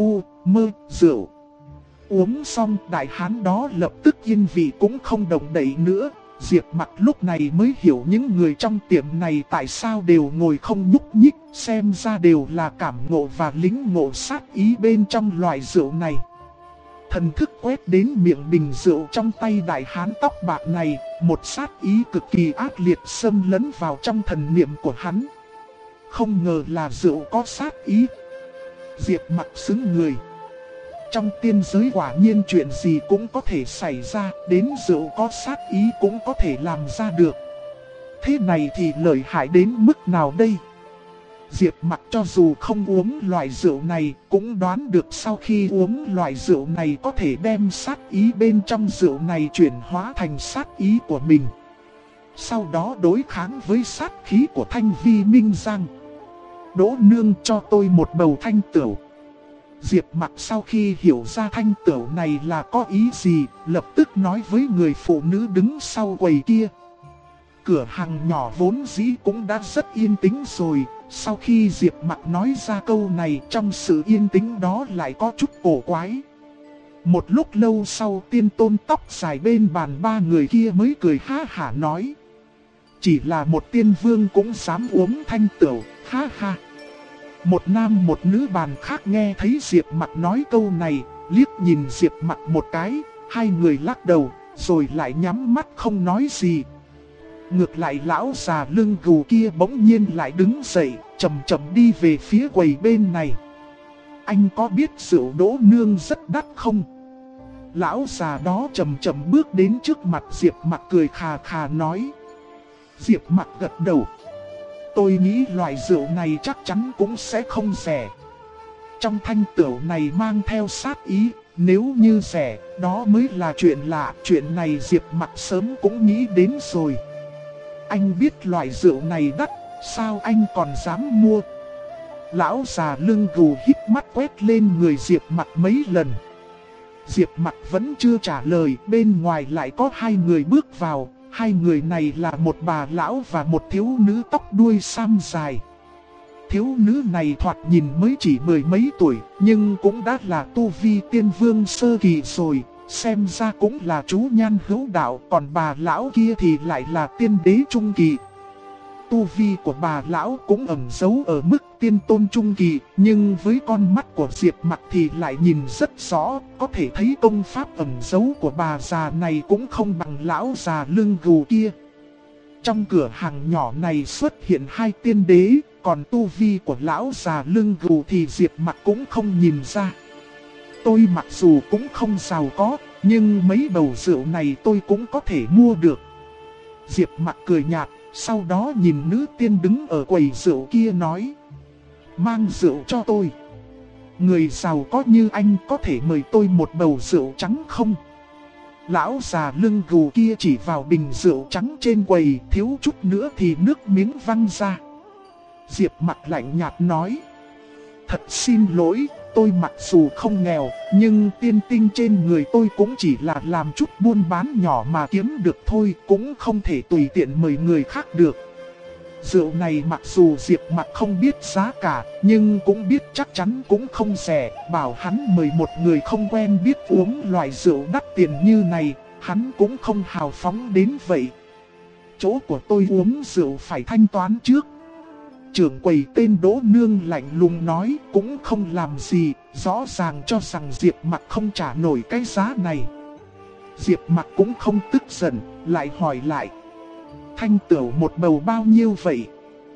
mơ rượu. Uống xong đại hán đó lập tức yên vị cũng không động đậy nữa. Diệp Mặc lúc này mới hiểu những người trong tiệm này tại sao đều ngồi không nhúc nhích, xem ra đều là cảm ngộ và lính ngộ sát ý bên trong loại rượu này. Thần thức quét đến miệng bình rượu trong tay đại hán tóc bạc này, một sát ý cực kỳ ác liệt xâm lấn vào trong thần niệm của hắn. Không ngờ là rượu có sát ý. Diệp Mặc sững người. Trong tiên giới quả nhiên chuyện gì cũng có thể xảy ra, đến rượu có sát ý cũng có thể làm ra được. Thế này thì lợi hại đến mức nào đây? Diệp Mặc cho dù không uống loại rượu này, cũng đoán được sau khi uống loại rượu này có thể đem sát ý bên trong rượu này chuyển hóa thành sát ý của mình. Sau đó đối kháng với sát khí của Thanh Vi Minh Giang. Đỗ nương cho tôi một bầu thanh tửu. Diệp Mặc sau khi hiểu ra thanh tửu này là có ý gì, lập tức nói với người phụ nữ đứng sau quầy kia. Cửa hàng nhỏ vốn dĩ cũng đã rất yên tĩnh rồi, sau khi Diệp Mặc nói ra câu này, trong sự yên tĩnh đó lại có chút cổ quái. Một lúc lâu sau, tiên tôn tóc dài bên bàn ba người kia mới cười ha hả nói. Chỉ là một tiên vương cũng dám uống thanh tửu, ha ha. Một nam một nữ bàn khác nghe thấy Diệp Mặc nói câu này, liếc nhìn Diệp Mặc một cái, hai người lắc đầu, rồi lại nhắm mắt không nói gì. Ngược lại lão già lưng gù kia bỗng nhiên lại đứng dậy, chậm chậm đi về phía quầy bên này. Anh có biết rượu Đỗ nương rất đắt không? Lão già đó chậm chậm bước đến trước mặt Diệp Mặc cười khà khà nói. Diệp Mặc gật đầu. Tôi nghĩ loại rượu này chắc chắn cũng sẽ không rẻ. Trong thanh tửu này mang theo sát ý, nếu như rẻ, đó mới là chuyện lạ. Chuyện này Diệp Mặc sớm cũng nghĩ đến rồi. Anh biết loại rượu này đắt, sao anh còn dám mua? Lão già lưng gù hít mắt quét lên người Diệp Mặc mấy lần. Diệp Mặc vẫn chưa trả lời, bên ngoài lại có hai người bước vào. Hai người này là một bà lão và một thiếu nữ tóc đuôi sam dài. Thiếu nữ này thoạt nhìn mới chỉ mười mấy tuổi, nhưng cũng đã là tu vi tiên vương sơ kỳ rồi, xem ra cũng là chú nhan hữu đạo, còn bà lão kia thì lại là tiên đế trung kỳ. Tu vi của bà lão cũng ẩn giấu ở mức tiên tôn trung kỳ, nhưng với con mắt của Diệp Mặc thì lại nhìn rất rõ, có thể thấy công pháp ẩn giấu của bà già này cũng không bằng lão già lưng gù kia. Trong cửa hàng nhỏ này xuất hiện hai tiên đế, còn tu vi của lão già lưng gù thì Diệp Mặc cũng không nhìn ra. Tôi mặc dù cũng không giàu có, nhưng mấy bầu rượu này tôi cũng có thể mua được. Diệp Mặc cười nhạt, sau đó nhìn nữ tiên đứng ở quầy rượu kia nói: mang rượu cho tôi. Người giàu có như anh có thể mời tôi một bầu rượu trắng không? Lão già lưng gù kia chỉ vào bình rượu trắng trên quầy, thiếu chút nữa thì nước miếng văng ra. Diệp Mặc lạnh nhạt nói: thật xin lỗi, tôi mặc dù không nghèo, nhưng tiên tinh trên người tôi cũng chỉ là làm chút buôn bán nhỏ mà kiếm được thôi, cũng không thể tùy tiện mời người khác được. Rượu này mặc dù Diệp Mặc không biết giá cả, nhưng cũng biết chắc chắn cũng không rẻ, bảo hắn mời một người không quen biết uống loại rượu đắt tiền như này, hắn cũng không hào phóng đến vậy. Chỗ của tôi uống rượu phải thanh toán trước. Trưởng quầy tên Đỗ Nương lạnh lùng nói, cũng không làm gì, rõ ràng cho rằng Diệp Mặc không trả nổi cái giá này. Diệp Mặc cũng không tức giận, lại hỏi lại: thanh tửu một bầu bao nhiêu vậy?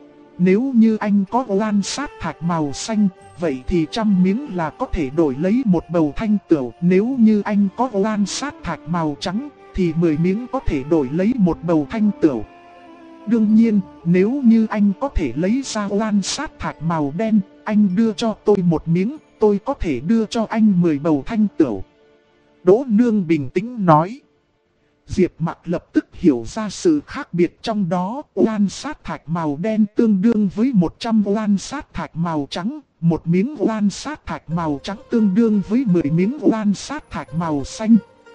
Nếu như anh có oan sát thạch màu xanh, vậy thì 100 miếng là có thể đổi lấy một bầu thanh tửu. Nếu như anh có oan sát thạch màu trắng, thì 10 miếng có thể đổi lấy một bầu thanh tửu. Đương nhiên, nếu như anh có thể lấy ra oan sát thạch màu đen, anh đưa cho tôi một miếng, tôi có thể đưa cho anh 10 bầu thanh tửu. Đỗ Nương bình tĩnh nói. Diệp Mặc lập tức hiểu ra sự khác biệt trong đó. Oan sát thạch màu đen tương đương với 100 oan sát thạch màu trắng. Một miếng oan sát thạch màu trắng tương đương với 10 miếng oan sát thạch màu xanh.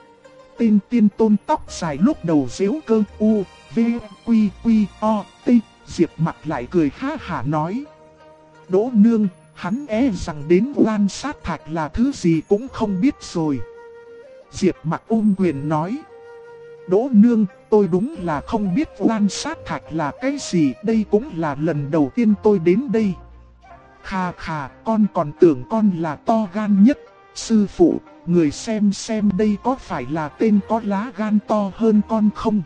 Tên tiên tôn tóc dài lúc đầu giễu cơ u, v, quy, quy, o, t. Diệp Mặc lại cười ha hả nói: Đỗ Nương, hắn rằng đến oan sát thạch là thứ gì cũng không biết rồi. Diệp Mặc ôm quyền nói: Đỗ Nương, tôi đúng là không biết oan sát thạch là cái gì, đây cũng là lần đầu tiên tôi đến đây. Khà khà, con còn tưởng con là to gan nhất. Sư phụ, người xem đây có phải là tên có lá gan to hơn con không?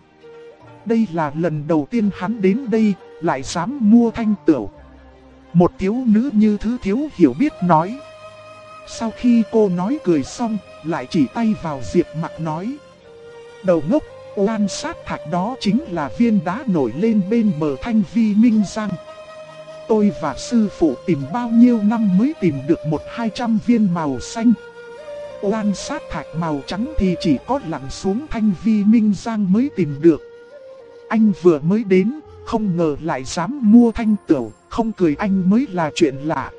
Đây là lần đầu tiên hắn đến đây, lại dám mua thanh tửu. Một thiếu nữ như thứ thiếu hiểu biết nói. Sau khi cô nói cười xong, lại chỉ tay vào Diệp Mặc nói: Đầu ngốc, oan sát thạch đó chính là viên đá nổi lên bên bờ Thanh Vi Minh Giang. Tôi và sư phụ tìm bao nhiêu năm mới tìm được 100-200 viên màu xanh. Oan sát thạch màu trắng thì chỉ có lặn xuống Thanh Vi Minh Giang mới tìm được. Anh vừa mới đến, không ngờ lại dám mua thanh tửu, không cười anh mới là chuyện lạ.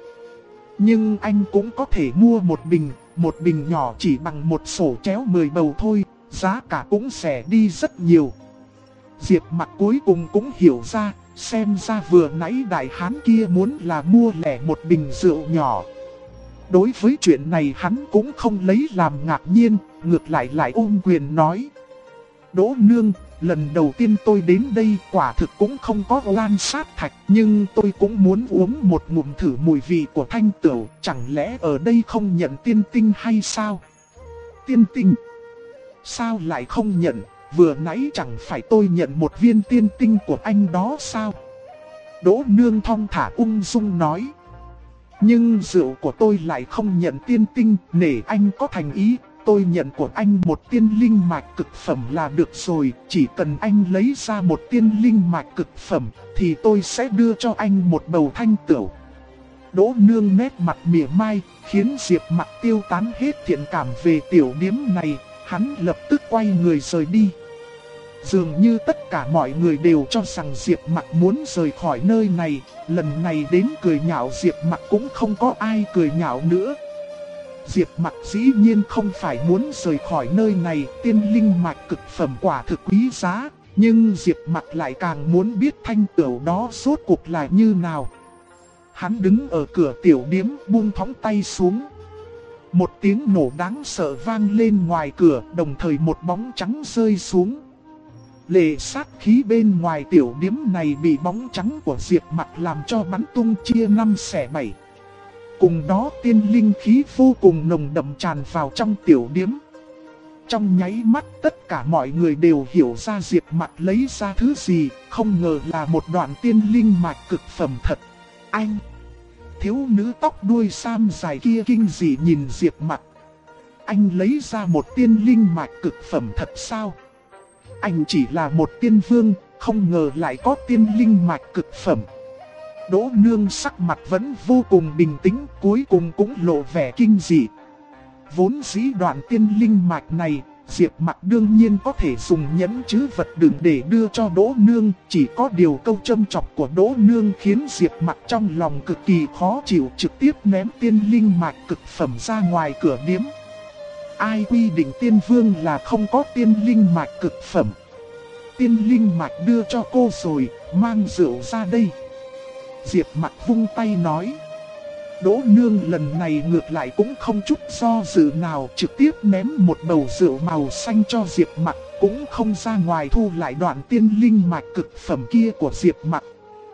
Nhưng anh cũng có thể mua một bình nhỏ chỉ bằng một sổ chéo 10 bầu thôi, giá cả cũng rẻ đi rất nhiều. Diệp Mặc cuối cùng cũng hiểu ra, xem ra vừa nãy đại hán kia muốn là mua lẻ một bình rượu nhỏ. Đối với chuyện này hắn cũng không lấy làm ngạc nhiên, ngược lại ôm quyền nói: Đỗ Nương, lần đầu tiên tôi đến đây quả thực cũng không có oan sát thạch, nhưng tôi cũng muốn uống một ngụm thử mùi vị của thanh tửu, chẳng lẽ ở đây không nhận tiên tinh hay sao? Tiên tinh? Sao lại không nhận, vừa nãy chẳng phải tôi nhận một viên tiên tinh của anh đó sao? Đỗ Nương thong thả ung dung nói. Nhưng rượu của tôi lại không nhận tiên tinh, nể anh có thành ý, tôi nhận của anh một tiên linh mạch cực phẩm là được rồi, chỉ cần anh lấy ra một tiên linh mạch cực phẩm, thì tôi sẽ đưa cho anh một bầu thanh tửu. Đỗ Nương nét mặt mỉa mai, khiến Diệp Mặc tiêu tán hết thiện cảm về tiểu điếm này, hắn lập tức quay người rời đi. Dường như tất cả mọi người đều cho rằng Diệp Mặc muốn rời khỏi nơi này, lần này đến cười nhạo Diệp Mặc cũng không có ai cười nhạo nữa. Diệp Mặc dĩ nhiên không phải muốn rời khỏi nơi này, tiên linh mạch cực phẩm quả thực quý giá, nhưng Diệp Mặc lại càng muốn biết thanh tửu đó rốt cuộc là như nào. Hắn đứng ở cửa tiểu điếm buông thõng tay xuống. Một tiếng nổ đáng sợ vang lên ngoài cửa, đồng thời một bóng trắng rơi xuống. Lệ sát khí bên ngoài tiểu điếm này bị bóng trắng của Diệp Mặc làm cho bắn tung chia năm xẻ bảy. Cùng đó tiên linh khí vô cùng nồng đậm tràn vào trong tiểu điếm. Trong nháy mắt tất cả mọi người đều hiểu ra Diệp Mặc lấy ra thứ gì, không ngờ là một đoạn tiên linh mạch cực phẩm thật. Anh! Thiếu nữ tóc đuôi sam dài kia kinh dị nhìn Diệp Mặc. Anh lấy ra một tiên linh mạch cực phẩm thật sao? Anh chỉ là một tiên vương, không ngờ lại có tiên linh mạch cực phẩm. Đỗ Nương sắc mặt vẫn vô cùng bình tĩnh, cuối cùng cũng lộ vẻ kinh dị. Vốn dĩ đoạn tiên linh mạch này, Diệp Mặc đương nhiên có thể dùng nhẫn chữ vật đựng để đưa cho Đỗ Nương, chỉ có điều câu châm chọc của Đỗ Nương khiến Diệp Mặc trong lòng cực kỳ khó chịu, trực tiếp ném tiên linh mạch cực phẩm ra ngoài cửa điếm. Ai quy định tiên vương là không có tiên linh mạch cực phẩm? Tiên linh mạch đưa cho cô rồi, mang rượu ra đây. Diệp Mặc vung tay nói. Đỗ Nương lần này ngược lại cũng không chút do dự nào, trực tiếp ném một bầu rượu màu xanh cho Diệp Mặc, cũng không ra ngoài thu lại đoạn tiên linh mạch cực phẩm kia của Diệp Mặc.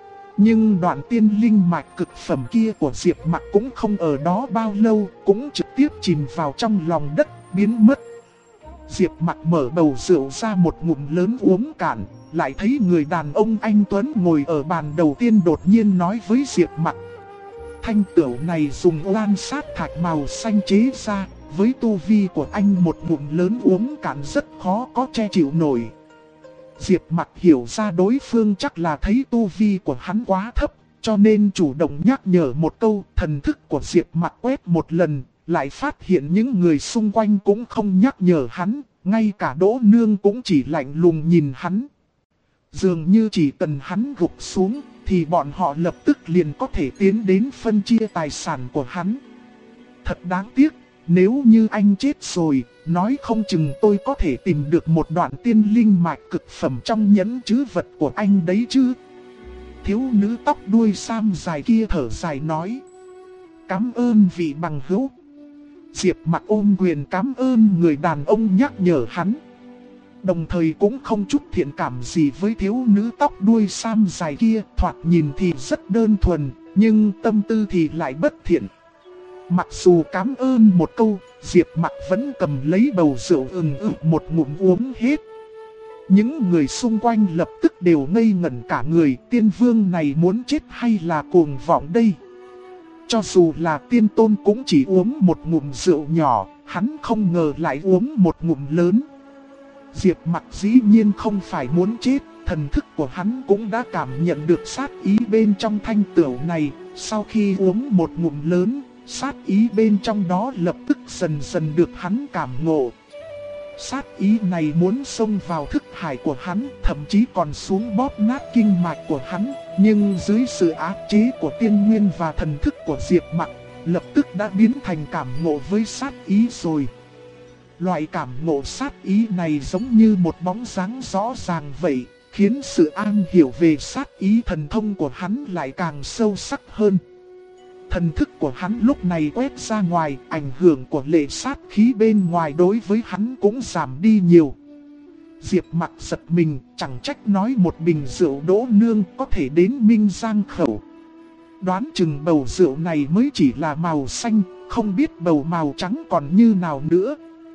Nhưng đoạn tiên linh mạch cực phẩm kia của Diệp Mặc cũng không ở đó bao lâu, cũng trực tiếp chìm vào trong lòng đất, biến mất. Diệp Mặc mở bầu rượu ra một ngụm lớn uống cạn, lại thấy người đàn ông anh tuấn ngồi ở bàn đầu tiên đột nhiên nói với Diệp Mặc. Thanh tửu này dùng oan sát thạch màu xanh chế ra, với tu vi của anh một ngụm lớn uống cạn rất khó có che chịu nổi. Diệp Mặc hiểu ra đối phương chắc là thấy tu vi của hắn quá thấp, cho nên chủ động nhắc nhở một câu. Thần thức của Diệp Mặc quét một lần, lại phát hiện những người xung quanh cũng không nhắc nhở hắn, ngay cả Đỗ Nương cũng chỉ lạnh lùng nhìn hắn. Dường như chỉ cần hắn gục xuống, thì bọn họ lập tức liền có thể tiến đến phân chia tài sản của hắn. Thật đáng tiếc, nếu như anh chết rồi, nói không chừng tôi có thể tìm được một đoạn tiên linh mạch cực phẩm trong nhẫn trữ vật của anh đấy chứ. Thiếu nữ tóc đuôi sam dài kia thở dài nói. Cảm ơn vị bằng hữu. Diệp Mặc ôm quyền cảm ơn người đàn ông nhắc nhở hắn. Đồng thời cũng không chút thiện cảm gì với thiếu nữ tóc đuôi sam dài kia, thoạt nhìn thì rất đơn thuần, nhưng tâm tư thì lại bất thiện. Mặc dù cảm ơn một câu, Diệp Mặc vẫn cầm lấy bầu rượu một ngụm uống hết. Những người xung quanh lập tức đều ngây ngẩn cả người, tiên vương này muốn chết hay là cuồng vọng đây? Cho dù là tiên tôn cũng chỉ uống một ngụm rượu nhỏ, hắn không ngờ lại uống một ngụm lớn. Diệp Mặc dĩ nhiên không phải muốn chết, thần thức của hắn cũng đã cảm nhận được sát ý bên trong thanh tửu này. Sau khi uống một ngụm lớn, sát ý bên trong đó lập tức dần dần được hắn cảm ngộ. Sát ý này muốn xông vào thức hải của hắn, thậm chí còn xuống bóp nát kinh mạch của hắn. Nhưng dưới sự áp chế của tiên nguyên và thần thức của Diệp Mặc, lập tức đã biến thành cảm ngộ với sát ý rồi. Loại cảm ngộ sát ý này giống như một bóng dáng rõ ràng vậy, khiến sự am hiểu về sát ý thần thông của hắn lại càng sâu sắc hơn. Thần thức của hắn lúc này quét ra ngoài, ảnh hưởng của lệ sát khí bên ngoài đối với hắn cũng giảm đi nhiều. Diệp Mặc giật mình, chẳng trách nói một bình rượu Đỗ Nương có thể đến Minh Giang khẩu. Đoán chừng bầu rượu này mới chỉ là màu xanh, không biết bầu màu trắng còn như nào nữa.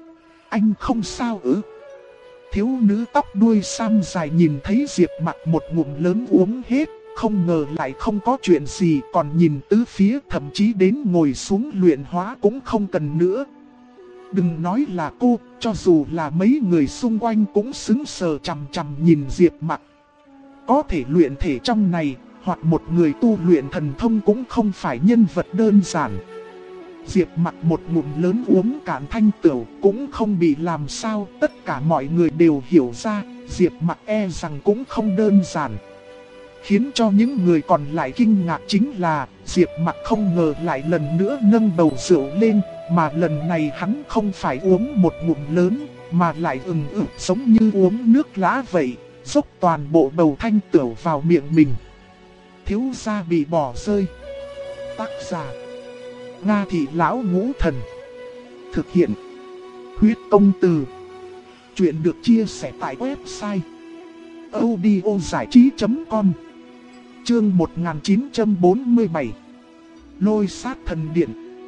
Anh không sao ư? Thiếu nữ tóc đuôi sam dài nhìn thấy Diệp Mặc một ngụm lớn uống hết, không ngờ lại không có chuyện gì, còn nhìn tứ phía, thậm chí đến ngồi xuống luyện hóa cũng không cần nữa. Đừng nói là cô, cho dù là mấy người xung quanh cũng sững sờ chằm chằm nhìn Diệp Mặc. Có thể luyện thể trong này, hoặc một người tu luyện thần thông cũng không phải nhân vật đơn giản. Diệp Mặc một ngụm lớn uống cạn thanh tửu cũng không bị làm sao, tất cả mọi người đều hiểu ra, Diệp Mặc e rằng cũng không đơn giản. Khiến cho những người còn lại kinh ngạc chính là, Diệp Mặc không ngờ lại lần nữa nâng bầu rượu lên, mà lần này hắn không phải uống một ngụm lớn, mà lại ừng ực giống như uống nước lã vậy, dốc toàn bộ bầu thanh tửu vào miệng mình. Thiếu gia bị bỏ rơi. Tác giả: Nga Thị Lão Ngũ Thần. Thực hiện: Huyết Công Từ. Chuyện được chia sẻ tại website audiozảichí.com. Chương 1947. Lôi sát thần điện.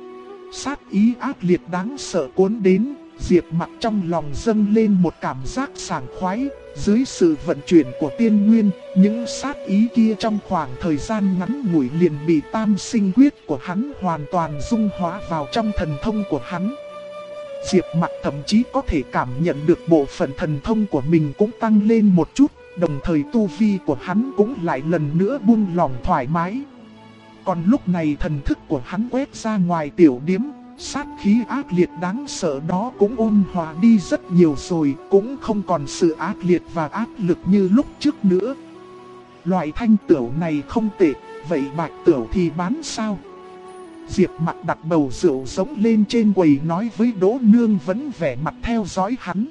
Sát ý ác liệt đáng sợ cuốn đến, Diệp Mặc trong lòng dâng lên một cảm giác sảng khoái. Dưới sự vận chuyển của tiên nguyên, những sát ý kia trong khoảng thời gian ngắn ngủi liền bị tam sinh quyết của hắn hoàn toàn dung hóa vào trong thần thông của hắn. Diệp Mặc thậm chí có thể cảm nhận được bộ phận thần thông của mình cũng tăng lên một chút, đồng thời tu vi của hắn cũng lại lần nữa buông lỏng thoải mái. Còn lúc này thần thức của hắn quét ra ngoài tiểu điếm, sát khí ác liệt đáng sợ đó cũng ôn hòa đi rất nhiều rồi, cũng không còn sự ác liệt và áp lực như lúc trước nữa. Loại thanh tửu này không tệ, vậy bạch tửu thì bán sao? Diệp Mặc đặt bầu rượu giống lên trên quầy nói với Đỗ Nương vẫn vẻ mặt theo dõi hắn.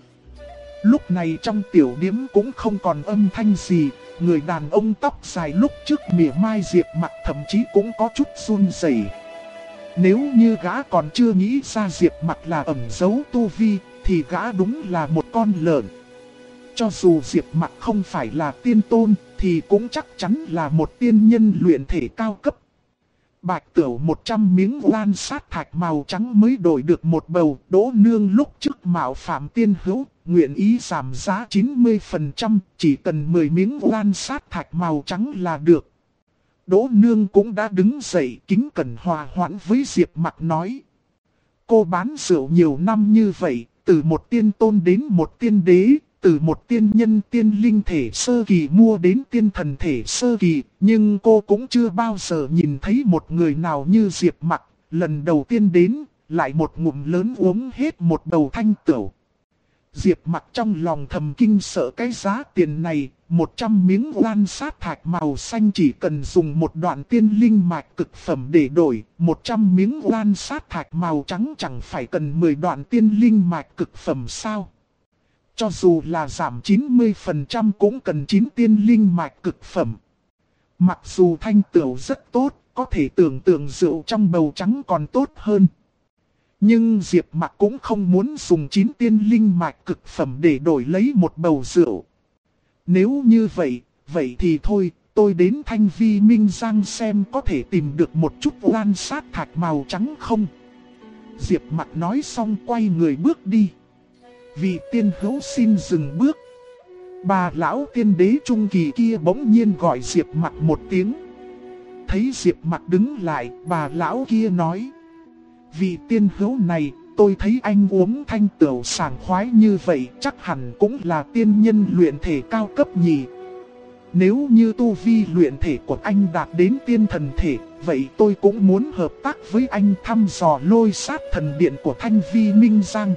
Lúc này trong tiểu điếm cũng không còn âm thanh gì, người đàn ông tóc dài lúc trước mỉa mai Diệp Mặc thậm chí cũng có chút run rẩy. Nếu như gã còn chưa nghĩ ra Diệp Mặc là ẩn giấu tu vi, thì gã đúng là một con lợn. Cho dù Diệp Mặc không phải là tiên tôn, thì cũng chắc chắn là một tiên nhân luyện thể cao cấp. Bạch tửu 100 miếng oan sát thạch màu trắng mới đổi được một bầu. Đỗ Nương lúc trước mạo phạm tiên hữu, nguyện ý giảm giá 90%, chỉ cần 10 miếng oan sát thạch màu trắng là được. Đỗ Nương cũng đã đứng dậy kính cẩn hòa hoãn với Diệp Mặc nói: cô bán rượu nhiều năm như vậy, từ một tiên tôn đến một tiên đế, từ một tiên nhân tiên linh thể sơ kỳ mua đến tiên thần thể sơ kỳ, nhưng cô cũng chưa bao giờ nhìn thấy một người nào như Diệp Mặc. Lần đầu tiên đến, lại một ngụm lớn uống hết một bầu thanh tửu. Diệp Mặc trong lòng thầm kinh sợ cái giá tiền này, 100 miếng oan sát thạch màu xanh chỉ cần dùng một đoạn tiên linh mạch cực phẩm để đổi, 100 miếng oan sát thạch màu trắng chẳng phải cần 10 đoạn tiên linh mạch cực phẩm sao? Cho dù là giảm 90% cũng cần 9 tiên linh mạch cực phẩm. Mặc dù thanh tửu rất tốt, có thể tưởng tượng rượu trong bầu trắng còn tốt hơn. Nhưng Diệp Mặc cũng không muốn dùng 9 tiên linh mạch cực phẩm để đổi lấy một bầu rượu. Nếu như vậy, vậy thì thôi, tôi đến Thanh Vi Minh Giang xem có thể tìm được một chút oan sát thạch màu trắng không. Diệp Mặc nói xong quay người bước đi. Vị tiên hữu xin dừng bước. Bà lão tiên đế trung kỳ kia bỗng nhiên gọi Diệp Mặc một tiếng. Thấy Diệp Mặc đứng lại, bà lão kia nói: vị tiên hữu này, tôi thấy anh uống thanh tửu sảng khoái như vậy, chắc hẳn cũng là tiên nhân luyện thể cao cấp nhỉ. Nếu như tu vi luyện thể của anh đạt đến tiên thần thể, vậy tôi cũng muốn hợp tác với anh thăm dò lôi sát thần điện của Thanh Vi Minh Giang.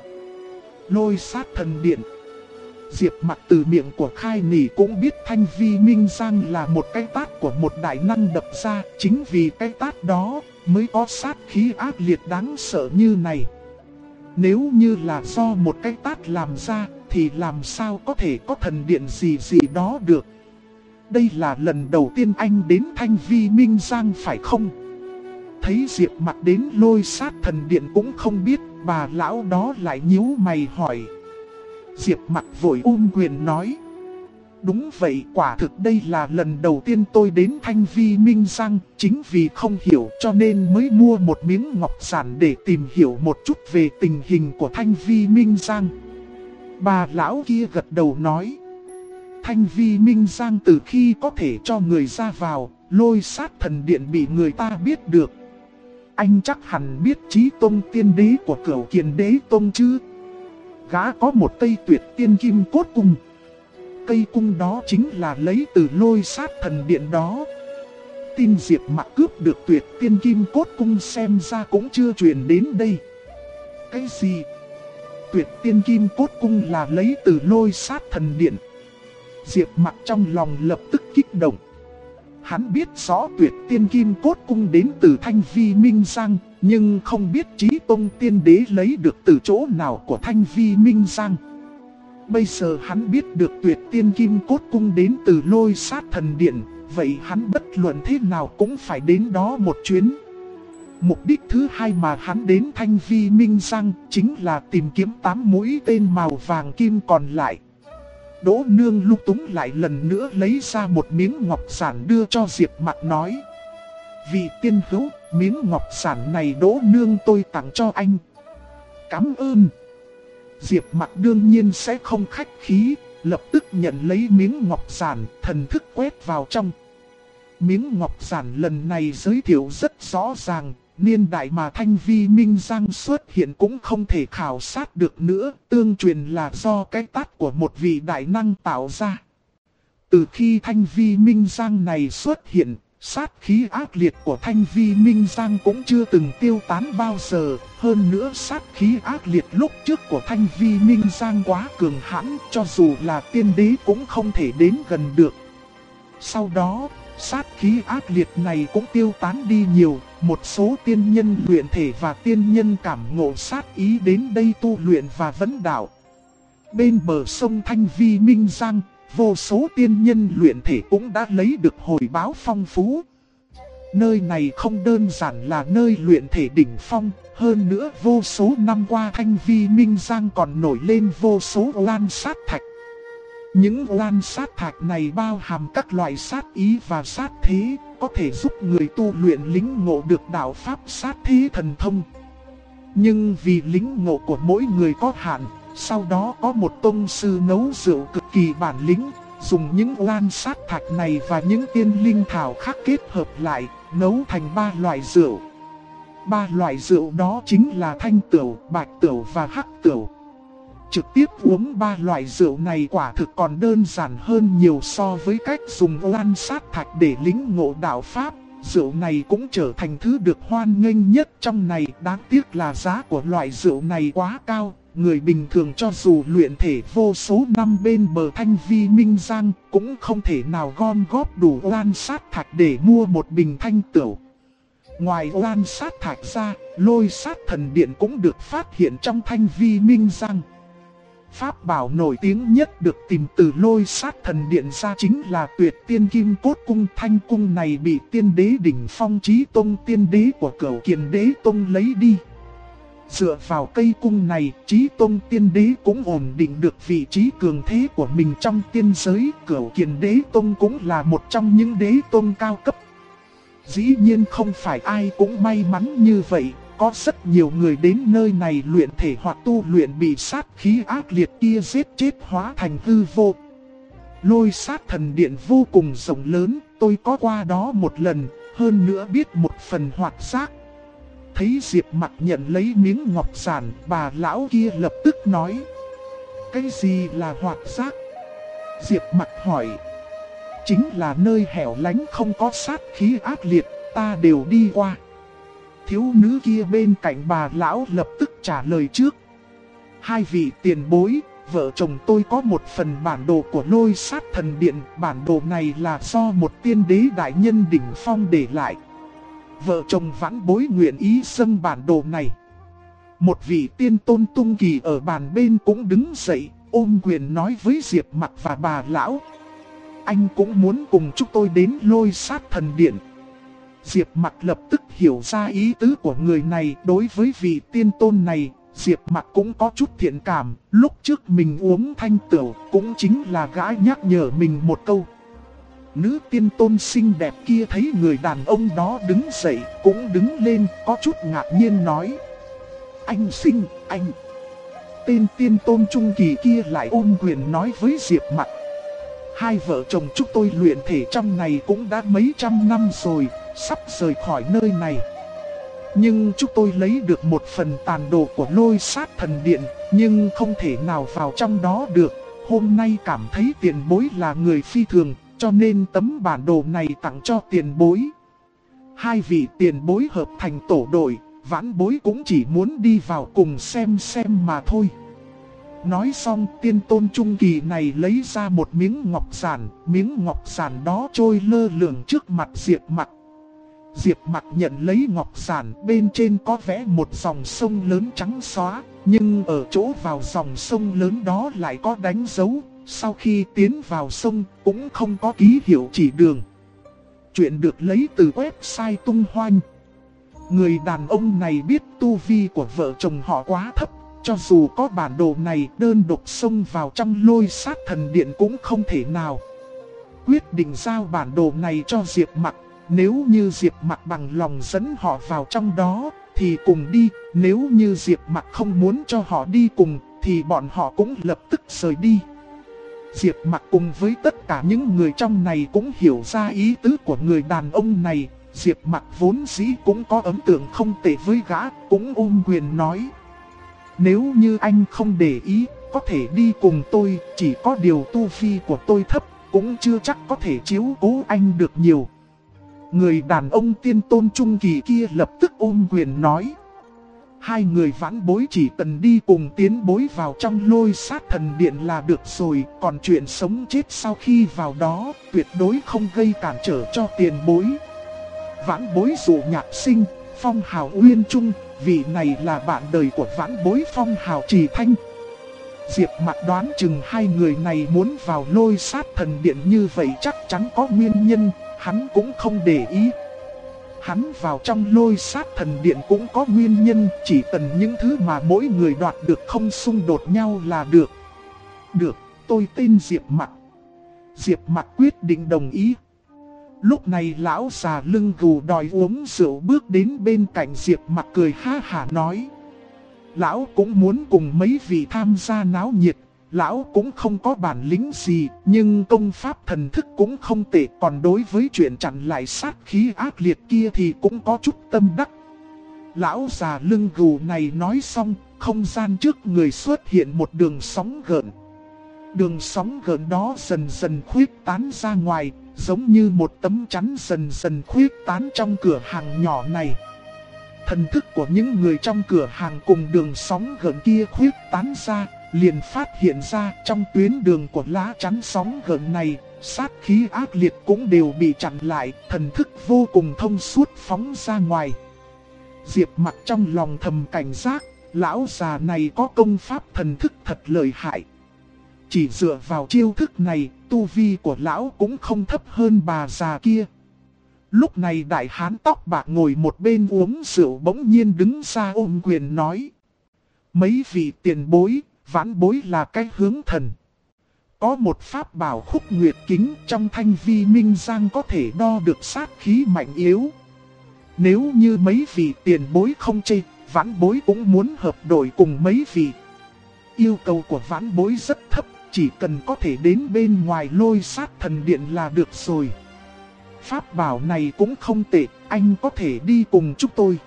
Lôi sát thần điện. Diệp Mặc từ miệng của Khai Nỉ cũng biết Thanh Vi Minh Giang là một cái tát của một đại năng đập ra, chính vì cái tát đó mới có sát khí ác liệt đáng sợ như này. Nếu như là do một cái tát làm ra, thì làm sao có thể có thần điện gì gì đó được. Đây là lần đầu tiên anh đến Thanh Vi Minh Giang phải không? Thấy Diệp Mặc đến lôi sát thần điện cũng không biết, bà lão đó lại nhíu mày hỏi. Diệp Mặc vội ôm quyền nói: đúng vậy, quả thực đây là lần đầu tiên tôi đến Thanh Vi Minh Giang, chính vì không hiểu cho nên mới mua một miếng ngọc giản để tìm hiểu một chút về tình hình của Thanh Vi Minh Giang. Bà lão kia gật đầu nói: Thanh Vi Minh Giang từ khi có thể cho người ra vào, lôi sát thần điện bị người ta biết được. Anh chắc hẳn biết Chí Tôn tiên đế của Cửu Kiền Đế Tôn chứ? Gã có một cây tuyệt tiên kim cốt cung. Cây cung đó chính là lấy từ lôi sát thần điện đó. tin Diệp Mặc cướp được Tuyệt Tiên Kim Cốt Cung xem ra cũng chưa truyền đến đây. Cái gì? Tuyệt Tiên Kim Cốt Cung là lấy từ Lôi Sát Thần Điện. Diệp Mặc trong lòng lập tức kích động. Hắn biết rõ Tuyệt Tiên Kim Cốt Cung đến từ Thanh Vi Minh Giang, nhưng không biết Chí Tôn Tiên Đế lấy được từ chỗ nào của Thanh Vi Minh Giang. Bây giờ hắn biết được Tuyệt Tiên Kim Cốt Cung đến từ Lôi Sát Thần Điện, vậy hắn bất luận thế nào cũng phải đến đó một chuyến. Mục đích thứ hai mà hắn đến Thanh Vi Minh Giang chính là tìm kiếm 8 mũi tên màu vàng kim còn lại. Đỗ Nương lung túng lại lần nữa lấy ra một miếng ngọc giản đưa cho Diệp Mặc nói: Vị tiên hữu, miếng ngọc giản này Đỗ Nương tôi tặng cho anh. Cảm ơn. Diệp Mặc đương nhiên sẽ không khách khí, lập tức nhận lấy miếng ngọc giản, thần thức quét vào trong. Miếng ngọc giản lần này giới thiệu rất rõ ràng, niên đại mà Thanh Vi Minh Giang xuất hiện cũng không thể khảo sát được nữa, tương truyền là do cái tát của một vị đại năng tạo ra. Từ khi Thanh Vi Minh Giang này xuất hiện, sát khí ác liệt của Thanh Vi Minh Giang cũng chưa từng tiêu tán bao giờ. Hơn nữa sát khí ác liệt lúc trước của Thanh Vi Minh Giang quá cường hãn, cho dù là tiên đế cũng không thể đến gần được. Sau đó, sát khí ác liệt này cũng tiêu tán đi nhiều, một số tiên nhân luyện thể và tiên nhân cảm ngộ sát ý đến đây tu luyện và vấn đạo. Bên bờ sông Thanh Vi Minh Giang, vô số tiên nhân luyện thể cũng đã lấy được hồi báo phong phú. Nơi này không đơn giản là nơi luyện thể đỉnh phong, hơn nữa vô số năm qua Thanh Vi Minh Giang còn nổi lên vô số oan sát thạch. Những oan sát thạch này bao hàm các loại sát ý và sát thế, có thể giúp người tu luyện lĩnh ngộ được đạo pháp sát thế thần thông. Nhưng vì lĩnh ngộ của mỗi người có hạn, sau đó có một tông sư nấu rượu cực kỳ bản lĩnh, dùng những oan sát thạch này và những tiên linh thảo khác kết hợp lại, nấu thành 3 loại rượu. 3 loại rượu đó chính là thanh tửu, bạch tửu và hắc tửu. Trực tiếp uống 3 loại rượu này quả thực còn đơn giản hơn nhiều so với cách dùng oan sát thạch để lĩnh ngộ đạo pháp. Rượu này cũng trở thành thứ được hoan nghênh nhất trong này. Đáng tiếc là giá của loại rượu này quá cao. Người bình thường cho dù luyện thể vô số năm bên bờ Thanh Vi Minh Giang cũng không thể nào gom góp đủ oan sát thạch để mua một bình thanh tửu. Ngoài oan sát thạch ra, Lôi Sát Thần Điện cũng được phát hiện trong Thanh Vi Minh Giang. Pháp bảo nổi tiếng nhất được tìm từ Lôi Sát Thần Điện ra chính là Tuyệt Tiên Kim Cốt Cung. Thanh cung này bị tiên đế đỉnh phong Chí Tôn Tiên Đế của Cửu Kiền Đế Tông lấy đi. Dựa vào cây cung này, Chí Tôn Tiên Đế cũng ổn định được vị trí cường thế của mình trong tiên giới. Cửu Kiền Đế Tông cũng là một trong những đế tông cao cấp. Dĩ nhiên không phải ai cũng may mắn như vậy. Có rất nhiều người đến nơi này luyện thể hoặc tu luyện bị sát khí ác liệt kia giết chết hóa thành hư vô. Lôi Sát Thần Điện vô cùng rộng lớn, tôi có qua đó một lần, hơn nữa biết một phần hoạt giác. Thấy Diệp Mặc nhận lấy miếng ngọc giản, bà lão kia lập tức nói: Cái gì là hoạt giác? Diệp Mặc hỏi: Chính là nơi hẻo lánh không có sát khí ác liệt, ta đều đi qua. Thiếu nữ kia bên cạnh bà lão lập tức trả lời trước: Hai vị tiền bối, vợ chồng tôi có một phần bản đồ của Lôi Sát Thần Điện. Bản đồ này là do một tiên đế đại nhân đỉnh phong để lại. Vợ chồng vãn bối nguyện ý dâng bản đồ này. Một vị tiên tôn tung kỳ ở bàn bên cũng đứng dậy, ôm quyền nói với Diệp Mặc và bà lão: Anh cũng muốn cùng chúng tôi đến Lôi Sát Thần Điện. Diệp Mặc lập tức hiểu ra ý tứ của người này. Đối với vị tiên tôn này, Diệp Mặc cũng có chút thiện cảm. Lúc trước mình uống thanh tửu cũng chính là gã nhắc nhở mình một câu. Nữ tiên tôn xinh đẹp kia thấy người đàn ông đó đứng dậy, cũng đứng lên, có chút ngạc nhiên nói: Anh xinh, anh. Tên tiên tôn trung kỳ kia lại ôm quyền nói với Diệp Mặc: Hai vợ chồng chúng tôi luyện thể trong này cũng đã mấy trăm năm rồi, sắp rời khỏi nơi này. Nhưng chúng tôi lấy được một phần tàn đồ của Lôi Sát Thần Điện, nhưng không thể nào vào trong đó được. Hôm nay cảm thấy tiền bối là người phi thường, cho nên tấm bản đồ này tặng cho tiền bối. Hai vị tiền bối hợp thành tổ đội, vãn bối cũng chỉ muốn đi vào cùng xem mà thôi. Nói xong tiên tôn trung kỳ này lấy ra một miếng ngọc giản đó trôi lơ lửng trước mặt Diệp Mặc. Diệp Mặc nhận lấy ngọc giản, bên trên có vẽ một dòng sông lớn trắng xóa, nhưng ở chỗ vào dòng sông lớn đó lại có đánh dấu, sau khi tiến vào sông cũng không có ký hiệu chỉ đường. Chuyện được lấy từ website Tung Hoanh. Người đàn ông này biết tu vi của vợ chồng họ quá thấp, cho dù có bản đồ này đơn độc xông vào trong Lôi Sát Thần Điện cũng không thể nào. Quyết định giao bản đồ này cho Diệp Mặc, nếu như Diệp Mặc bằng lòng dẫn họ vào trong đó thì cùng đi, nếu như Diệp Mặc không muốn cho họ đi cùng thì bọn họ cũng lập tức rời đi. Diệp Mặc cùng với tất cả những người trong này cũng hiểu ra ý tứ của người đàn ông này. Diệp Mặc vốn dĩ cũng có ấn tượng không tệ với gã, cũng ôm quyền nói: nếu như anh không để ý, có thể đi cùng tôi, chỉ có điều tu vi của tôi thấp, cũng chưa chắc có thể chiếu cố anh được nhiều. Người đàn ông tiên tôn trung kỳ kia lập tức ôm quyền nói: hai người vãn bối chỉ cần đi cùng tiến bối vào trong Lôi Sát Thần Điện là được rồi, còn chuyện sống chết sau khi vào đó, tuyệt đối không gây cản trở cho tiền bối. Vãn bối Dụ Nhạc Sinh, phong hào Uyên Trung, vị này là bạn đời của vãn bối phong hào Trì Thanh. Diệp Mặc đoán chừng hai người này muốn vào Lôi Sát Thần Điện như vậy chắc chắn có nguyên nhân, hắn cũng không để ý. Hắn vào trong Lôi Sát Thần Điện cũng có nguyên nhân, chỉ cần những thứ mà mỗi người đoạt được không xung đột nhau là được. Được, tôi tên Diệp Mặc. Diệp Mặc quyết định đồng ý. Lúc này lão già lưng gù đòi uống rượu bước đến bên cạnh Diệp Mặc cười ha hả nói: lão cũng muốn cùng mấy vị tham gia náo nhiệt. Lão cũng không có bản lĩnh gì, nhưng công pháp thần thức cũng không tệ. Còn đối với chuyện chặn lại sát khí ác liệt kia thì cũng có chút tâm đắc. Lão già lưng gù này nói xong, không gian trước người xuất hiện một đường sóng gợn. Đường sóng gợn đó dần dần khuyết tán ra ngoài, giống như một tấm chắn dần dần khuyết tán trong cửa hàng nhỏ này. Thần thức của những người trong cửa hàng cùng đường sóng gợn kia khuyết tán ra, liền phát hiện ra trong tuyến đường của lá chắn sóng gợn này, sát khí ác liệt cũng đều bị chặn lại, thần thức vô cùng thông suốt phóng ra ngoài. Diệp Mặc trong lòng thầm cảnh giác, lão già này có công pháp thần thức thật lợi hại. Chỉ dựa vào chiêu thức này, tu vi của lão cũng không thấp hơn bà già kia. Lúc này đại hán tóc bạc ngồi một bên uống rượu bỗng nhiên đứng ra ôm quyền nói: mấy vị tiền bối, vãn bối là cái hướng thần. Có một pháp bảo Khúc Nguyệt Kính trong Thanh Vi Minh Giang có thể đo được sát khí mạnh yếu. Nếu như mấy vị tiền bối không chê, vãn bối cũng muốn hợp đội cùng mấy vị. Yêu cầu của vãn bối rất thấp, chỉ cần có thể đến bên ngoài Lôi Sát Thần Điện là được rồi. Pháp bảo này cũng không tệ, anh có thể đi cùng chúng tôi.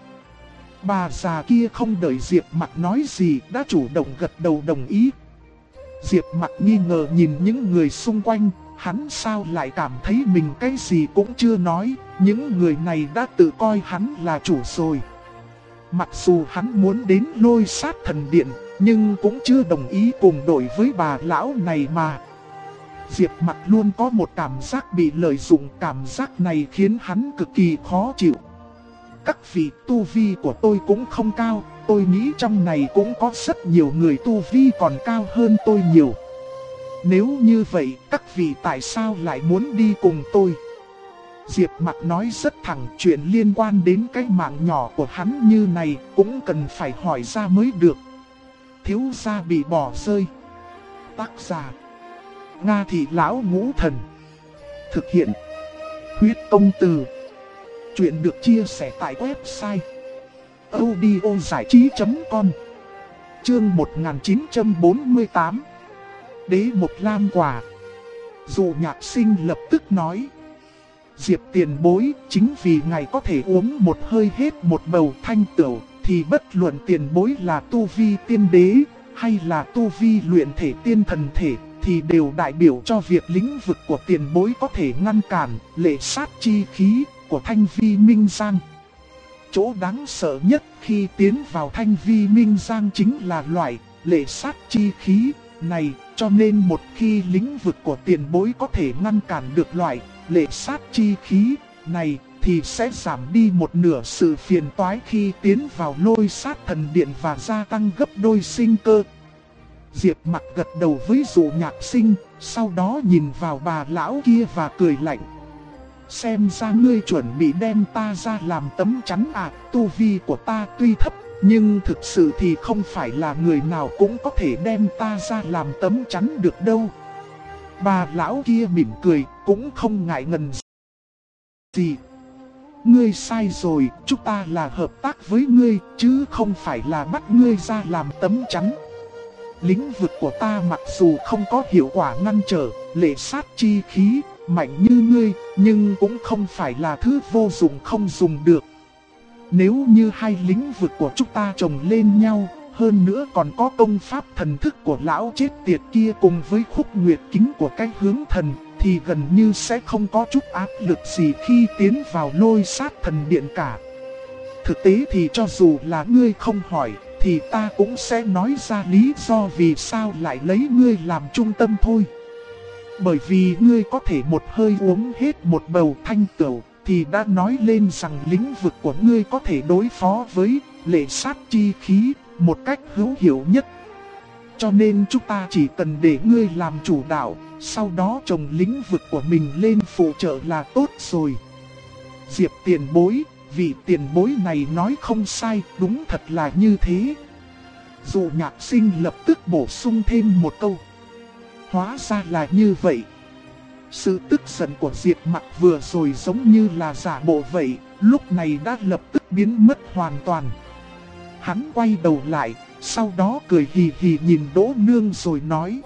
Bà già kia không đợi Diệp Mặc nói gì đã chủ động gật đầu đồng ý. Diệp Mặc nghi ngờ nhìn những người xung quanh, hắn sao lại cảm thấy mình cái gì cũng chưa nói, những người này đã tự coi hắn là chủ rồi. Mặc dù hắn muốn đến Lôi Sát Thần Điện, nhưng cũng chưa đồng ý cùng đội với bà lão này mà. Diệp Mặc luôn có một cảm giác bị lợi dụng, cảm giác này khiến hắn cực kỳ khó chịu. Các vị, tu vi của tôi cũng không cao, tôi nghĩ trong này cũng có rất nhiều người tu vi còn cao hơn tôi nhiều. Nếu như vậy, các vị tại sao lại muốn đi cùng tôi? Diệp Mặc nói rất thẳng, chuyện liên quan đến cái mạng nhỏ của hắn như này cũng cần phải hỏi ra mới được. Thiếu gia bị bỏ rơi. Tác giả: Nga Thị Lão Ngũ Thần. Thực hiện: Huyết Công Từ. Chuyện được chia sẻ tại website audiozảichí.com. Chương 1948. Đế Mộc Lam Quả. Dụ Nhạc Sinh lập tức nói: Diệp tiền bối, chính vì ngài có thể uống một hơi hết một bầu thanh tửu, thì bất luận tiền bối là tu vi tiên đế, hay là tu vi luyện thể tiên thần thể, thì đều đại biểu cho việc lĩnh vực của tiền bối có thể ngăn cản lệ sát chi khí, của Thanh Vi Minh Giang. Chỗ đáng sợ nhất khi tiến vào Thanh Vi Minh Giang chính là loại lệ sát chi khí này, cho nên một khi lĩnh vực của tiền bối có thể ngăn cản được loại lệ sát chi khí này thì sẽ giảm đi một nửa sự phiền toái khi tiến vào Lôi Sát Thần Điện và gia tăng gấp đôi sinh cơ. Diệp Mặc gật đầu với Dụ Nhạc Sinh, sau đó nhìn vào bà lão kia và cười lạnh. Xem ra ngươi chuẩn bị đem ta ra làm tấm chắn à, tu vi của ta tuy thấp, nhưng thực sự thì không phải là người nào cũng có thể đem ta ra làm tấm chắn được đâu. Bà lão kia mỉm cười, cũng không ngại ngần gì. Ngươi sai rồi, chúng ta là hợp tác với ngươi, chứ không phải là bắt ngươi ra làm tấm chắn. Lĩnh vực của ta mặc dù không có hiệu quả ngăn trở, lệ sát chi khí, mạnh như ngươi, nhưng cũng không phải là thứ vô dụng không dùng được. Nếu như hai lĩnh vực của chúng ta chồng lên nhau, hơn nữa còn có công pháp thần thức của lão chết tiệt kia cùng với khúc nguyệt kính của cái hướng thần, thì gần như sẽ không có chút áp lực gì khi tiến vào Lôi Sát Thần Điện cả. Thực tế thì cho dù là ngươi không hỏi, thì ta cũng sẽ nói ra lý do vì sao lại lấy ngươi làm trung tâm thôi. Bởi vì ngươi có thể một hơi uống hết một bầu thanh tửu, thì đã nói lên rằng lĩnh vực của ngươi có thể đối phó với lệ sát chi khí một cách hữu hiệu nhất. Cho nên chúng ta chỉ cần để ngươi làm chủ đạo, sau đó trồng lĩnh vực của mình lên phụ trợ là tốt rồi. Diệp tiền bối, vị tiền bối này nói không sai, đúng thật là như thế. Dụ Nhạc Sinh lập tức bổ sung thêm một câu. Hóa ra là như vậy. Sự tức giận của Diệp Mặc vừa rồi giống như là giả bộ vậy, lúc này đã lập tức biến mất hoàn toàn. Hắn quay đầu lại, sau đó cười hì hì nhìn Đỗ Nương rồi nói.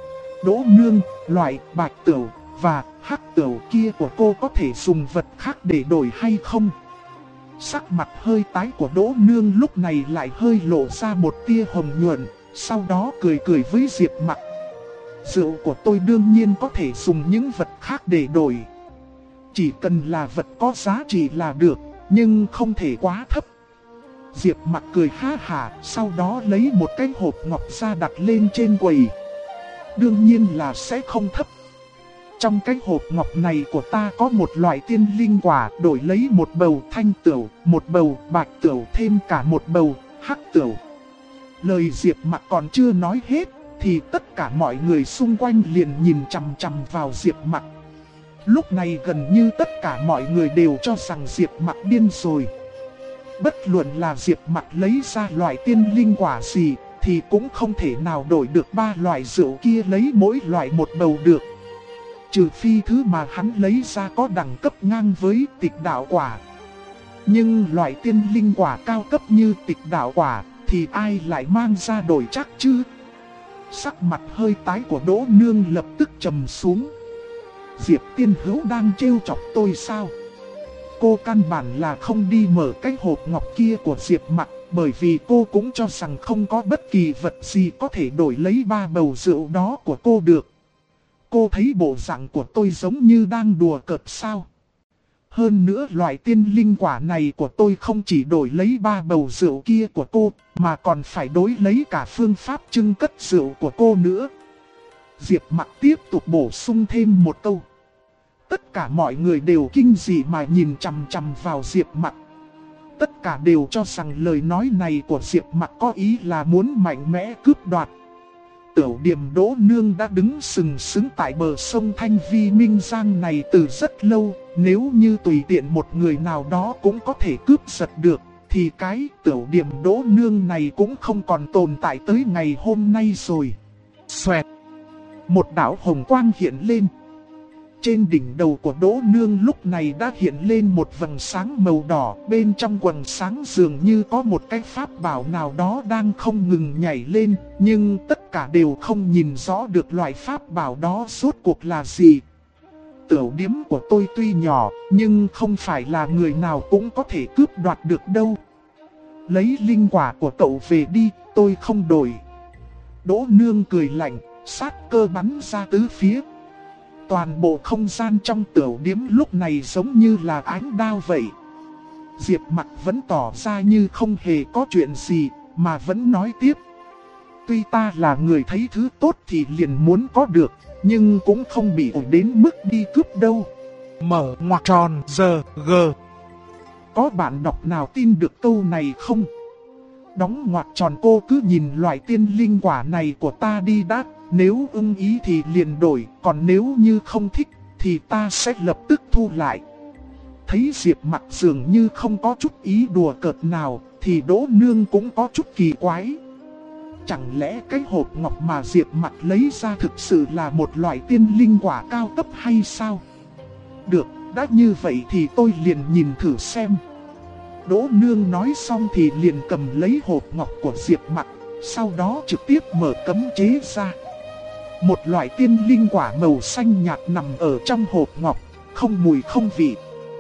Đỗ Nương, loại bạch tửu và hắc tửu kia của cô có thể dùng vật khác để đổi hay không? Sắc mặt hơi tái của Đỗ Nương lúc này lại hơi lộ ra một tia hồng nhuận, sau đó cười cười với Diệp Mặc. Rượu của tôi đương nhiên có thể dùng những vật khác để đổi. Chỉ cần là vật có giá trị là được, nhưng không thể quá thấp. Diệp Mặc cười ha hả, sau đó lấy một cái hộp ngọc ra đặt lên trên quầy. Đương nhiên là sẽ không thấp. Trong cái hộp ngọc này của ta có một loại tiên linh quả, đổi lấy một bầu thanh tửu, một bầu bạch tửu, thêm cả một bầu hắc tửu. Lời Diệp Mặc còn chưa nói hết, thì tất cả mọi người xung quanh liền nhìn chằm chằm vào Diệp Mặc. Lúc này gần như tất cả mọi người đều cho rằng Diệp Mặc điên rồi. Bất luận là Diệp Mặc lấy ra loại tiên linh quả gì, thì cũng không thể nào đổi được ba loại rượu kia lấy mỗi loại một bầu được. Trừ phi thứ mà hắn lấy ra có đẳng cấp ngang với tịch đạo quả. Nhưng loại tiên linh quả cao cấp như tịch đạo quả, thì ai lại mang ra đổi chắc chứ? Sắc mặt hơi tái của Đỗ Nương lập tức trầm xuống. Diệp tiên hữu đang trêu chọc tôi sao? Cô căn bản là không đi mở cái hộp ngọc kia của Diệp Mặc, bởi vì cô cũng cho rằng không có bất kỳ vật gì có thể đổi lấy ba bầu rượu đó của cô được. Cô thấy bộ dạng của tôi giống như đang đùa cợt sao? Hơn nữa loại tiên linh quả này của tôi không chỉ đổi lấy ba bầu rượu kia của cô, mà còn phải đối lấy cả phương pháp trưng cất rượu của cô nữa. Diệp Mặc tiếp tục bổ sung thêm một câu. Tất cả mọi người đều kinh dị mà nhìn chằm chằm vào Diệp Mặc. Tất cả đều cho rằng lời nói này của Diệp Mặc có ý là muốn mạnh mẽ cướp đoạt. Tiểu Điềm Đỗ Nương đã đứng sừng sững tại bờ sông Thanh Vi Minh Giang này từ rất lâu. Nếu như tùy tiện một người nào đó cũng có thể cướp giật được, thì cái Tiểu Điềm Đỗ Nương này cũng không còn tồn tại tới ngày hôm nay rồi. Xoẹt! Một đạo hồng quang hiện lên. Trên đỉnh đầu của Đỗ Nương lúc này đã hiện lên một vầng sáng màu đỏ. Bên trong quầng sáng dường như có một cái pháp bảo nào đó đang không ngừng nhảy lên. Nhưng tất cả đều không nhìn rõ được loại pháp bảo đó rốt cuộc là gì. Tiểu điếm của tôi tuy nhỏ, nhưng không phải là người nào cũng có thể cướp đoạt được đâu. Lấy linh quả của cậu về đi, tôi không đổi. Đỗ Nương cười lạnh, sát cơ bắn ra tứ phía. Toàn bộ không gian trong tiểu điếm lúc này giống như là ánh đao vậy. Diệp Mặc vẫn tỏ ra như không hề có chuyện gì, mà vẫn nói tiếp. Tuy ta là người thấy thứ tốt thì liền muốn có được, nhưng cũng không bị ổi đến mức đi cướp đâu. Mở ngoặc tròn giờ g. Có bạn đọc nào tin được câu này không? Đóng ngoặc tròn cô cứ nhìn loại tiên linh quả này của ta đi đã. Nếu ưng ý thì liền đổi, còn nếu như không thích thì ta sẽ lập tức thu lại. Thấy Diệp Mặc dường như không có chút ý đùa cợt nào, thì Đỗ Nương cũng có chút kỳ quái. Chẳng lẽ cái hộp ngọc mà Diệp Mặc lấy ra thực sự là một loại tiên linh quả cao cấp hay sao? Được, đã như vậy thì tôi liền nhìn thử xem. Đỗ Nương nói xong thì liền cầm lấy hộp ngọc của Diệp Mặc, sau đó trực tiếp mở cấm chế ra. Một loại tiên linh quả màu xanh nhạt nằm ở trong hộp ngọc, không mùi không vị.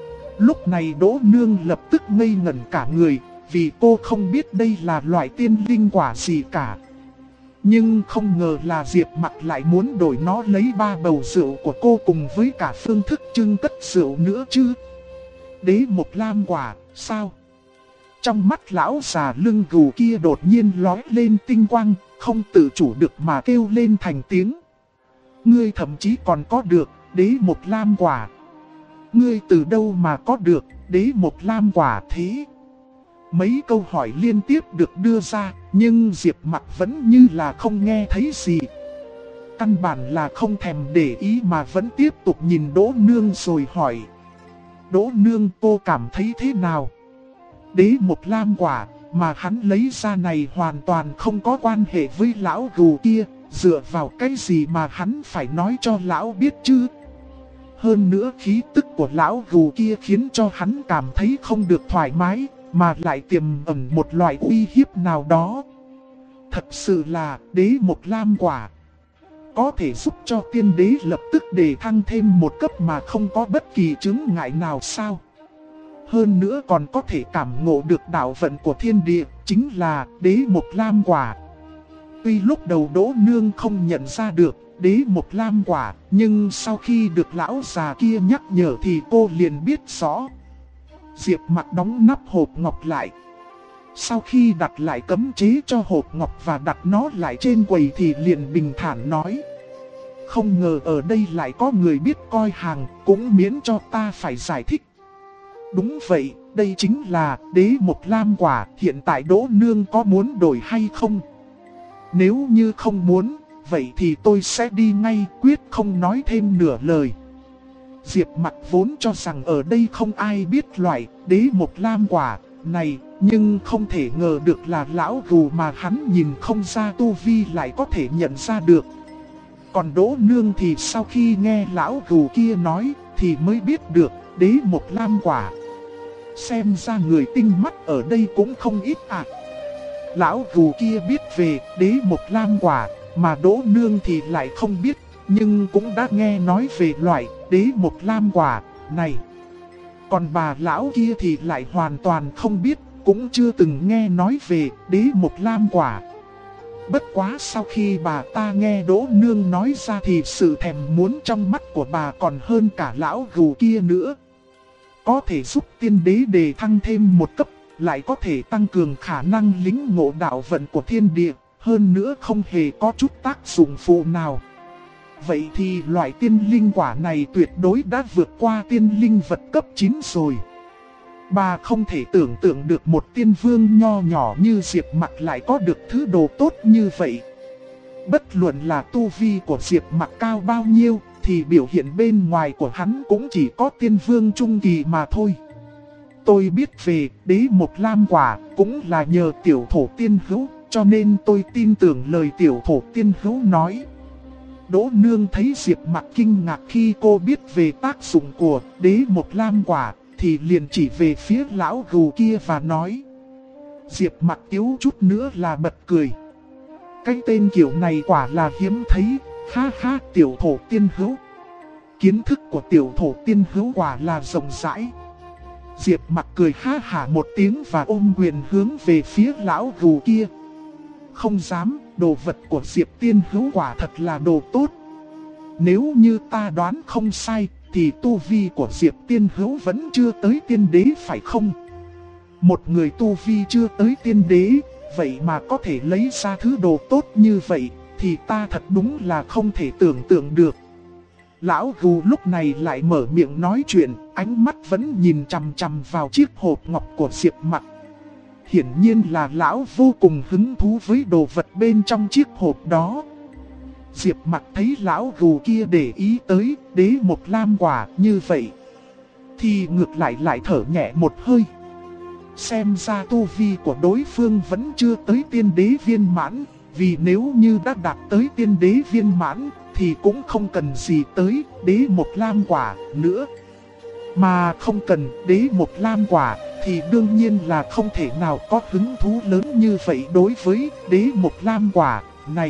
Lúc này Đỗ Nương lập tức ngây ngẩn cả người, vì cô không biết đây là loại tiên linh quả gì cả. Nhưng không ngờ là Diệp Mặc lại muốn đổi nó lấy 3 bầu rượu của cô cùng với cả phương thức trưng cất rượu nữa chứ. Đế Mộc Lam quả, sao? Trong mắt lão già lưng gù kia đột nhiên lóe lên tinh quang, không tự chủ được mà kêu lên thành tiếng. Ngươi thậm chí còn có được Đế Mộc Lam quả. Ngươi từ đâu mà có được Đế Mộc Lam quả thế? Mấy câu hỏi liên tiếp được đưa ra, nhưng Diệp Mặc vẫn như là không nghe thấy gì. Căn bản là không thèm để ý mà vẫn tiếp tục nhìn Đỗ Nương rồi hỏi. Đỗ Nương, cô cảm thấy thế nào? Đế Mộc Lam quả mà hắn lấy ra này hoàn toàn không có quan hệ với lão gù kia, dựa vào cái gì mà hắn phải nói cho lão biết chứ? Hơn nữa khí tức của lão gù kia khiến cho hắn cảm thấy không được thoải mái, mà lại tiềm ẩn một loại uy hiếp nào đó. Thật sự là Đế Mộc Lam quả có thể giúp cho tiên đế lập tức đề thăng thêm một cấp mà không có bất kỳ chứng ngại nào sao? Hơn nữa còn có thể cảm ngộ được đạo vận của thiên địa, chính là Đế Mộc Lam quả. Tuy lúc đầu Đỗ Nương không nhận ra được Đế Mộc Lam quả, nhưng sau khi được lão già kia nhắc nhở thì cô liền biết rõ. Diệp Mặc đóng nắp hộp ngọc lại. Sau khi đặt lại cấm chế cho hộp ngọc và đặt nó lại trên quầy thì liền bình thản nói. Không ngờ ở đây lại có người biết coi hàng, cũng miễn cho ta phải giải thích. Đúng vậy, đây chính là Đế Mộc Lam quả, hiện tại Đỗ Nương có muốn đổi hay không? Nếu như không muốn, vậy thì tôi sẽ đi ngay, quyết không nói thêm nửa lời. Diệp Mặc vốn cho rằng ở đây không ai biết loại Đế Mộc Lam quả này, nhưng không thể ngờ được là lão gù mà hắn nhìn không ra tu vi lại có thể nhận ra được. Còn Đỗ Nương thì sau khi nghe lão gù kia nói thì mới biết được Đế Mộc Lam quả. Xem ra người tinh mắt ở đây cũng không ít à. Lão gù kia biết về Đế Mộc Lam quả, mà Đỗ Nương thì lại không biết, nhưng cũng đã nghe nói về loại Đế Mộc Lam quả này. Còn bà lão kia thì lại hoàn toàn không biết, cũng chưa từng nghe nói về Đế Mộc Lam quả. Bất quá sau khi bà ta nghe Đỗ Nương nói ra thì sự thèm muốn trong mắt của bà còn hơn cả lão gù kia nữa. Có thể giúp tiên đế đề thăng thêm một cấp, lại có thể tăng cường khả năng lĩnh ngộ đạo vận của thiên địa, hơn nữa không hề có chút tác dụng phụ nào. Vậy thì loại tiên linh quả này tuyệt đối đã vượt qua tiên linh vật cấp 9 rồi. Bà không thể tưởng tượng được một tiên vương nho nhỏ như Diệp Mặc lại có được thứ đồ tốt như vậy. Bất luận là tu vi của Diệp Mặc cao bao nhiêu, thì biểu hiện bên ngoài của hắn cũng chỉ có tiên vương trung kỳ mà thôi. Tôi biết về Đế Mộc Lam quả cũng là nhờ tiểu thổ tiên hữu, cho nên tôi tin tưởng lời tiểu thổ tiên hữu nói. Đỗ Nương thấy Diệp Mặc kinh ngạc khi cô biết về tác dụng của Đế Mộc Lam quả, thì liền chỉ về phía lão gù kia và nói. Diệp Mặc yếu chút nữa là bật cười. Cái tên kiểu này quả là hiếm thấy, ha ha tiểu thổ tiên hữu. Kiến thức của tiểu thổ tiên hữu quả là rộng rãi. Diệp Mặc cười ha hả một tiếng và ôm quyền hướng về phía lão gù kia. Không dám, đồ vật của Diệp tiên hữu quả thật là đồ tốt. Nếu như ta đoán không sai, thì tu vi của Diệp Tiên Hữu vẫn chưa tới tiên đế phải không? Một người tu vi chưa tới tiên đế, vậy mà có thể lấy ra thứ đồ tốt như vậy, thì ta thật đúng là không thể tưởng tượng được. Lão Gù lúc này lại mở miệng nói chuyện, ánh mắt vẫn nhìn chằm chằm vào chiếc hộp ngọc của Diệp Mặc. Hiển nhiên là lão vô cùng hứng thú với đồ vật bên trong chiếc hộp đó. Diệp Mặc thấy lão Gù kia để ý tới đế một lam quả như vậy, thì ngược lại thở nhẹ một hơi. Xem ra tu vi của đối phương vẫn chưa tới tiên đế viên mãn, vì nếu như đã đạt tới tiên đế viên mãn, thì cũng không cần gì tới đế một lam quả nữa. Mà không cần đế một lam quả, thì đương nhiên là không thể nào có hứng thú lớn như vậy đối với đế một lam quả này.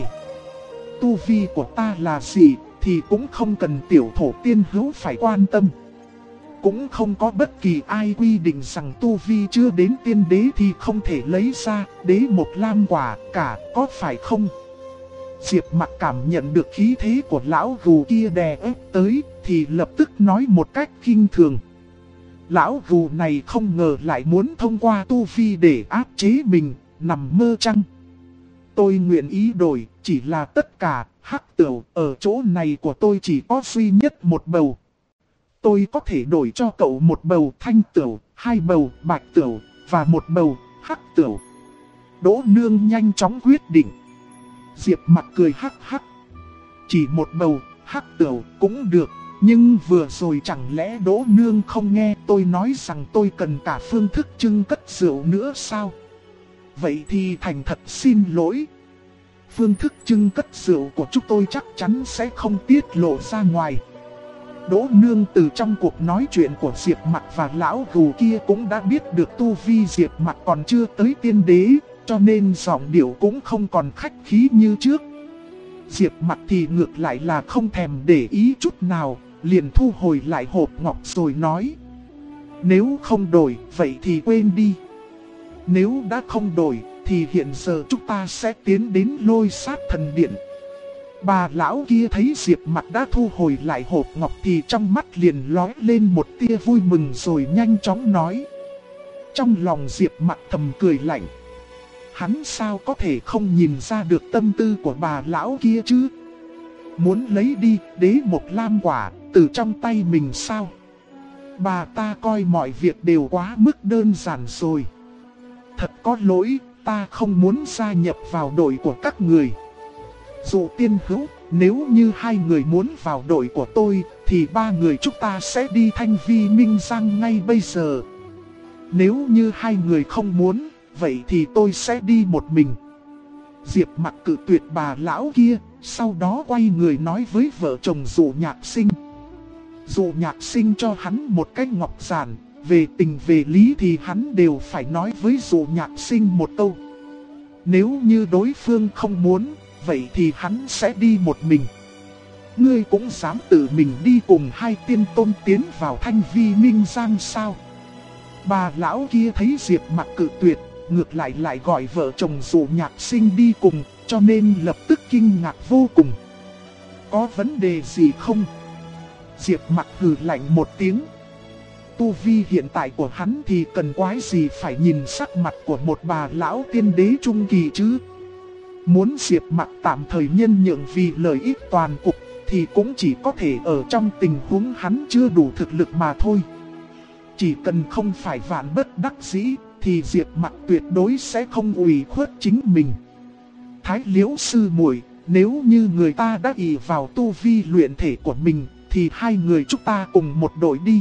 Tu vi của ta là gì, thì cũng không cần tiểu thổ tiên hữu phải quan tâm. Cũng không có bất kỳ ai quy định rằng tu vi chưa đến tiên đế thì không thể lấy ra đế một lam quả cả, có phải không? Diệp Mặc cảm nhận được khí thế của lão Gù kia đè ép tới, thì lập tức nói một cách khinh thường. Lão Gù này không ngờ lại muốn thông qua tu vi để áp chế mình, nằm mơ chăng? Tôi nguyện ý đổi, chỉ là tất cả, hắc tửu ở chỗ này của tôi chỉ có duy nhất một bầu. Tôi có thể đổi cho cậu một bầu thanh tửu, hai bầu bạch tửu, và một bầu hắc tửu. Đỗ Nương nhanh chóng quyết định. Diệp Mặc cười hắc hắc. Chỉ một bầu hắc tửu cũng được, nhưng vừa rồi chẳng lẽ Đỗ Nương không nghe tôi nói rằng tôi cần cả phương thức trưng cất rượu nữa sao? Vậy thì thành thật xin lỗi. Phương thức trưng cất rượu của chúng tôi chắc chắn sẽ không tiết lộ ra ngoài. Đỗ Nương từ trong cuộc nói chuyện của Diệp Mặc và lão Gù kia cũng đã biết được tu vi Diệp Mặc còn chưa tới tiên đế, cho nên giọng điệu cũng không còn khách khí như trước. Diệp Mặc thì ngược lại là không thèm để ý chút nào, liền thu hồi lại hộp ngọc rồi nói: nếu không đổi, vậy thì quên đi. Nếu đã không đổi, thì hiện giờ chúng ta sẽ tiến đến Lôi Sát Thần Điện. Bà lão kia thấy Diệp Mặc đã thu hồi lại hộp ngọc thì trong mắt liền lóe lên một tia vui mừng rồi nhanh chóng nói. Trong lòng Diệp Mặc thầm cười lạnh. Hắn sao có thể không nhìn ra được tâm tư của bà lão kia chứ? Muốn lấy đi đế một lam quả từ trong tay mình sao? Bà ta coi mọi việc đều quá mức đơn giản rồi. Thật có lỗi, ta không muốn gia nhập vào đội của các người. Dụ Tiên Hữu, nếu như hai người muốn vào đội của tôi, thì ba người chúng ta sẽ đi Thanh Vi Minh Giang ngay bây giờ. Nếu như hai người không muốn, vậy thì tôi sẽ đi một mình. Diệp Mặc cự tuyệt bà lão kia, sau đó quay người nói với vợ chồng Dụ Nhạc Sinh. Dụ Nhạc Sinh cho hắn một cái ngọc giản, về tình về lý thì hắn đều phải nói với Dụ Nhạc Sinh một câu. Nếu như đối phương không muốn, vậy thì hắn sẽ đi một mình. Ngươi cũng dám tự mình đi cùng hai tiên tôn tiến vào Thanh Vi Minh Giang sao? Bà lão kia thấy Diệp Mặc cự tuyệt, ngược lại gọi vợ chồng Dụ Nhạc Sinh đi cùng, cho nên lập tức kinh ngạc vô cùng. Có vấn đề gì không? Diệp Mặc hừ lạnh một tiếng. Tu vi hiện tại của hắn thì cần quái gì phải nhìn sắc mặt của một bà lão tiên đế trung kỳ chứ? Muốn Diệp Mặc tạm thời nhân nhượng vì lợi ích toàn cục thì cũng chỉ có thể ở trong tình huống hắn chưa đủ thực lực mà thôi. Chỉ cần không phải vạn bất đắc dĩ thì Diệp Mặc tuyệt đối sẽ không ủy khuất chính mình. Thái Liễu sư muội, nếu như người ta đã ỷ vào tu vi luyện thể của mình thì hai người chúng ta cùng một đội đi.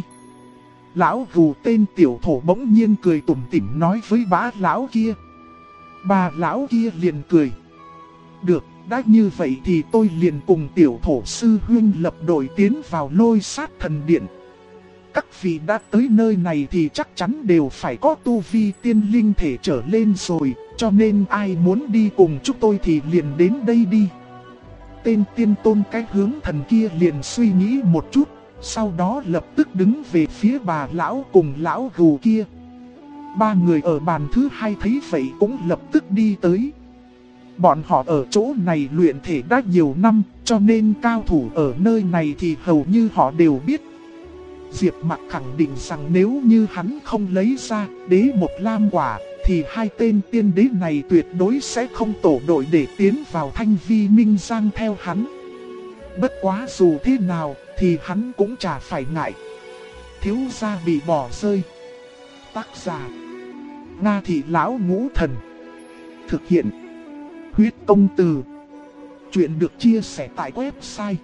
Lão Gù tên tiểu thổ bỗng nhiên cười tủm tỉm nói với bá lão kia. Bà lão kia liền cười. Được, đã như vậy thì tôi liền cùng tiểu thổ sư huynh lập đội tiến vào Lôi Sát Thần Điện. Các vị đã tới nơi này thì chắc chắn đều phải có tu vi tiên linh thể trở lên rồi, cho nên ai muốn đi cùng chúng tôi thì liền đến đây đi. Tên tiên tôn cái hướng thần kia liền suy nghĩ một chút, sau đó lập tức đứng về phía bà lão cùng lão Gù kia. Ba người ở bàn thứ hai thấy vậy cũng lập tức đi tới. Bọn họ ở chỗ này luyện thể đã nhiều năm, cho nên cao thủ ở nơi này thì hầu như họ đều biết. Diệp Mặc khẳng định rằng nếu như hắn không lấy ra đế một lam quả, thì hai tên tiên đế này tuyệt đối sẽ không tổ đội để tiến vào Thanh Vi Minh Giang theo hắn. Bất quá dù thế nào thì hắn cũng chả phải ngại. Thiếu gia bị bỏ rơi. Tác giả: Nga Thị Lão Ngũ Thần. Thực hiện: Huyết Công Từ. Chuyện được chia sẻ tại website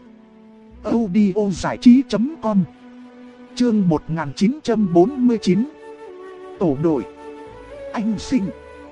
audiozảichí.com. Chương 1949. Tổ đội. Anh Sinh.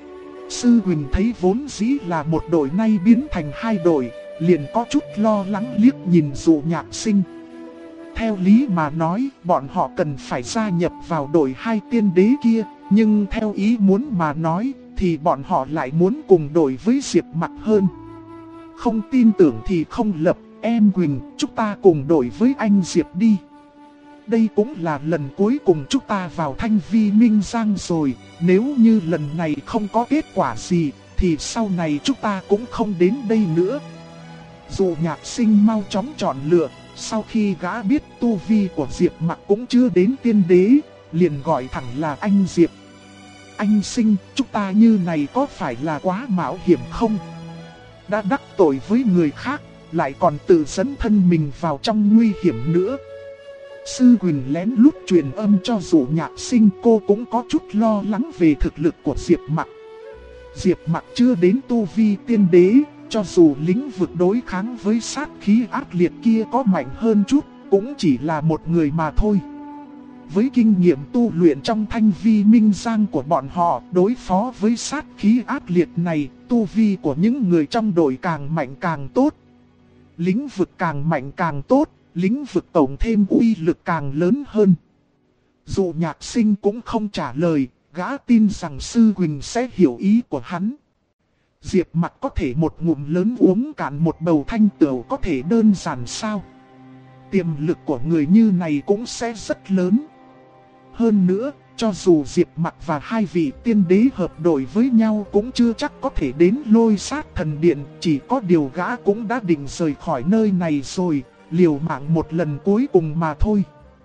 Sư Huỳnh thấy vốn dĩ là một đội nay biến thành hai đội, liền có chút lo lắng liếc nhìn Dụ Nhạc Sinh. Theo lý mà nói, bọn họ cần phải gia nhập vào đội hai tiên đế kia, nhưng theo ý muốn mà nói, thì bọn họ lại muốn cùng đội với Diệp Mặc hơn. Không tin tưởng thì không lập, em Huỳnh, chúng ta cùng đội với anh Diệp đi. Đây cũng là lần cuối cùng chúng ta vào Thanh Vi Minh Giang rồi, nếu như lần này không có kết quả gì, thì sau này chúng ta cũng không đến đây nữa. Dụ Nhạc Sinh mau chóng chọn lựa, sau khi gã biết tu vi của Diệp Mặc cũng chưa đến tiên đế, liền gọi thẳng là anh Diệp. Anh Sinh, chúng ta như này có phải là quá mạo hiểm không? Đã đắc tội với người khác, lại còn tự dẫn thân mình vào trong nguy hiểm nữa. Sư Huỳnh lén lút truyền âm cho Dụ Nhạc Sinh, cô cũng có chút lo lắng về thực lực của Diệp Mặc. Diệp Mặc chưa đến tu vi tiên đế, cho dù lĩnh vực đối kháng với sát khí ác liệt kia có mạnh hơn chút, cũng chỉ là một người mà thôi. Với kinh nghiệm tu luyện trong Thanh Vi Minh Giang của bọn họ, đối phó với sát khí ác liệt này, tu vi của những người trong đội càng mạnh càng tốt. Lĩnh vực càng mạnh càng tốt, lĩnh vực tổng thêm uy lực càng lớn hơn. Dụ Nhạc Sinh cũng không trả lời, gã tin rằng Sư Huỳnh sẽ hiểu ý của hắn. Diệp Mặc có thể một ngụm lớn uống cạn một bầu thanh tửu có thể đơn giản sao? Tiềm lực của người như này cũng sẽ rất lớn. Hơn nữa, cho dù Diệp Mặc và hai vị tiên đế hợp đội với nhau cũng chưa chắc có thể đến Lôi Sát Thần Điện, chỉ có điều gã cũng đã định rời khỏi nơi này rồi, liều mạng một lần cuối cùng mà thôi.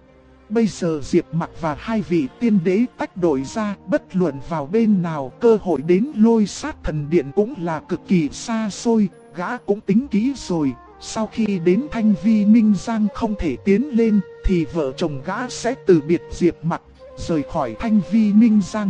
Bây giờ Diệp Mặc và hai vị tiên đế tách đội ra, bất luận vào bên nào, cơ hội đến Lôi Sát Thần Điện cũng là cực kỳ xa xôi, gã cũng tính kỹ rồi. Sau khi đến Thanh Vi Minh Giang không thể tiến lên, thì vợ chồng gã sẽ từ biệt Diệp Mặc, rời khỏi Thanh Vi Minh Giang.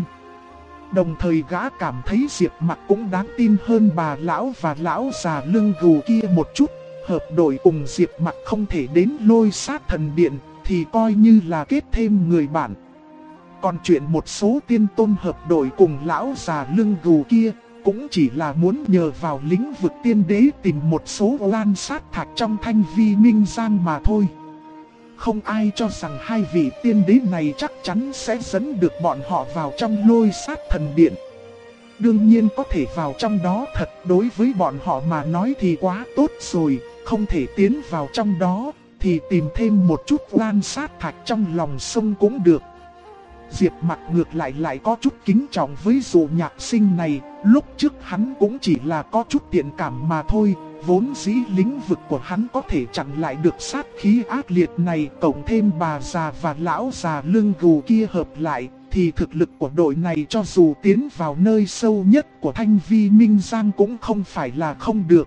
Đồng thời gã cảm thấy Diệp Mặc cũng đáng tin hơn bà lão và lão già lưng gù kia một chút. Hợp đội cùng Diệp Mặc không thể đến Lôi Sát Thần Điện, thì coi như là kết thêm người bạn. Còn chuyện một số tiên tôn hợp đội cùng lão già lưng gù kia, cũng chỉ là muốn nhờ vào lĩnh vực tiên đế tìm một số oan sát thạch trong Thanh Vi Minh Giang mà thôi. Không ai cho rằng hai vị tiên đế này chắc chắn sẽ dẫn được bọn họ vào trong Lôi Sát Thần Điện. Đương nhiên có thể vào trong đó thật, đối với bọn họ mà nói thì quá tốt rồi. Không thể tiến vào trong đó thì tìm thêm một chút oan sát thạch trong lòng sông cũng được. Diệp Mặc ngược lại có chút kính trọng với Dụ Nhạc Sinh này. Lúc trước hắn cũng chỉ là có chút tiện cảm mà thôi. Vốn dĩ lĩnh vực của hắn có thể chặn lại được sát khí ác liệt này, cộng thêm bà già và lão già lưng gù kia hợp lại, thì thực lực của đội này cho dù tiến vào nơi sâu nhất của Thanh Vi Minh Giang cũng không phải là không được.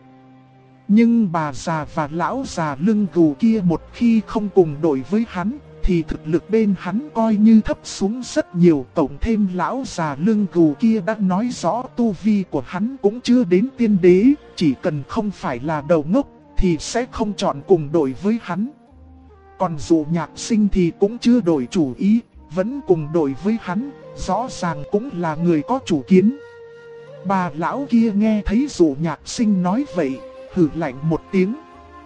Nhưng bà già và lão già lưng gù kia một khi không cùng đội với hắn, thì thực lực bên hắn coi như thấp xuống rất nhiều. Cộng thêm lão già lưng gù kia đã nói rõ tu vi của hắn cũng chưa đến tiên đế, chỉ cần không phải là đầu ngốc thì sẽ không chọn cùng đội với hắn. Còn Dụ Nhạc Sinh thì cũng chưa đổi chủ ý, vẫn cùng đội với hắn, rõ ràng cũng là người có chủ kiến. Bà lão kia nghe thấy Dụ Nhạc Sinh nói vậy, hừ lạnh một tiếng.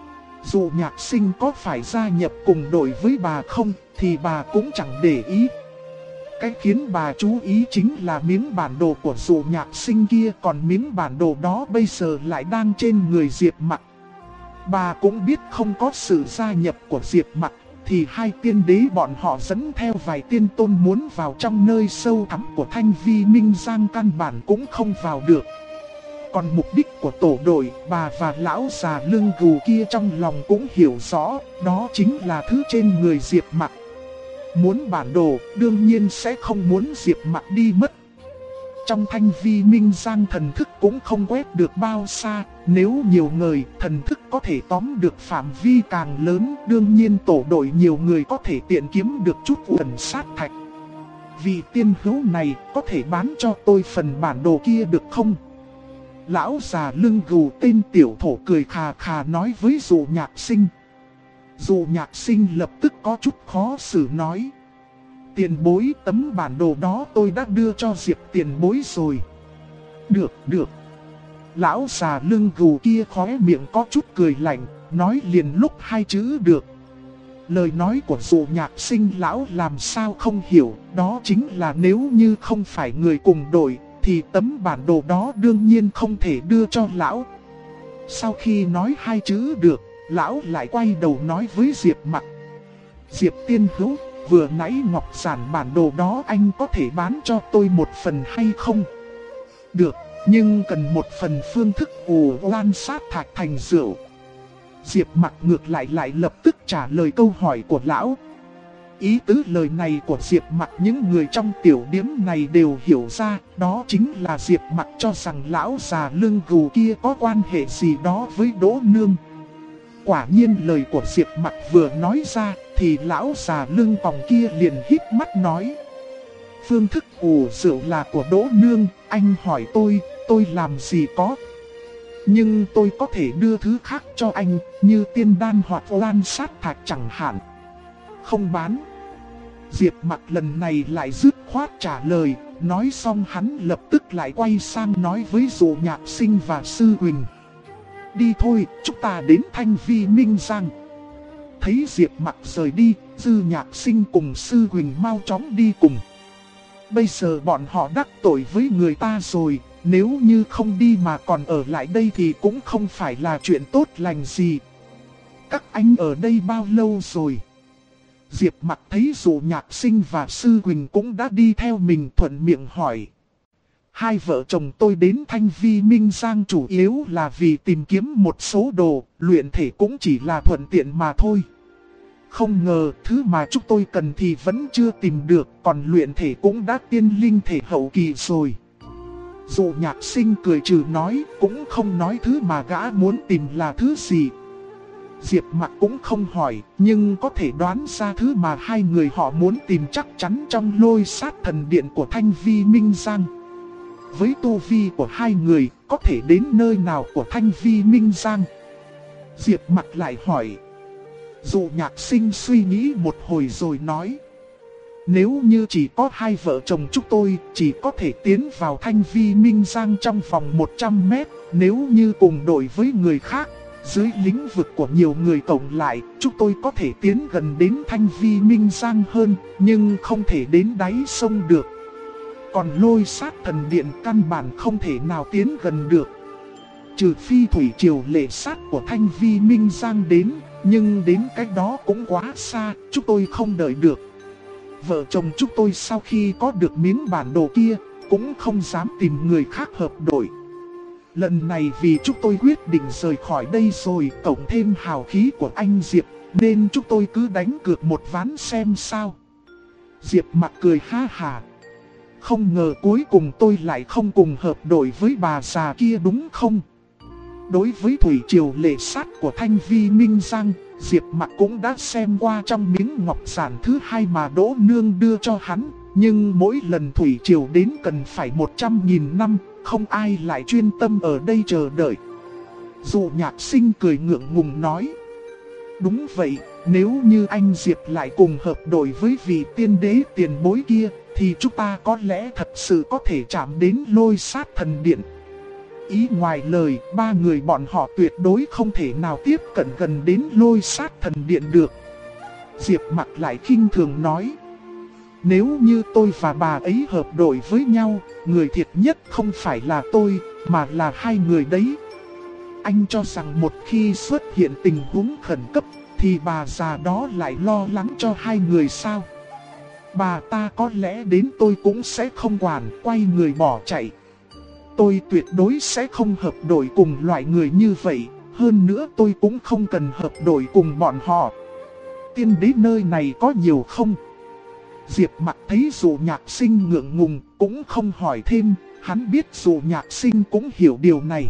Dụ Nhạc Sinh có phải gia nhập cùng đội với bà không, thì bà cũng chẳng để ý. Cái khiến bà chú ý chính là miếng bản đồ của Dụ Nhạc Sinh kia, còn miếng bản đồ đó bây giờ lại đang trên người Diệp Mặc. Bà cũng biết không có sự gia nhập của Diệp Mặc, thì hai tiên đế bọn họ dẫn theo vài tiên tôn muốn vào trong nơi sâu thẳm của Thanh Vi Minh Giang căn bản cũng không vào được. Còn mục đích của tổ đội, bà và lão già lưng gù kia trong lòng cũng hiểu rõ, đó chính là thứ trên người Diệp Mặc. Muốn bản đồ, đương nhiên sẽ không muốn Diệp Mặc đi mất. Trong thanh vi minh giang thần thức cũng không quét được bao xa, nếu nhiều người, thần thức có thể tóm được phạm vi càng lớn, đương nhiên tổ đội nhiều người có thể tiện kiếm được chút uẩn sát thạch. Vị tiên hữu này có thể bán cho tôi phần bản đồ kia được không? Lão già lưng gù tên tiểu thổ cười khà khà nói với Dụ Nhạc Sinh. Dụ Nhạc Sinh lập tức có chút khó xử nói. Tiền bối, tấm bản đồ đó tôi đã đưa cho Diệp tiền bối rồi. Được. Lão già lưng gù kia khóe miệng có chút cười lạnh, nói liền lúc hai chữ được. Lời nói của Dụ Nhạc Sinh lão làm sao không hiểu, đó chính là nếu như không phải người cùng đội, thì tấm bản đồ đó đương nhiên không thể đưa cho lão. Sau khi nói hai chữ được, lão lại quay đầu nói với Diệp Mặc. Diệp tiên hữu, vừa nãy ngọc giản bản đồ đó anh có thể bán cho tôi một phần hay không? Được, nhưng cần một phần phương thức ủ oan sát thạch thành rượu. Diệp Mặc ngược lại lập tức trả lời câu hỏi của lão. Ý tứ lời này của Diệp Mặc những người trong tiểu điếm này đều hiểu ra, đó chính là Diệp Mặc cho rằng lão già lưng gù kia có quan hệ gì đó với Đỗ Nương. Quả nhiên lời của Diệp Mặc vừa nói ra thì lão già lưng còng kia liền híp mắt nói. Phương thức ủ rượu là của Đỗ Nương, anh hỏi tôi làm gì có. Nhưng tôi có thể đưa thứ khác cho anh, như tiên đan hoặc oan sát thạch chẳng hạn. Không bán. Diệp Mặc lần này lại dứt khoát trả lời, nói xong hắn lập tức lại quay sang nói với Dụ Nhạc Sinh và Sư Huỳnh. Đi thôi, chúng ta đến thanh vi minh giang. Thấy Diệp Mặc rời đi, Dư Nhạc Sinh cùng Sư Huỳnh mau chóng đi cùng. Bây giờ bọn họ đắc tội với người ta rồi, nếu như không đi mà còn ở lại đây thì cũng không phải là chuyện tốt lành gì. Các anh ở đây bao lâu rồi? Diệp Mặc thấy Dụ Nhạc Sinh và Sư Huỳnh cũng đã đi theo mình, thuận miệng hỏi. Hai vợ chồng tôi đến thanh vi minh giang chủ yếu là vì tìm kiếm một số đồ, luyện thể cũng chỉ là thuận tiện mà thôi. Không ngờ thứ mà chúng tôi cần thì vẫn chưa tìm được, còn luyện thể cũng đã tiên linh thể hậu kỳ rồi. Dụ Nhạc Sinh cười trừ nói, cũng không nói thứ mà gã muốn tìm là thứ gì. Diệp Mặc cũng không hỏi, nhưng có thể đoán ra thứ mà hai người họ muốn tìm chắc chắn trong Lôi Sát Thần Điện của thanh vi minh giang. Với tu vi của hai người, có thể đến nơi nào của thanh vi minh giang? Diệp Mặc lại hỏi. Dụ Nhạc Sinh suy nghĩ một hồi rồi nói. Nếu như chỉ có hai vợ chồng chúng tôi, chỉ có thể tiến vào thanh vi minh giang trong vòng 100 mét. Nếu như cùng đội với người khác, dưới lĩnh vực của nhiều người cộng lại, chúng tôi có thể tiến gần đến thanh vi minh giang hơn, nhưng không thể đến đáy sông được. Còn Lôi Sát Thần Điện căn bản không thể nào tiến gần được. Trừ phi thủy triều lệ sát của thanh vi minh giang đến, nhưng đến cách đó cũng quá xa, chúng tôi không đợi được. Vợ chồng chúng tôi sau khi có được miếng bản đồ kia, cũng không dám tìm người khác hợp đội. Lần này vì chúng tôi quyết định rời khỏi đây rồi, cộng thêm hào khí của anh Diệp, nên chúng tôi cứ đánh cược một ván xem sao. Diệp Mặc cười ha hà. Không ngờ cuối cùng tôi lại không cùng hợp đội với bà già kia đúng không? Đối với thủy triều lệ sát của thanh vi minh giang, Diệp Mặc cũng đã xem qua trong miếng ngọc giản thứ hai mà Đỗ Nương đưa cho hắn. Nhưng mỗi lần thủy triều đến cần phải 100.000 năm, không ai lại chuyên tâm ở đây chờ đợi. Dụ Nhạc Sinh cười ngượng ngùng nói. Đúng vậy, nếu như anh Diệp lại cùng hợp đội với vị tiên đế tiền bối kia, thì chúng ta có lẽ thật sự có thể chạm đến Lôi Sát Thần Điện. Ý ngoài lời, ba người bọn họ tuyệt đối không thể nào tiếp cận gần đến Lôi Sát Thần Điện được. Diệp Mặc lại khinh thường nói. Nếu như tôi và bà ấy hợp đội với nhau, người thiệt nhất không phải là tôi, mà là hai người đấy. Anh cho rằng một khi xuất hiện tình huống khẩn cấp, thì bà già đó lại lo lắng cho hai người sao? Bà ta có lẽ đến tôi cũng sẽ không quản, quay người bỏ chạy. Tôi tuyệt đối sẽ không hợp đổi cùng loại người như vậy, hơn nữa tôi cũng không cần hợp đổi cùng bọn họ. Tiên đế nơi này có nhiều không? Diệp Mặc thấy Dụ Nhạc Sinh ngượng ngùng, cũng không hỏi thêm, hắn biết Dụ Nhạc Sinh cũng hiểu điều này.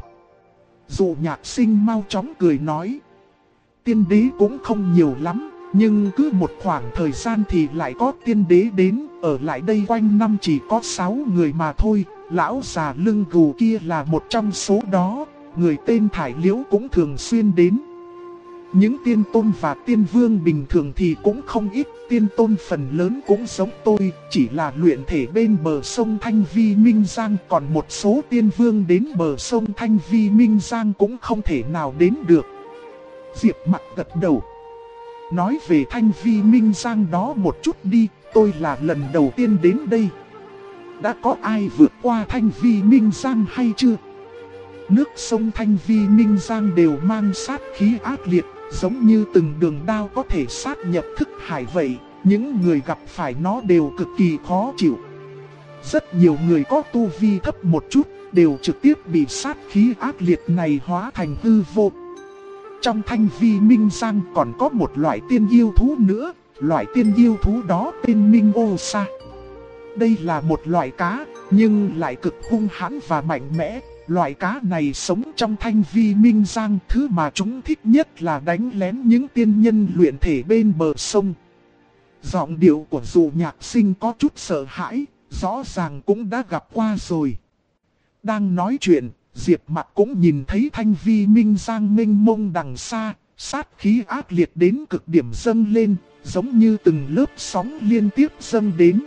Dụ Nhạc Sinh mau chóng cười nói, tiên đế cũng không nhiều lắm, nhưng cứ một khoảng thời gian thì lại có tiên đế đến, ở lại đây quanh năm chỉ có 6 người mà thôi, lão già lưng gù kia là một trong số đó, người tên Thải Liễu cũng thường xuyên đến. Những tiên tôn và tiên vương bình thường thì cũng không ít, tiên tôn phần lớn cũng giống tôi, chỉ là luyện thể bên bờ sông Thanh Vi Minh Giang, còn một số tiên vương đến bờ sông Thanh Vi Minh Giang cũng không thể nào đến được. Diệp Mặc gật đầu, nói về Thanh Vi Minh Giang đó một chút đi, tôi là lần đầu tiên đến đây. Đã có ai vượt qua Thanh Vi Minh Giang hay chưa? Nước sông Thanh Vi Minh Giang đều mang sát khí ác liệt, giống như từng đường đao có thể sát nhập thức hải vậy. Những người gặp phải nó đều cực kỳ khó chịu. Rất nhiều người có tu vi thấp một chút đều trực tiếp bị sát khí ác liệt này hóa thành hư vô. Trong Thanh Vi Minh Giang còn có một loại tiên yêu thú nữa, loại tiên yêu thú đó tên Minh Ô Sa. Đây là một loại cá, nhưng lại cực hung hãn và mạnh mẽ. Loại cá này sống trong Thanh Vi Minh Giang, thứ mà chúng thích nhất là đánh lén những tiên nhân luyện thể bên bờ sông. Giọng điệu của Dụ Nhạc Sinh có chút sợ hãi, rõ ràng cũng đã gặp qua rồi. Đang nói chuyện, Diệp Mặc cũng nhìn thấy Thanh Vi Minh Giang mênh mông đằng xa, sát khí ác liệt đến cực điểm dâng lên, giống như từng lớp sóng liên tiếp dâng đến.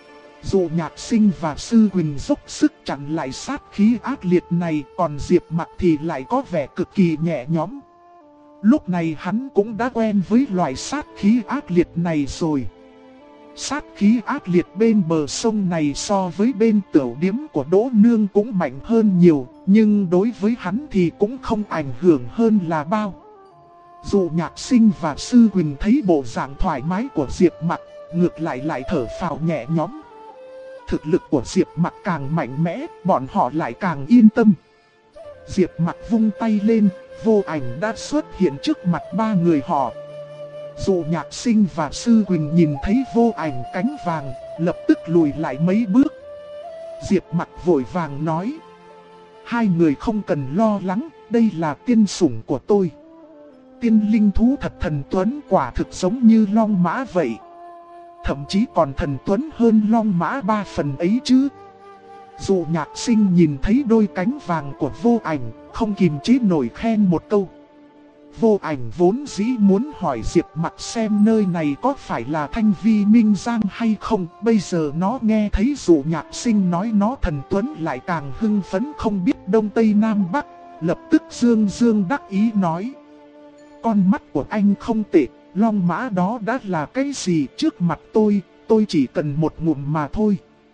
Dụ Nhạc Sinh và Sư Quỳnh dốc sức chặn lại sát khí ác liệt này, còn Diệp Mặc thì lại có vẻ cực kỳ nhẹ nhõm. Lúc này hắn cũng đã quen với loại sát khí ác liệt này rồi. Sát khí ác liệt bên bờ sông này so với bên tiểu điếm của Đỗ Nương cũng mạnh hơn nhiều, nhưng đối với hắn thì cũng không ảnh hưởng hơn là bao. Dụ Nhạc Sinh và Sư Quỳnh thấy bộ dạng thoải mái của Diệp Mặc, ngược lại thở phào nhẹ nhõm. Thực lực của Diệp Mặc càng mạnh mẽ, bọn họ lại càng yên tâm. Diệp Mặc vung tay lên, vô ảnh đã xuất hiện trước mặt ba người họ. Dụ Nhạc Sinh và Sư Quỳnh nhìn thấy vô ảnh cánh vàng, lập tức lùi lại mấy bước. Diệp Mặc vội vàng nói, hai người không cần lo lắng, đây là tiên sủng của tôi. Tiên linh thú thật thần tuấn, quả thực giống như long mã vậy. Thậm chí còn thần tuấn hơn long mã 3 phần ấy chứ. Dụ Nhạc Sinh nhìn thấy đôi cánh vàng của vô ảnh, không kìm chế nổi khen một câu. Vô ảnh vốn dĩ muốn hỏi Diệp Mặc xem nơi này có phải là Thanh Vi Minh Giang hay không. Bây giờ nó nghe thấy Dụ Nhạc Sinh nói nó thần tuấn lại càng hưng phấn không biết đông tây nam bắc. Lập tức dương đắc ý nói, con mắt của anh không tệ, long mã đó đã là cái gì trước mặt tôi chỉ cần một ngụm mà thôi.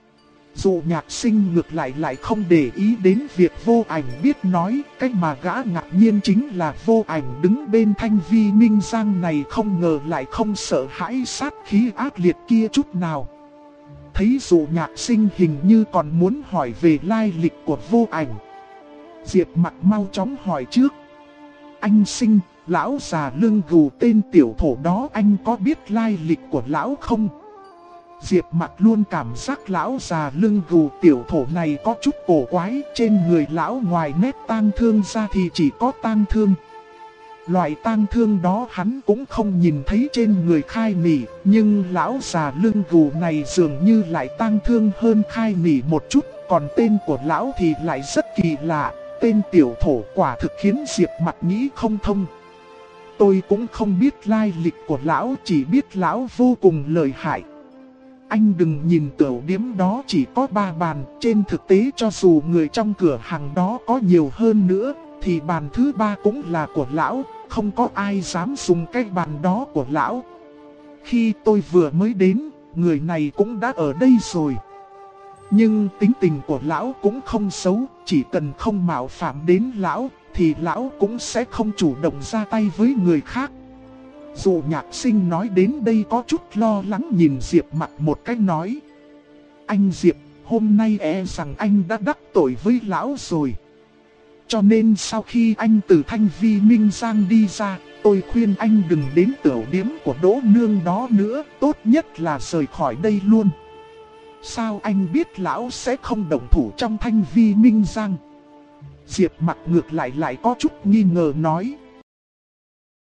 Dụ Nhạc Sinh ngược lại không để ý đến việc vô ảnh biết nói, cái mà gã ngạc nhiên chính là vô ảnh đứng bên Thanh Vi Minh Giang này không ngờ lại không sợ hãi sát khí ác liệt kia chút nào. Thấy Dụ Nhạc Sinh hình như còn muốn hỏi về lai lịch của vô ảnh, Diệp Mặc mau chóng hỏi trước. Anh Sinh, lão già lưng gù tên tiểu thổ đó anh có biết lai lịch của lão không? Diệp Mặc luôn cảm giác lão già lưng gù tiểu thổ này có chút cổ quái, trên người lão ngoài nét tang thương ra thì chỉ có tang thương. Loại tang thương đó hắn cũng không nhìn thấy trên người Khai Mỉ, nhưng lão già lưng gù này dường như lại tang thương hơn Khai Mỉ một chút, còn tên của lão thì lại rất kỳ lạ, tên tiểu thổ quả thực khiến Diệp Mặc nghĩ không thông. Tôi cũng không biết lai lịch của lão, chỉ biết lão vô cùng lợi hại. Anh đừng nhìn tiểu điếm đó chỉ có 3 bàn, trên thực tế cho dù người trong cửa hàng đó có nhiều hơn nữa, thì bàn thứ 3 cũng là của lão, không có ai dám dùng cái bàn đó của lão. Khi tôi vừa mới đến, người này cũng đã ở đây rồi. Nhưng tính tình của lão cũng không xấu, chỉ cần không mạo phạm đến lão, thì lão cũng sẽ không chủ động ra tay với người khác. Dụ Nhạc Sinh nói đến đây có chút lo lắng nhìn Diệp Mặc một cách nói, anh Diệp, Hôm nay rằng anh đã đắc tội với lão rồi. Cho nên sau khi anh từ Thanh Vi Minh Giang đi ra, tôi khuyên anh đừng đến tiểu điếm của Đỗ Nương đó nữa, tốt nhất là rời khỏi đây luôn. Sao anh biết lão sẽ không động thủ trong Thanh Vi Minh Giang? Diệp Mặc ngược lại có chút nghi ngờ nói.